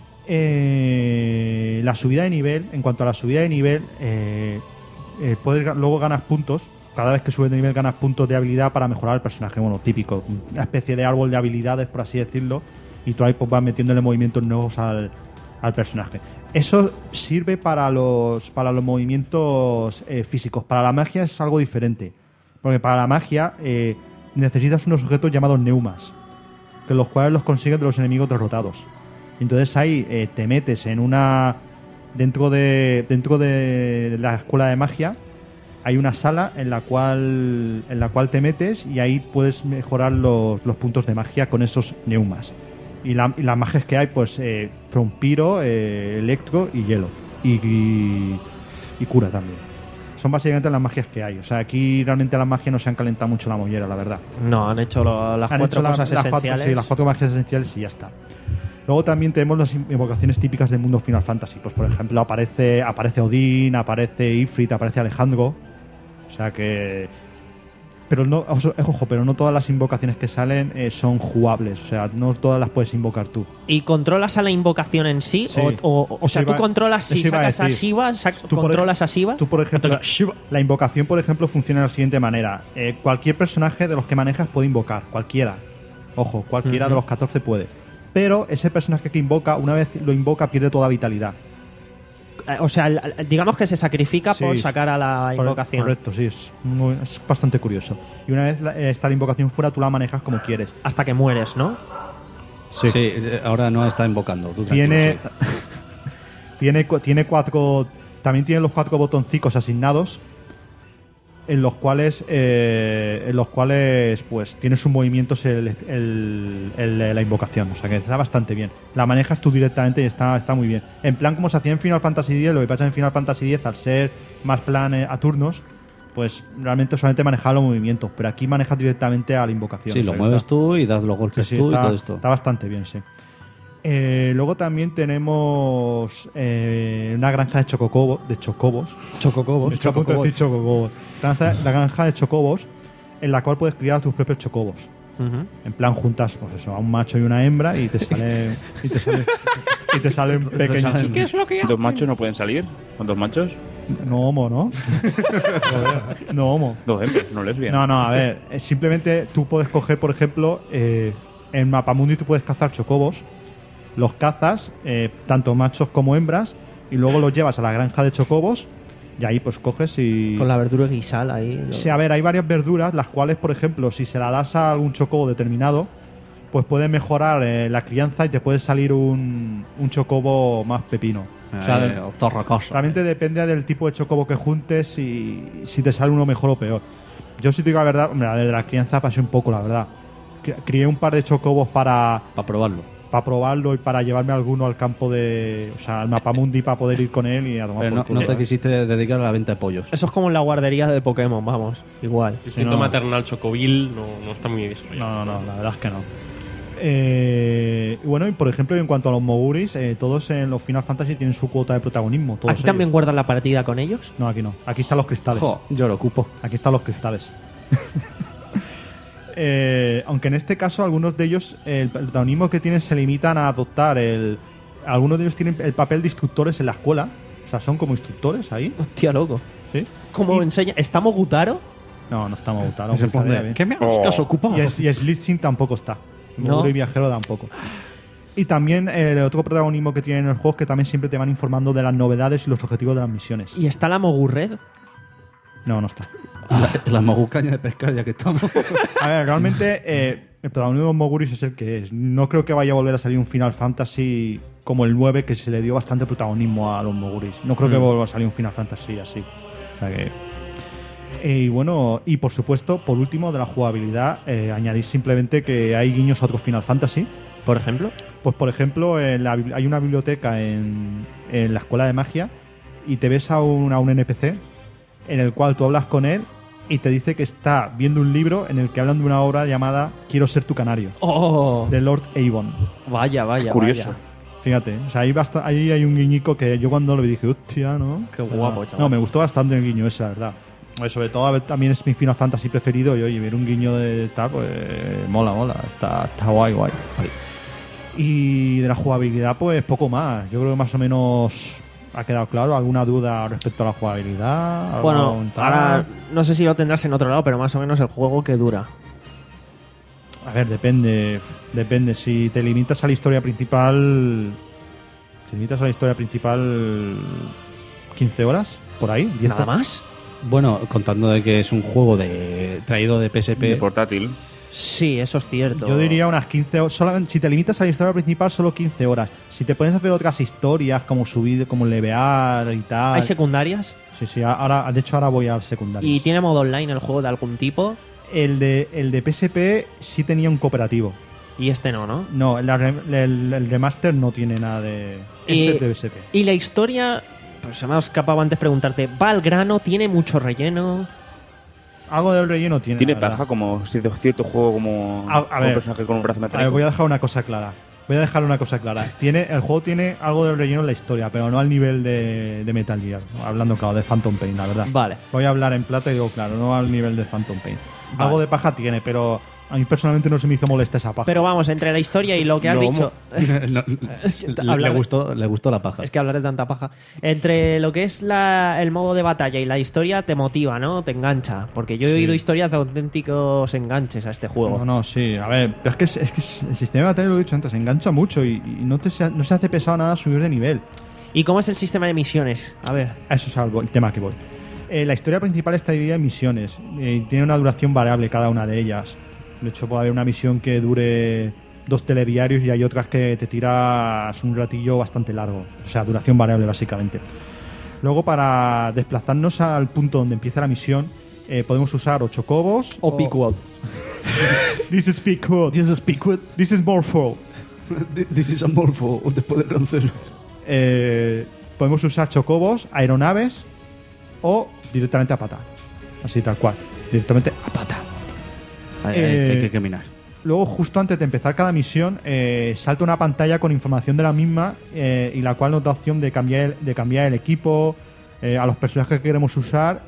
eh, la subida de nivel, en cuanto a la subida de nivel, eh, eh, puedes, ga- luego ganas puntos. Cada vez que subes de nivel ganas puntos de habilidad para mejorar el personaje. Bueno, típico, una especie de árbol de habilidades, por así decirlo. Y tú ahí pues vas metiéndole movimientos nuevos al, al personaje. Eso sirve para los, para los movimientos eh, físicos. Para la magia es algo diferente. Porque para la magia eh, necesitas unos objetos llamados neumas, que los cuales los consigues de los enemigos derrotados. Entonces ahí eh, te metes en una... Dentro de, dentro de la escuela de magia hay una sala en la cual en la cual te metes y ahí puedes mejorar los, los puntos de magia con esos neumas. Y, la- y las magias que hay, pues, eh, son piro, eh, electro y hielo. Y, y, y cura también. Son básicamente las magias que hay. O sea, aquí realmente las magias no se han calentado mucho la mollera, la verdad. No, han hecho lo- las Han cuatro hecho la- cosas las cuatro, esenciales. sí, las cuatro magias esenciales y ya está. Luego también tenemos las invocaciones típicas del mundo Final Fantasy. Pues por ejemplo aparece aparece Odín, aparece Ifrit, aparece Alejandro. O sea que... Pero no, ojo, ojo, pero no todas las invocaciones que salen eh, son jugables. O sea, no todas las puedes invocar tú. ¿Y controlas a la invocación en sí? Sí. O, o- o sea, Eso tú iba- controlas si eso iba a sacas a decir. Shiva, sac- Tú, por controlas ej- a Shiva. Tú, por ejemplo, la invocación, por ejemplo, funciona de la siguiente manera. Eh, cualquier personaje de los que manejas puede invocar, cualquiera. Ojo, cualquiera Ujú. de los catorce puede. Pero ese personaje que invoca, una vez lo invoca, pierde toda vitalidad. Eh, O sea, el- el- digamos que se sacrifica Sí, por sí. sacar a la Corre- invocación. Correcto, sí, es, muy- es bastante curioso. Y una vez la- eh, está la invocación fuera, tú la manejas como quieres. Hasta que mueres, ¿no? Sí. eh, ahora no está invocando. Tú Tiene, tranquilo, sí. tiene, cu- tiene cuatro. También tiene los cuatro botoncicos asignados. En los cuales. eh, en los cuales. Pues tienes un movimiento el, el- el- la invocación. O sea que está bastante bien. La manejas tú directamente y está, está muy bien. En plan como se hacía en Final Fantasy diez, lo que pasa en Final Fantasy diez, al ser más plan eh, a turnos, pues realmente solamente manejaba los movimientos. Pero aquí manejas directamente a la invocación. Sí, O lo sea que mueves está- tú y das los golpes Sí, sí, tú está, y todo esto. está bastante bien, sí. Eh, luego también tenemos eh, una granja de chococobos, de chocobos. Chococobos. Estoy a punto de decir chococobos. Granja- La granja de chocobos, en la cual puedes criar tus propios chocobos. Ujú. En plan, juntas, pues eso, a un macho y una hembra y te sale y te sale y te salen pequeños. salen- ¿Qué es lo que hace? ¿Dos machos no pueden salir? ¿Con dos machos? No homo, ¿no? No homo. Dos hembras, no lesbianas. No, no, a ver, eh, simplemente tú puedes coger, por ejemplo, eh, en Mapamundi tú puedes cazar chocobos, los cazas, eh, tanto machos como hembras, y luego los llevas a la granja de chocobos y ahí pues coges y... Con la verdura guisal ahí. lo- Sí, a ver, hay varias verduras, las cuales, por ejemplo, si se la das a algún chocobo determinado, pues puedes mejorar eh, la crianza y te puede salir un, un chocobo más pepino. O sea, Eh, torra cosa. realmente depende del tipo de chocobo que juntes y si te sale uno mejor o peor. Yo sí te digo la verdad, hombre, de la crianza pasé un poco, la verdad. Cri- Crié un par de chocobos para, Para probarlo. para probarlo y para llevarme alguno al campo de... O sea, al mapamundi para poder ir con él y a tomar Pero por no, culo, no te ¿eh? quisiste dedicar a la venta de pollos. Eso es como en la guardería de Pokémon, vamos. Igual. El instinto no. maternal chocovil no, no está muy desarrollado. No, no, no, la verdad es que no. Eh, y bueno, y por ejemplo, en cuanto a los Moguris, eh, todos en los Final Fantasy tienen su cuota de protagonismo. Todos ¿Aquí también ellos. guardan la partida con ellos? No, aquí no. Aquí están los cristales. Jo, yo lo ocupo. Aquí están los cristales. Eh, aunque en este caso algunos de ellos, el protagonismo que tienen se limitan a adoptar el... Algunos de ellos tienen el papel de instructores en la escuela. O sea, son como instructores ahí. Hostia, loco. ¿Sí? ¿Cómo Y- enseña? ¿Estamos Gutaro? No, no está Mogutaro. Se pone, ¿qué me has ocupado? Y, es, y Slitzing tampoco está. No. Moguri Viajero tampoco. Y también eh, el otro protagonismo que tienen en el juego es que también siempre te van informando de las novedades y los objetivos de las misiones. ¿Y está la Mogurred? No, no está. La, la mogucaña de pescar, ya que estamos. A ver, realmente eh, el protagonismo de Moguris es el que es. No creo que vaya a volver a salir un Final Fantasy como el nueve, que se le dio bastante protagonismo a los Moguris. No creo que Mm. vuelva a salir un Final Fantasy así. O sea que... Eh, y bueno, y por supuesto, por último, de la jugabilidad, eh, añadir simplemente que hay guiños a otros Final Fantasy. Por ejemplo. Pues por ejemplo, en la bibli- hay una biblioteca en, en la escuela de magia y te ves a un, a un N P C en el cual tú hablas con él y te dice que está viendo un libro en el que hablan de una obra llamada Quiero ser tu canario, ¡Oh! de Lord Avon. Vaya, vaya, Curioso. vaya. Fíjate, o sea, ahí, basta- ahí hay un guiñico que yo cuando lo vi dije, hostia, ¿no? Qué Pero guapo, no. chaval. No, me gustó bastante el guiño ese, la verdad. Pues sobre todo, a ver, también es mi Final Fantasy preferido y oye, ver un guiño de tal, pues mola, mola, está, está guay, guay. Y de la jugabilidad, pues poco más. Yo creo que más o menos ha quedado claro. ¿Alguna duda respecto a la jugabilidad? ¿Algo Bueno, tal? ahora no sé si lo tendrás en otro lado, pero más o menos el juego que dura. A ver, depende. Depende. Si te limitas a la historia principal. Si te limitas a la historia principal. quince horas, por ahí. diez ¿Nada horas. más? Bueno, contando de que es un juego de traído de P S P. De portátil. Sí, eso es cierto. Yo diría unas quince horas. Solamente, si te limitas a la historia principal, solo quince horas. Si te pones a hacer otras historias, como subir, como levear y tal. ¿Hay secundarias? Sí, sí. Ahora, de hecho, ahora voy al secundario. ¿Y tiene modo online el juego de algún tipo? El de, el de P S P sí tenía un cooperativo. Y este no, ¿no? No, la re- el, el remaster no tiene nada de. Y- Ese de P S P. Y la historia, pues se me ha escapado antes preguntarte, ¿va al grano? ¿Tiene mucho relleno? Algo del relleno tiene. Tiene la verdad. paja como cierto, cierto juego como, A- a como ver. un personaje con un brazo A ver, metálico. voy a dejar una cosa clara. Voy a dejar una cosa clara. Tiene, el juego tiene algo del relleno en la historia, pero no al nivel de, de Metal Gear. Hablando, claro, de Phantom Pain, la verdad. Vale. Voy a hablar en plata y digo, claro, no al nivel de Phantom Pain. Vale. Algo de paja tiene, pero a mí personalmente no se me hizo molesta esa paja. Pero vamos, entre la historia y lo que has No, dicho... No, le, Hablar- le gustó, le gustó la paja. Es que hablar de tanta paja. Entre lo que es la, el modo de batalla y la historia te motiva, ¿no? Te engancha. Porque yo he Sí. oído historias de auténticos enganches a este juego. No, no, sí. A ver, pero es que, es que el sistema de batalla, lo he dicho antes, engancha mucho y, y no, te, se- no se hace pesado nada subir de nivel. ¿Y cómo es el sistema de misiones? A ver. A eso es algo, el tema que voy. Eh, la historia principal está dividida en misiones. eh, tiene una duración variable cada una de ellas. De hecho, puede haber una misión que dure dos telediarios y hay otras que te tiras un ratillo bastante largo. O sea, duración variable, básicamente. Luego, para desplazarnos al punto donde empieza la misión, eh, podemos usar ocho cobos. O Pequod. This is Pequod. This is Pequod. This is Morpho. This is a morpho de poder vencer. Eh, podemos usar chocobos, aeronaves o directamente a pata. Así tal cual. Directamente a pata. Hay, hay- Eh, hay que caminar. Luego, justo antes de empezar cada misión, eh, salta una pantalla con información de la misma eh, y la cual nos da opción de cambiar el, de cambiar el equipo, eh, a los personajes que queremos usar.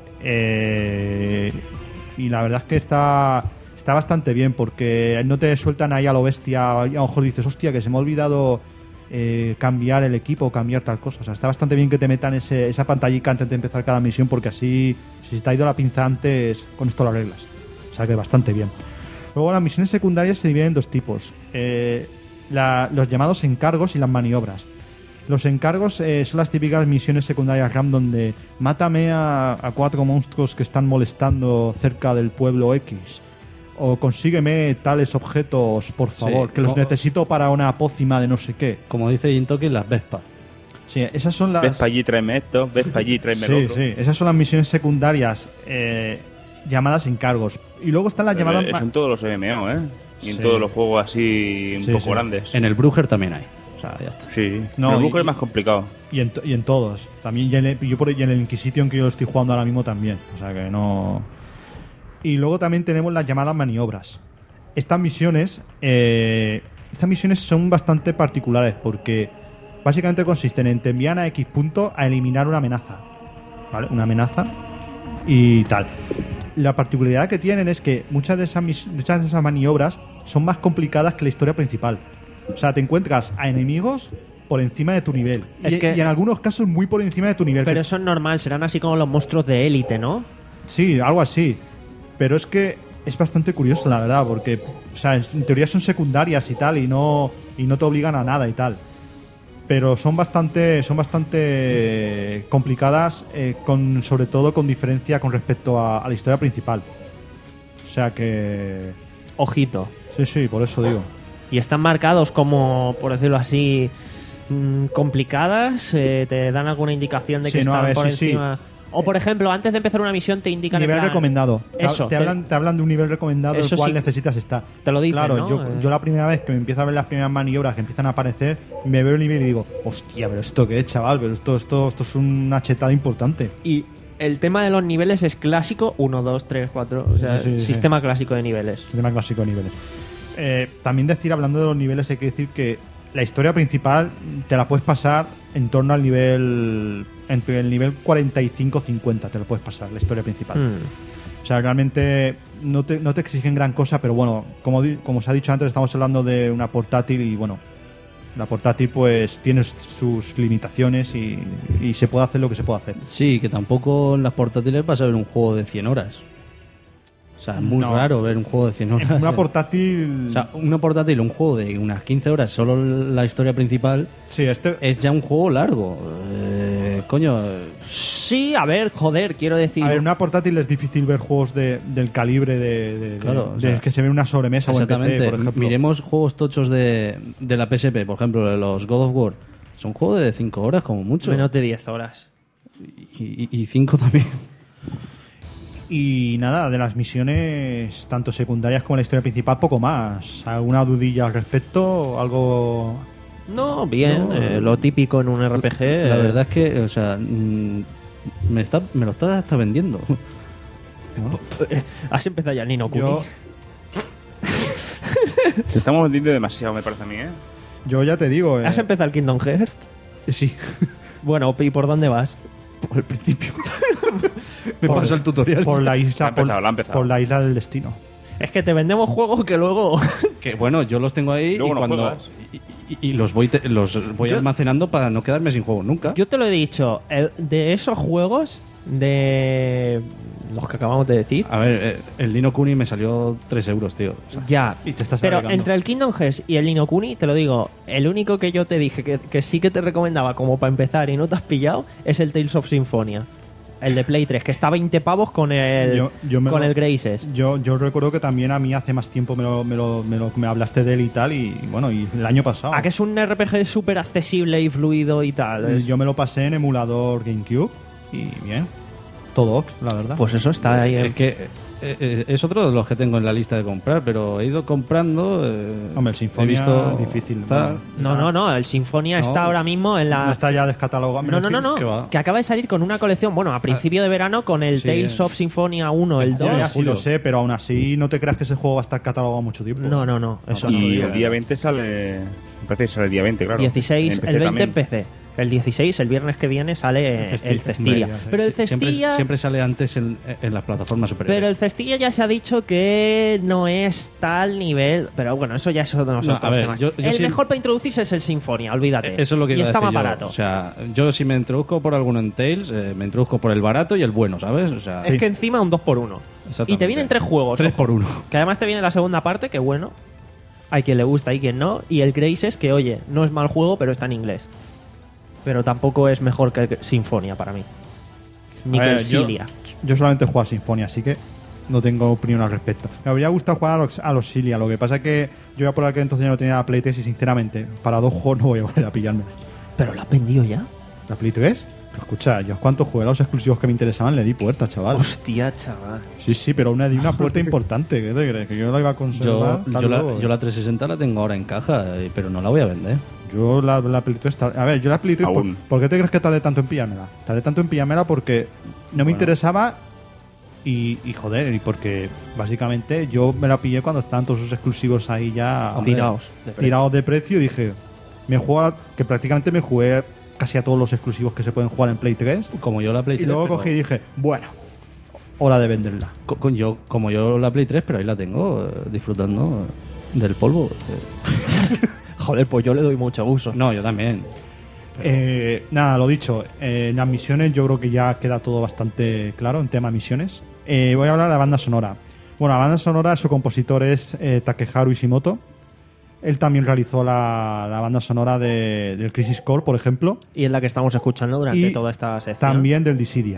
eh, y la verdad es que está, está bastante bien porque no te sueltan ahí a lo bestia. Y a lo mejor dices, hostia, que se me ha olvidado eh, cambiar el equipo, cambiar tal cosa. O sea, está bastante bien que te metan ese, esa pantallita antes de empezar cada misión porque así, si te ha ido la pinza antes, con esto lo arreglas. O sea que bastante bien. Luego las misiones secundarias se dividen en dos tipos. Eh, la- los llamados encargos y las maniobras. Los encargos eh, son las típicas misiones secundarias random de mátame a, a cuatro monstruos que están molestando cerca del pueblo X. O consígueme tales objetos, por favor, que los o- necesito para una pócima de no sé qué. Como dice Jintoki, las Vespas. Sí, esas son las... Ves para allí, tráeme esto, ves para allí, tráeme Sí, lo otro. sí, esas son las misiones secundarias eh, llamadas encargos. Y luego están las Pero llamadas... eso en todos los M M O, ¿eh? Y en Sí. todos los juegos así un Sí, poco sí. grandes. En el Bruger también hay. O sea, ya está. Sí, No, no, el y- Booker es más complicado. Y en, to- y en todos. También y en el, yo por, y en el Inquisition que yo estoy jugando ahora mismo también. O sea que no... Y luego también tenemos las llamadas maniobras. Estas misiones... eh, estas misiones son bastante particulares porque básicamente consisten en te envían a X punto a eliminar una amenaza. ¿Vale? Una amenaza y tal. La particularidad que tienen es que muchas de esas, mis- muchas de esas maniobras son más complicadas que la historia principal. O sea, te encuentras a enemigos por encima de tu nivel. Es y, que- y en algunos casos muy por encima de tu nivel. Pero Que- eso es normal, serán así como los monstruos de élite, ¿no? Sí, algo así. Pero es que es bastante curioso, la verdad, porque o sea, en teoría son secundarias y tal, y no, y no te obligan a nada y tal. Pero son bastante, son bastante complicadas, eh, con, sobre todo con diferencia con respecto a, a la historia principal. O sea que... Ojito. Sí, sí, por eso digo. Y están marcados como, por decirlo así, mm, complicadas. eh, te dan alguna indicación de que Sí, no, a están ver, por sí, sí. encima. O por ejemplo, antes de empezar una misión te indican en Nivel plan- recomendado. Te- Eso. te, hablan, te hablan de un nivel recomendado del Eso cual sí. necesitas estar. Te lo dicen, Claro, ¿no? yo, Eh. yo la primera vez que me empiezo a ver las primeras maniobras que empiezan a aparecer, me veo el nivel y digo, hostia, pero esto qué es, chaval, pero esto, esto, esto es una chetada importante. Y el tema de los niveles es clásico: uno, dos, tres, cuatro. O sea, Sí, sí, sí. sistema clásico de niveles. Sistema clásico de niveles. Eh, también decir, hablando de los niveles, hay que decir que la historia principal te la puedes pasar en torno al nivel. Entre el nivel cuarenta y cinco cincuenta te lo puedes pasar, la historia principal. Mm. O sea, realmente no te, no te exigen gran cosa, pero bueno, como, di- como se ha dicho antes, estamos hablando de una portátil y bueno, la portátil pues tiene sus limitaciones y, y se puede hacer lo que se puede hacer. Sí, que tampoco en las portátiles vas a ver un juego de cien horas. O sea, es muy No. raro ver un juego de cien horas. En una eh. portátil... O sea, una portátil, un juego de unas quince horas, solo la historia principal, sí, este... es ya un juego largo. Eh, coño, Sí, a ver, joder, quiero decir. A ver, en una portátil es difícil ver juegos de, del calibre de, de- de- Claro, o de sea, que se ve en una sobremesa o en P C, exactamente. por ejemplo. Miremos juegos tochos de, de la P S P, por ejemplo, de los God of War. Son juegos de cinco horas como mucho. Menos de diez horas. Y cinco también. Y nada, de las misiones, tanto secundarias como la historia principal, poco más. ¿Alguna dudilla al respecto? ¿Algo...? No, bien, No. eh, lo típico en un R P G. La eh, verdad es que, o sea, mm, me, está, me lo está hasta vendiendo. Has empezado ya el Nino Kuni. Yo, Te estamos vendiendo demasiado, me parece a mí, ¿eh? yo ya te digo... eh, ¿Has empezado el Kingdom Hearts? Sí. Bueno, ¿y por dónde vas? Por el principio. Me Por- paso el tutorial. Por la La ha isla, empezado, por, la ha empezado. por la isla del destino. Es que te vendemos juegos que luego... Que bueno, yo los tengo ahí Luego y no cuando juegas. y, y- y los voy te- los voy Yo- almacenando para no quedarme sin juego nunca. Yo te lo he dicho, el- de esos juegos, de los que acabamos de decir, A ver, eh, el Nino Kuni me salió tres euros, tío. O sea, ya. Y te estás Pero alargando. entre el Kingdom Hearts y el Nino Kuni, te lo digo, el único que yo te dije que, que sí que te recomendaba como para empezar y no te has pillado es el Tales of Symphonia. El de Play tres, que está a veinte pavos con el, Yo- yo me con lo- el Graces. Yo, yo recuerdo que también a mí hace más tiempo me, lo, me, lo, me, lo- me hablaste de él y tal, y bueno, y el año pasado. ¿A que es un R P G súper accesible y fluido y tal? Es- Yo me lo pasé en emulador GameCube y bien. Todo ok, la verdad. Pues eso está ahí. en- es que eh, eh, es otro de los que tengo en la lista de comprar, pero he ido comprando. eh, Hombre, el Sinfonia he visto difícil. tal. No, no, no, el Sinfonia No, está ahora mismo en la... No está ya descatalogado. No, no, no, no, ¿qué va? que acaba de salir con una colección, bueno, a principio de verano con el sí, Tales eh. of Symphonia uno, el Ya, ya dos. sí lo sé, pero aún así no te creas que ese juego va a estar catalogado mucho tiempo. No, no, no, eso no. Y no. el día veinte sale. Me parece que sale el día veinte, claro. dieciséis, En P C el veinte también. en P C. El dieciséis, el viernes que viene, sale El Cestilla. el Cestilla. Hombre, ya sé. Pero el Sie- siempre, Cestilla... siempre sale antes en, en las plataformas superiores. Pero el Cestilla ya se ha dicho que no es tal nivel. Pero bueno, eso ya es otro de los No, otros a ver, temas. yo- yo el sí- mejor para introducirse es el Sinfonia, olvídate. Eso es lo que y iba a está decir más yo. barato. O sea, yo si me introduzco por alguno en Tales, eh, me introduzco por el barato y el bueno, ¿sabes? O sea, es que encima un dos por uno. Exactamente. Y te vienen tres juegos. tres ojo. por uno. Que además te viene la segunda parte, que bueno. Hay quien le gusta, hay quien no. Y el Graces, que oye, no es mal juego, pero está en inglés. Pero tampoco es mejor que el Sinfonia para mí. Ni A que ver, el yo- Cilia. Yo solamente juego a Sinfonia, así que no tengo opinión al respecto. Me habría gustado jugar a los, a los Cilia, lo que pasa es que yo ya por aquel entonces ya no tenía la Play tres y sinceramente, para dos juegos no voy a volver a pillarme. Pero lo has vendido ya. ¿La Play tres? Pero escucha, yo cuántos jugué a los exclusivos que me interesaban le di puerta, chaval. Hostia, chaval. Sí, sí, pero una, di una puerta importante. ¿Qué te crees? Que yo la iba a Yo, conservar. yo, la, yo la trescientos sesenta la tengo ahora en caja, eh, pero no la voy a vender. Yo la, la Play tres... tar- A ver, yo la Play tres... ¿por, Aún. ¿por qué te crees que tardé tanto en pillármela? Tardé tanto en pillármela porque no me interesaba y, y joder, y porque básicamente yo me la pillé cuando estaban todos esos exclusivos ahí ya... hombre, Tirados de precio. Tirados de precio y dije... Me juega, que prácticamente me jugué casi a todos los exclusivos que se pueden jugar en Play tres. Como yo la Play Y tres. luego pero- cogí y dije, bueno, hora de venderla. co- con yo, como yo la Play tres, pero ahí la tengo eh, disfrutando eh, del polvo. eh. Joder, pues yo le doy mucho uso. No, yo también. Eh, nada, lo dicho, eh, en las misiones yo creo que ya queda todo bastante claro en tema misiones. Eh, voy a hablar de la banda sonora. Bueno, la banda sonora, su compositor es eh, Takeharu Ishimoto. Él también realizó la, la banda sonora de, del Crisis Core, por ejemplo. Y es la que estamos escuchando durante Y toda esta sección. También del Dissidia.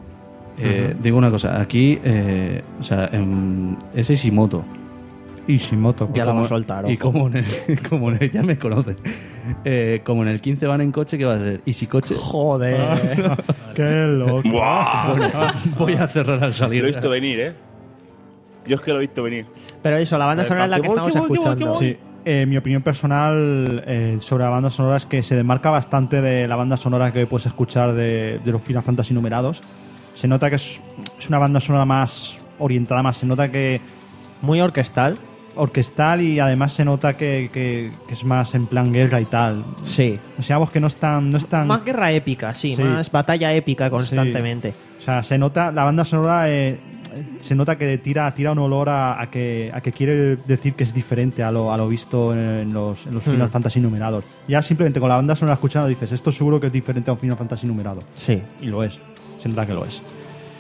Eh, Digo una cosa, aquí, eh, o sea, en, es Ishimoto. Ishimoto. Ya la Como- va a soltar, Y ojo. como en, el, como en el- ya me conocen. Eh, como en el quince van en coche, ¿qué va a ser? ¿Y si coche? Joder. ¡Qué loco! ¡Buah! Bueno, voy a cerrar al salir. Lo he visto venir, ¿eh? Yo es que lo he visto venir. Pero eso, la banda A ver, sonora es la ¿qué que voy, estamos qué voy, qué voy, qué escuchando. voy? Sí. Eh, mi opinión personal eh, sobre la banda sonora es que se desmarca bastante de la banda sonora que puedes escuchar de, de los Final Fantasy numerados. Se nota que es, es una banda sonora más orientada, más se nota que Muy orquestal. orquestal y además se nota que, que- que es más en plan guerra y tal. Sí. O sea, vamos que no es tan, no es tan Más guerra épica, sí, Sí. Más batalla épica constantemente. O sea, se nota, la banda sonora eh, se nota que tira, tira un olor a, a que, a que quiere decir que es diferente a lo, a lo visto en los, en los Hmm. Final Fantasy numerados. Ya simplemente con la banda sonora escuchando dices, esto seguro que es diferente a un Final Fantasy numerado. Sí. Y lo es, se nota que lo es.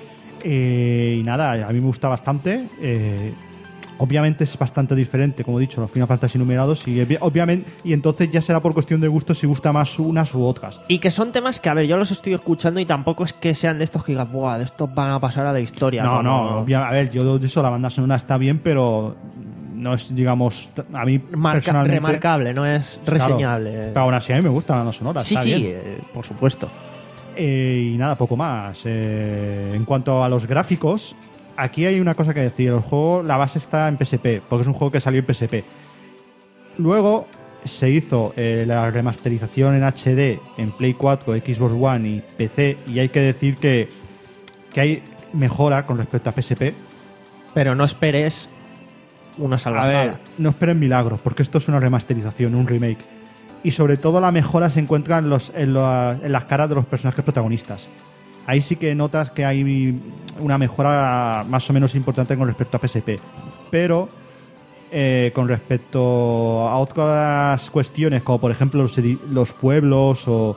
Eh, y nada, a mí me gusta bastante. eh, Obviamente es bastante diferente, como he dicho, los Final Fantasy numerados y obvi- obviamente y entonces ya será por cuestión de gusto si gusta más unas u otras. Y que son temas que, a ver, yo los estoy escuchando y tampoco es que sean de estos que digas, buah, de estos van a pasar a la historia. No, como- no, obvia- a ver, yo de eso la banda sonora está bien, pero no es, digamos, t- a mí Marca- personalmente... remarcable, no es Claro, reseñable. pero aún así a mí me gusta la banda sonora, sí, está sí, bien. eh, por supuesto. Eh, y nada, poco más. Eh, en cuanto a los gráficos, aquí hay una cosa que decir. El juego, la base está en P S P, porque es un juego que salió en P S P. Luego se hizo eh, la remasterización en H D en Play cuatro, Xbox One y P C, y hay que decir que, que hay mejora con respecto a P S P. Pero no esperes una A salvajada. ver, no esperen milagros, porque esto es una remasterización, un remake. Y sobre todo la mejora se encuentra en, los, en, la- en las caras de los personajes protagonistas. Ahí sí que notas que hay una mejora más o menos importante con respecto a P S P. Pero eh, con respecto a otras cuestiones, como por ejemplo los, edi- los pueblos o,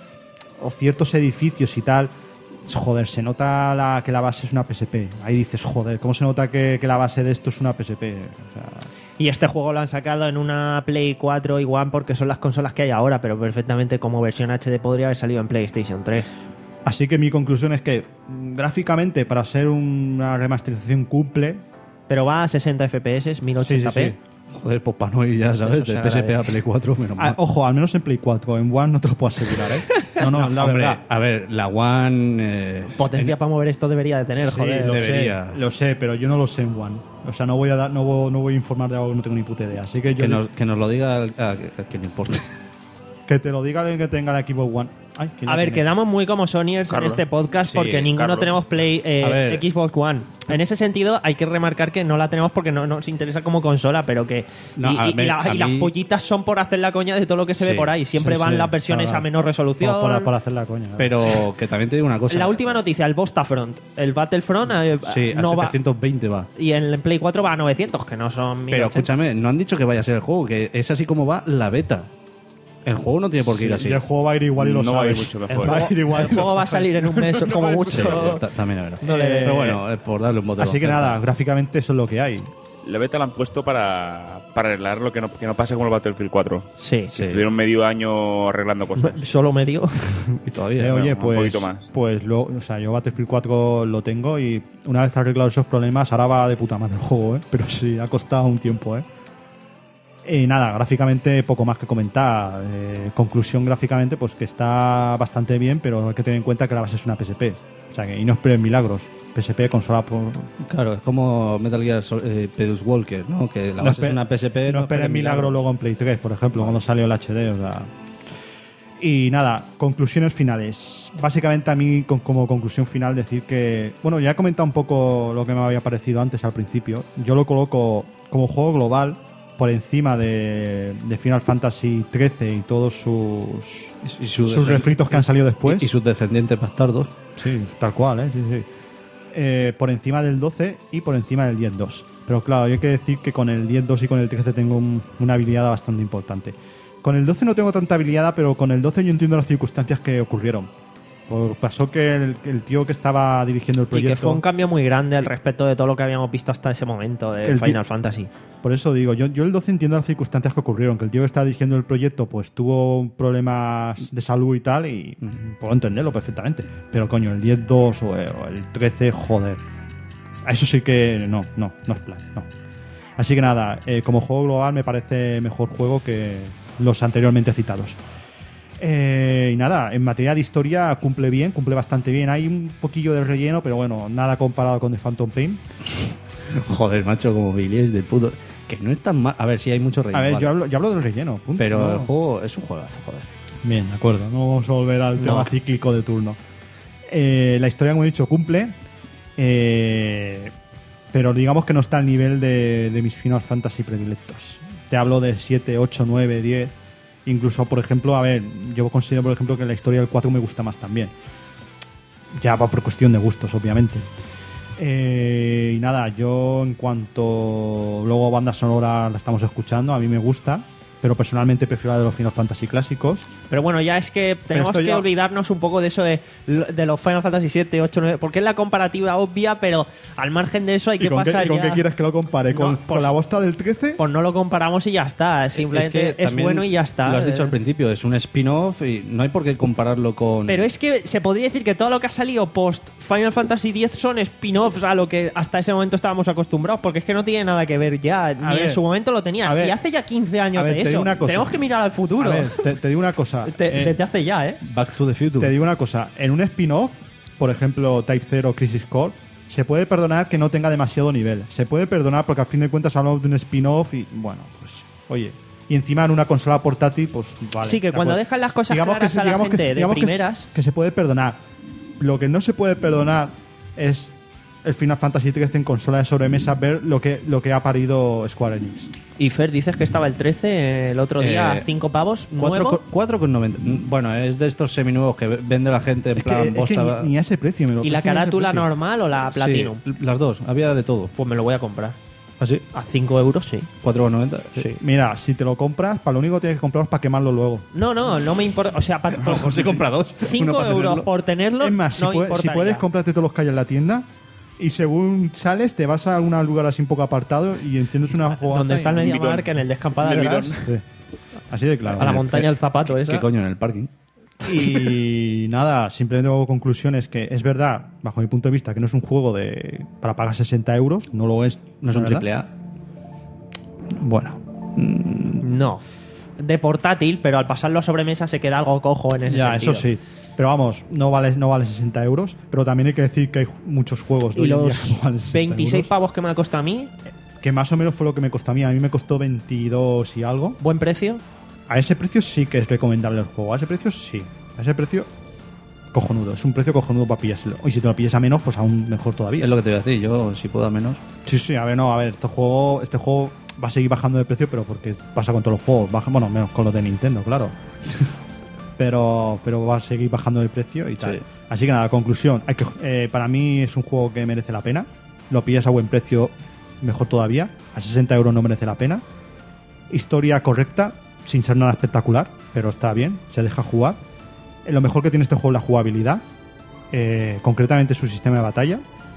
o ciertos edificios y tal, joder, se nota la, que la base es una P S P. Ahí dices, joder, ¿cómo se nota que, que la base de esto es una P S P? O sea, Y este juego lo han sacado en una Play cuatro y One porque son las consolas que hay ahora, pero perfectamente como versión H D podría haber salido en PlayStation tres. así que mi conclusión es que mm, gráficamente para ser una remasterización cumple. Pero va a sesenta F P S, mil ochenta p. Sí, sí, sí. Joder, pues para no ir ya, ¿sabes? Eso se De P S P a agradece. Play cuatro, menos Ah, mal. ojo, al menos en Play cuatro, en One no te lo puedo asegurar, ¿eh? No, no, la Hombre, verdad. a ver, la One... eh, Potencia en- para mover esto debería de tener, Sí, joder. lo debería. sé, lo sé, pero yo no lo sé en One. O sea, no voy a dar, no voy, no voy a informar de algo que no tengo ni puta idea. Así que yo que, nos, que nos lo diga al- a, a quien le importe. que te lo diga alguien que tenga la Xbox One. Ay, ¿quién A la ver, tiene? quedamos muy como Sonyers Carlos. en este podcast Sí, porque ninguno Carlos. tenemos Play eh, A ver. Xbox One. En ese sentido, hay que remarcar que no la tenemos porque no nos interesa como consola, pero que. No, y, a y- y ver, la- a y las mí- pollitas son por hacer la coña de todo lo que se Sí, ve por ahí. Siempre sí, van sí, las versiones claro. a menor resolución. Por, por- por hacer la coña. Pero que también te digo una cosa. La última noticia, el Battlefront. El Battlefront eh, Sí, a no va. setecientos veinte va. Y en el Play cuatro va a novecientos, que no son mil Pero ochenta. escúchame, no han dicho que vaya a ser el juego, que es así como va la beta. El juego no tiene por qué ir Sí, así. y el juego va a ir igual y lo No va a ir sabes. mucho El mejor. Va a juego, ir igual, el juego lo va a sabes. salir en un mes como mucho. Sí, ta- también es verdad. No le- Pero bueno, es por darle un bote Así de que oferta. nada, gráficamente eso es lo que hay. La beta la han puesto para, para arreglar lo que no, que no pase como el Battlefield cuatro. Sí. Sí. Estuvieron medio año arreglando cosas. Solo medio. Y todavía. Eh, bueno, oye, un pues, poquito más. pues lo, o sea, yo Battlefield cuatro lo tengo y una vez arreglado esos problemas, ahora va de puta madre el juego, ¿eh? Pero sí, ha costado un tiempo, ¿eh? Y nada, gráficamente poco más que comentar. Eh, conclusión gráficamente, pues que está bastante bien, pero hay que tener en cuenta que la base es una P S P. O sea, que y no esperen milagros. P S P, consola por... Claro, es como Metal Gear Sol- eh, Peace Walker, ¿no? Que la No base espe- es una P S P. No esperen milagros luego en Play tres, por ejemplo, cuando salió el H D. O sea... Y nada, conclusiones finales. Básicamente a mí, con- como conclusión final, decir que... Bueno, ya he comentado un poco lo que me había parecido antes al principio. Yo lo coloco como juego global por encima de, de Final Fantasy trece y todos sus, Y su sus descend- refritos que han salido después. Y, y sus descendientes bastardos. Sí, tal cual, ¿eh? Sí, sí. Eh, por encima del doce y por encima del diez dos. Pero claro, hay que decir que con el diez dos y con el trece tengo un- una habilidad bastante importante. Con el doce no tengo tanta habilidad, pero con el doce yo entiendo las circunstancias que ocurrieron. Pues pasó que el, el tío que estaba dirigiendo el Y proyecto... que fue un cambio muy grande al respecto de todo lo que habíamos visto hasta ese momento de El ti- Final Fantasy. Por eso digo, yo, yo el doce entiendo las circunstancias que ocurrieron, que el tío que estaba dirigiendo el proyecto pues tuvo problemas de salud y tal, y puedo entenderlo perfectamente. Pero coño, el diez dos o el, o el trece, joder. A eso sí que no, no, no es plan, no. Así que nada, eh, como juego global me parece mejor juego que los anteriormente citados. Eh, y nada, en materia de historia cumple bien, cumple bastante bien. Hay un poquillo de relleno, pero bueno, nada comparado con The Phantom Pain. Joder, macho, como Billy es de puto. Que no es tan mal. A ver, sí hay mucho relleno. A ver, vale. yo hablo, yo hablo del relleno, punto. Pero No. el juego es un juegazo, joder. Bien, de acuerdo. No vamos a volver al tema cíclico de turno. Eh, la historia, como he dicho, cumple. Eh, pero digamos que no está al nivel de, de mis Final Fantasy predilectos. Te hablo de siete, ocho, nueve, diez. Incluso, por ejemplo, a ver, yo considero, por ejemplo, que la historia del cuatro me gusta más también. Ya va por cuestión de gustos, obviamente. Eh, y nada, yo en cuanto luego banda sonora la estamos escuchando, a mí me gusta, pero personalmente prefiero la de los Final Fantasy clásicos. Pero bueno, ya es que tenemos esto que ya- olvidarnos un poco de eso de, de los Final Fantasy siete, ocho, nueve, porque es la comparativa obvia, pero al margen de eso hay ¿Y que con, qué, pasar y con ya... qué quieres que lo compare? ¿Con, No, con pues- la bosta del trece? Pues no lo comparamos y ya está, simplemente es, también bueno y ya está. Lo has dicho Eh, al principio, es un spin-off y no hay por qué compararlo con. Pero es que se podría decir que todo lo que ha salido post Final Fantasy X son spin-offs a lo que hasta ese momento estábamos acostumbrados, porque es que no tiene nada que ver ya, ni ver, en su momento lo tenía. a ver, y hace ya quince años a ver, de te digo eso. una cosa. Tenemos que mirar al futuro. A ver, te, te digo una cosa. Te- eh, desde hace ya, ¿eh? Back to the Future. Te digo una cosa. En un spin-off, por ejemplo, Type Zero Crisis Core, se puede perdonar que no tenga demasiado nivel. Se puede perdonar porque al fin de cuentas hablamos de un spin-off y, bueno, pues, oye. Y encima en una consola portátil, pues vale. Sí, que de cuando acuerdo. dejan las cosas Digamos claras se- a la digamos que- gente de digamos que se- primeras. Que, se puede perdonar. Lo que no se puede perdonar es el Final Fantasy trece en consola de sobremesa, ver lo que, lo que ha parido Square Enix. Y Fer, dices que estaba el trece el otro día Eh, a cinco pavos, cuatro nuevo. co- cuatro con noventa. Bueno, es de estos seminuevos que vende la gente en Es que, plan es que bosta. ni, ni a ese precio me lo ¿Y la cogen a ese carátula precio. normal o la Sí, Platinum? las dos, había de todo. Pues me lo voy a comprar. ¿Así? A cinco euros, sí. cuatro con noventa. Sí. Mira, si te lo compras, para lo único que tienes que comprarlo es para quemarlo luego. No, no, no me importa. O sea, pa- por mejor se compra dos. Uno cinco para euros tenerlo. por tenerlo. Es más, si, no me puedes, si importaría. puedes, cómprate todos los que hay en la tienda y según sales te vas a algún lugar así un poco apartado y entiendes una jugada. Donde está el y- MediaMarkt, en el descampado de Del atrás, bidón. Sí. Así de claro. a la montaña del zapato esa. ¿Qué coño en el parking? Y nada, simplemente hago conclusiones que es verdad, bajo mi punto de vista, que no es un juego de para pagar sesenta euros, no lo es. No es un la verdad. triple A. Bueno, No. De portátil, pero al pasarlo a sobremesa se queda algo cojo en ese ya, sentido. eso sí. Pero vamos, no vale, no vale sesenta euros, pero también hay que decir que hay muchos juegos de Y hoy en día los que no valen sesenta veintiséis euros, pavos que me ha costado a mí, que más o menos fue lo que me costó a mí. A mí me costó veintidós y algo. buen precio. A ese precio sí que es recomendable el juego. A ese precio sí. A ese precio, cojonudo. Es un precio cojonudo para pillárselo. Y si te lo pillas a menos, pues aún mejor todavía. Es lo que te voy a decir. Yo, si puedo a menos. Sí, sí, a ver, no, a ver, este juego, este juego va a seguir bajando de precio, pero porque pasa con todos los juegos. Baja, bueno, menos con los de Nintendo, claro. pero, pero va a seguir bajando de precio y tal. Sí. Así que nada, conclusión. Hay que, eh, para mí es un juego que merece la pena. Lo pillas a buen precio, mejor todavía. A sesenta euros no merece la pena. Historia correcta, sin ser nada espectacular, pero está bien, se deja jugar. Eh, Lo mejor que tiene este juego es la jugabilidad, eh, concretamente su sistema de batalla.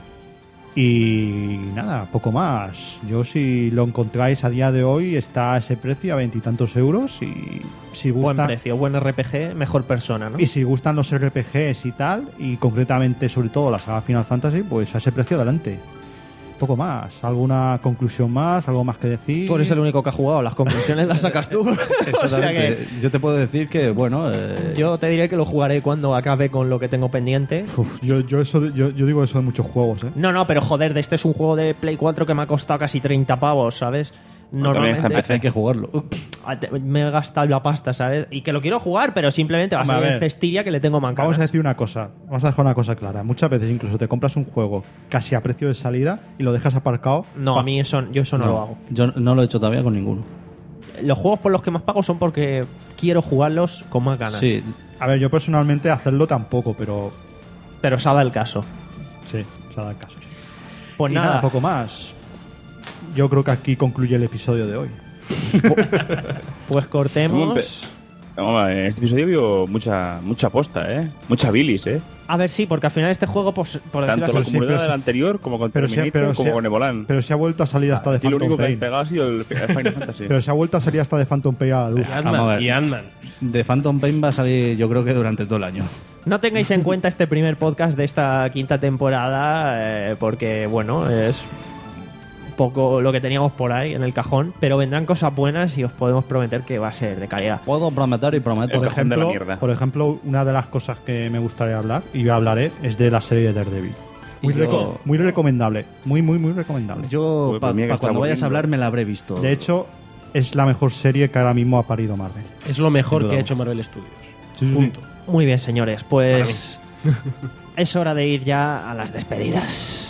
Y nada, poco más. Yo, si lo encontráis a día de hoy, está a ese precio, a veintitantos euros. Y si Buen gusta, precio, buen R P G, mejor persona, ¿no? y si gustan los R P Gs y tal, y concretamente sobre todo la saga Final Fantasy, pues a ese precio adelante. poco más. ¿Alguna conclusión más? ¿Algo más que decir? Tú eres el único que ha jugado, las conclusiones las sacas tú. O sea Exactamente. que Yo te puedo decir que, bueno... eh, yo te diré que lo jugaré cuando acabe con lo que tengo pendiente. Uf, yo, yo, eso de- yo, yo digo eso de muchos juegos, ¿eh? No, no, pero joder, de este es un juego de Play cuatro que me ha costado casi treinta pavos, ¿sabes? también está en P C. hay que jugarlo. me he gastado la pasta, ¿sabes? Y que lo quiero jugar, pero simplemente va a Hombre, ser a el ver. cestiria que le tengo mancanas. Vamos a decir una cosa, vamos a dejar una cosa clara. Muchas veces incluso te compras un juego casi a precio de salida y lo dejas aparcado. No, pa- a mí eso, yo eso no, lo hago. Yo no lo he hecho todavía con ninguno. Los juegos por los que más pago son porque quiero jugarlos con más ganas. Sí, A ver, yo personalmente hacerlo tampoco, pero Pero se ha dado el caso. sí, se ha dado el caso. Pues y nada, nada, poco más. Yo creo que aquí concluye el episodio de hoy. pues cortemos. Vamos, en este episodio vio mucha mucha posta, ¿eh? Mucha bilis, ¿eh? A ver, sí, porque al final este juego, pues, por decirlo Tanto con la así, sí, comunidad pero del sí. anterior como con Pero sí, Terminator pero como sí- con Evolan. Pero se ha vuelto a salir hasta de Y lo Phantom único que ha Pain. pegado ha sido el el Final Fantasy. Pero se ha vuelto a salir hasta de Phantom Pain a la luz. Vamos a Ant-Man ver. y Ant-Man. de Phantom Pain va a salir yo creo que durante todo el año. no tengáis en cuenta este primer podcast de esta quinta temporada, eh, porque, bueno, es poco lo que teníamos por ahí en el cajón, pero vendrán cosas buenas y os podemos prometer que va a ser de calidad. Puedo prometer y prometo. Por El cajón de la ejemplo, mierda. por ejemplo, una de las cosas que me gustaría hablar, y hablaré, es de la serie de Daredevil. Muy, Y yo- reco- muy recomendable. Muy, muy, muy recomendable. Yo, Pues, para pues, mira que está cuando vayas a aburriendo. hablar, me la habré visto. De hecho, es la mejor serie que ahora mismo ha parido Marvel. Es lo mejor Sin duda. que ha hecho Marvel Studios. Sí, sí, Punto. Muy bien, señores, pues es hora de ir ya a las despedidas.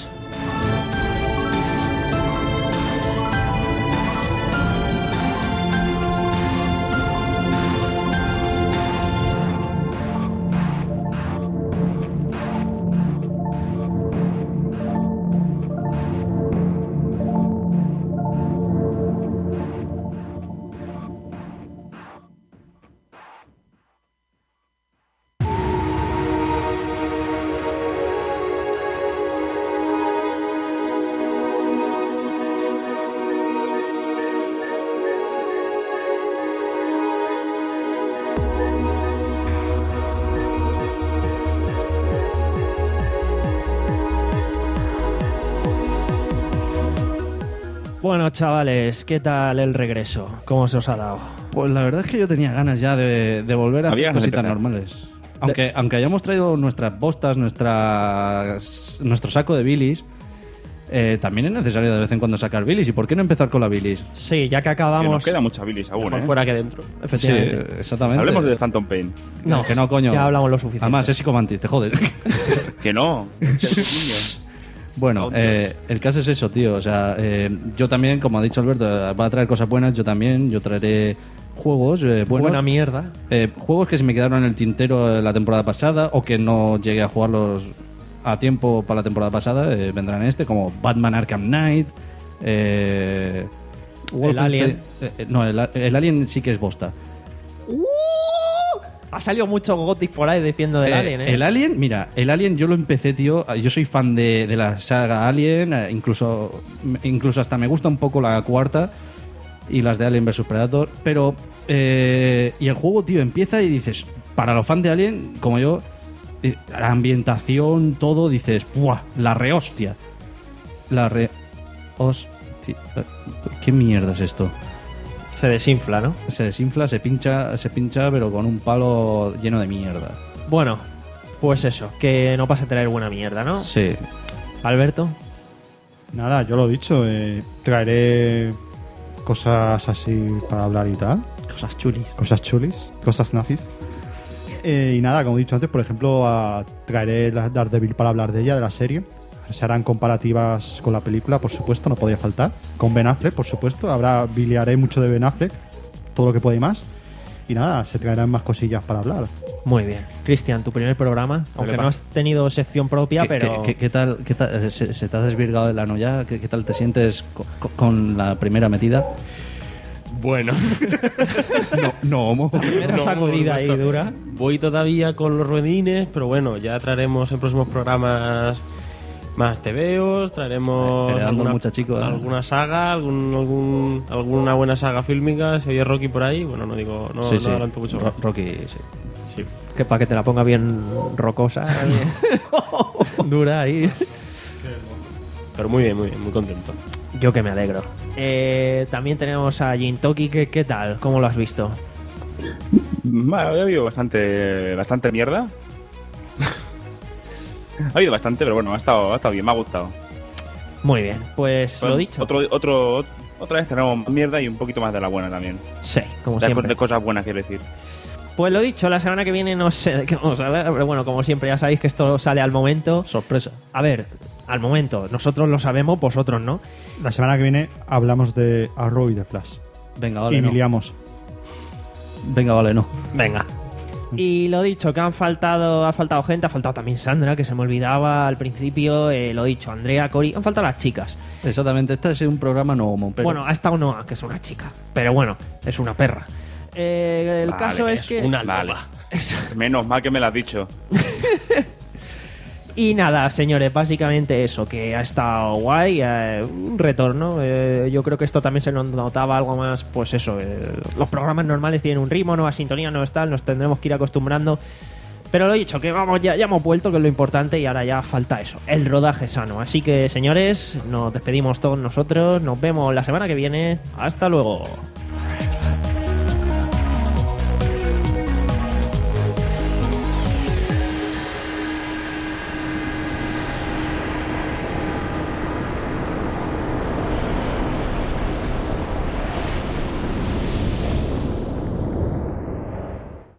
Bueno, chavales, ¿qué tal el regreso? ¿Cómo se os ha dado? Pues la verdad es que yo tenía ganas ya de, de volver a Había hacer ganas de cositas empezar. normales. Aunque, aunque hayamos traído nuestras postas, nuestras, nuestro saco de bilis, eh, también es necesario de vez en cuando sacar bilis. ¿Y por qué no empezar con la bilis? Sí, ya que Que acabamos... nos queda mucha bilis aún, Mejor ¿eh? fuera que dentro. Efectivamente. Sí, exactamente. Hablemos de Phantom Pain. No, que no, coño. ya hablamos lo suficiente. Además, es psicomantis, te jodes. Que no. Niños. Bueno, eh, el caso es eso, tío. O sea, eh, yo también, como ha dicho Alberto, eh, va a traer cosas buenas. Yo también, yo traeré juegos eh, buenos. Buena mierda. Eh, juegos que se me quedaron en el tintero la temporada pasada o que no llegué a jugarlos a tiempo para la temporada pasada, eh, vendrán en este, como Batman Arkham Knight, eh, Wolfenstein- Alien. eh, eh, no, el, el Alien sí que es bosta. Ha salido mucho Gothic por ahí diciendo del Eh, Alien, ¿eh? El Alien, mira, el Alien yo lo empecé, tío. Yo soy fan de, de la saga Alien, eh, incluso, incluso hasta me gusta un poco la cuarta y las de Alien versus Predator. Pero, eh, y el juego, tío, empieza y dices, para los fans de Alien, como yo, eh, la ambientación, todo, dices, ¡buah! La rehostia. La re. Hostia. ¿Qué mierda es esto? Se desinfla, ¿no? Se desinfla, se pincha, se pincha, pero con un palo lleno de mierda. Bueno, pues eso, que no pase a traer buena mierda, ¿no? Sí. Alberto. Nada, yo lo he dicho, eh, traeré cosas así para hablar y tal. Cosas chulis. Cosas chulis, cosas nazis. Eh, y nada, como he dicho antes, por ejemplo, a- traeré la Daredevil para hablar de ella, de la serie. Se harán comparativas con la película, por supuesto, no podía faltar. Con Ben Affleck, por supuesto. Habrá, biliaré mucho de Ben Affleck, todo lo que pueda y más. Y nada, se traerán más cosillas para hablar. Muy bien. Cristian, tu primer programa, aunque no has tenido sección propia, ¿Qué, pero... qué- qué- qué tal? Qué tal? ¿Se, se te ha desvirgado el ano ya? ¿Qué, qué tal te sientes co- co- con, la primera metida? Bueno. No, no, homo. primera No, sacudida no, ahí esto- dura. Voy todavía con los ruedines, pero bueno, ya traeremos en próximos programas más tebeos, traeremos Heredando alguna, mucha chico, ¿eh? alguna saga, algún, algún, alguna buena saga fílmica, si oye Rocky por ahí, bueno, no digo, no, Sí, no sí. adelanto mucho Ro- más. Rocky, sí. Sí. Que para que te la ponga bien rocosa. dura ahí. Pero muy bien, muy bien, muy contento. Yo que me alegro. Eh, también tenemos a Jintoki, que ¿qué tal? ¿Cómo lo has visto? Bueno, ha habido bastante, bastante mierda. Ha habido bastante, pero bueno, ha estado, ha estado bien, me ha gustado. Muy bien, pues Bueno, lo dicho. Otro, otro, otra vez tenemos más mierda y un poquito más de la buena también. Sí, como de, siempre. de cosas buenas, quiero decir. Pues lo dicho, la semana que viene no sé de qué vamos a hablar, pero bueno, como siempre ya sabéis que esto sale al momento. Sorpresa. A ver, al momento. Nosotros lo sabemos, vosotros no. La semana que viene hablamos de Arrow y de Flash. Venga, vale, y no. miliamos. Venga, vale, no. Venga. Y lo dicho, que han faltado, ha faltado gente, ha faltado también Sandra, que se me olvidaba al principio, eh, lo dicho, Andrea, Cori, han faltado las chicas. Exactamente, este es un programa no homo, pero... Bueno, ha estado Noah, que es una chica, pero bueno, es una perra. Eh, el Vale, caso es, es que... una Vale. loba. Menos mal que me lo has dicho. Y nada, señores, básicamente eso, que ha estado guay, eh, un retorno. Eh, yo creo que esto también se nos notaba algo más, pues eso, eh, los programas normales tienen un ritmo, nueva sintonía, no tal, nos tendremos que ir acostumbrando. Pero lo dicho, que vamos, ya, ya hemos vuelto, que es lo importante, y ahora ya falta eso, el rodaje sano. Así que, señores, nos despedimos todos nosotros, nos vemos la semana que viene, hasta luego.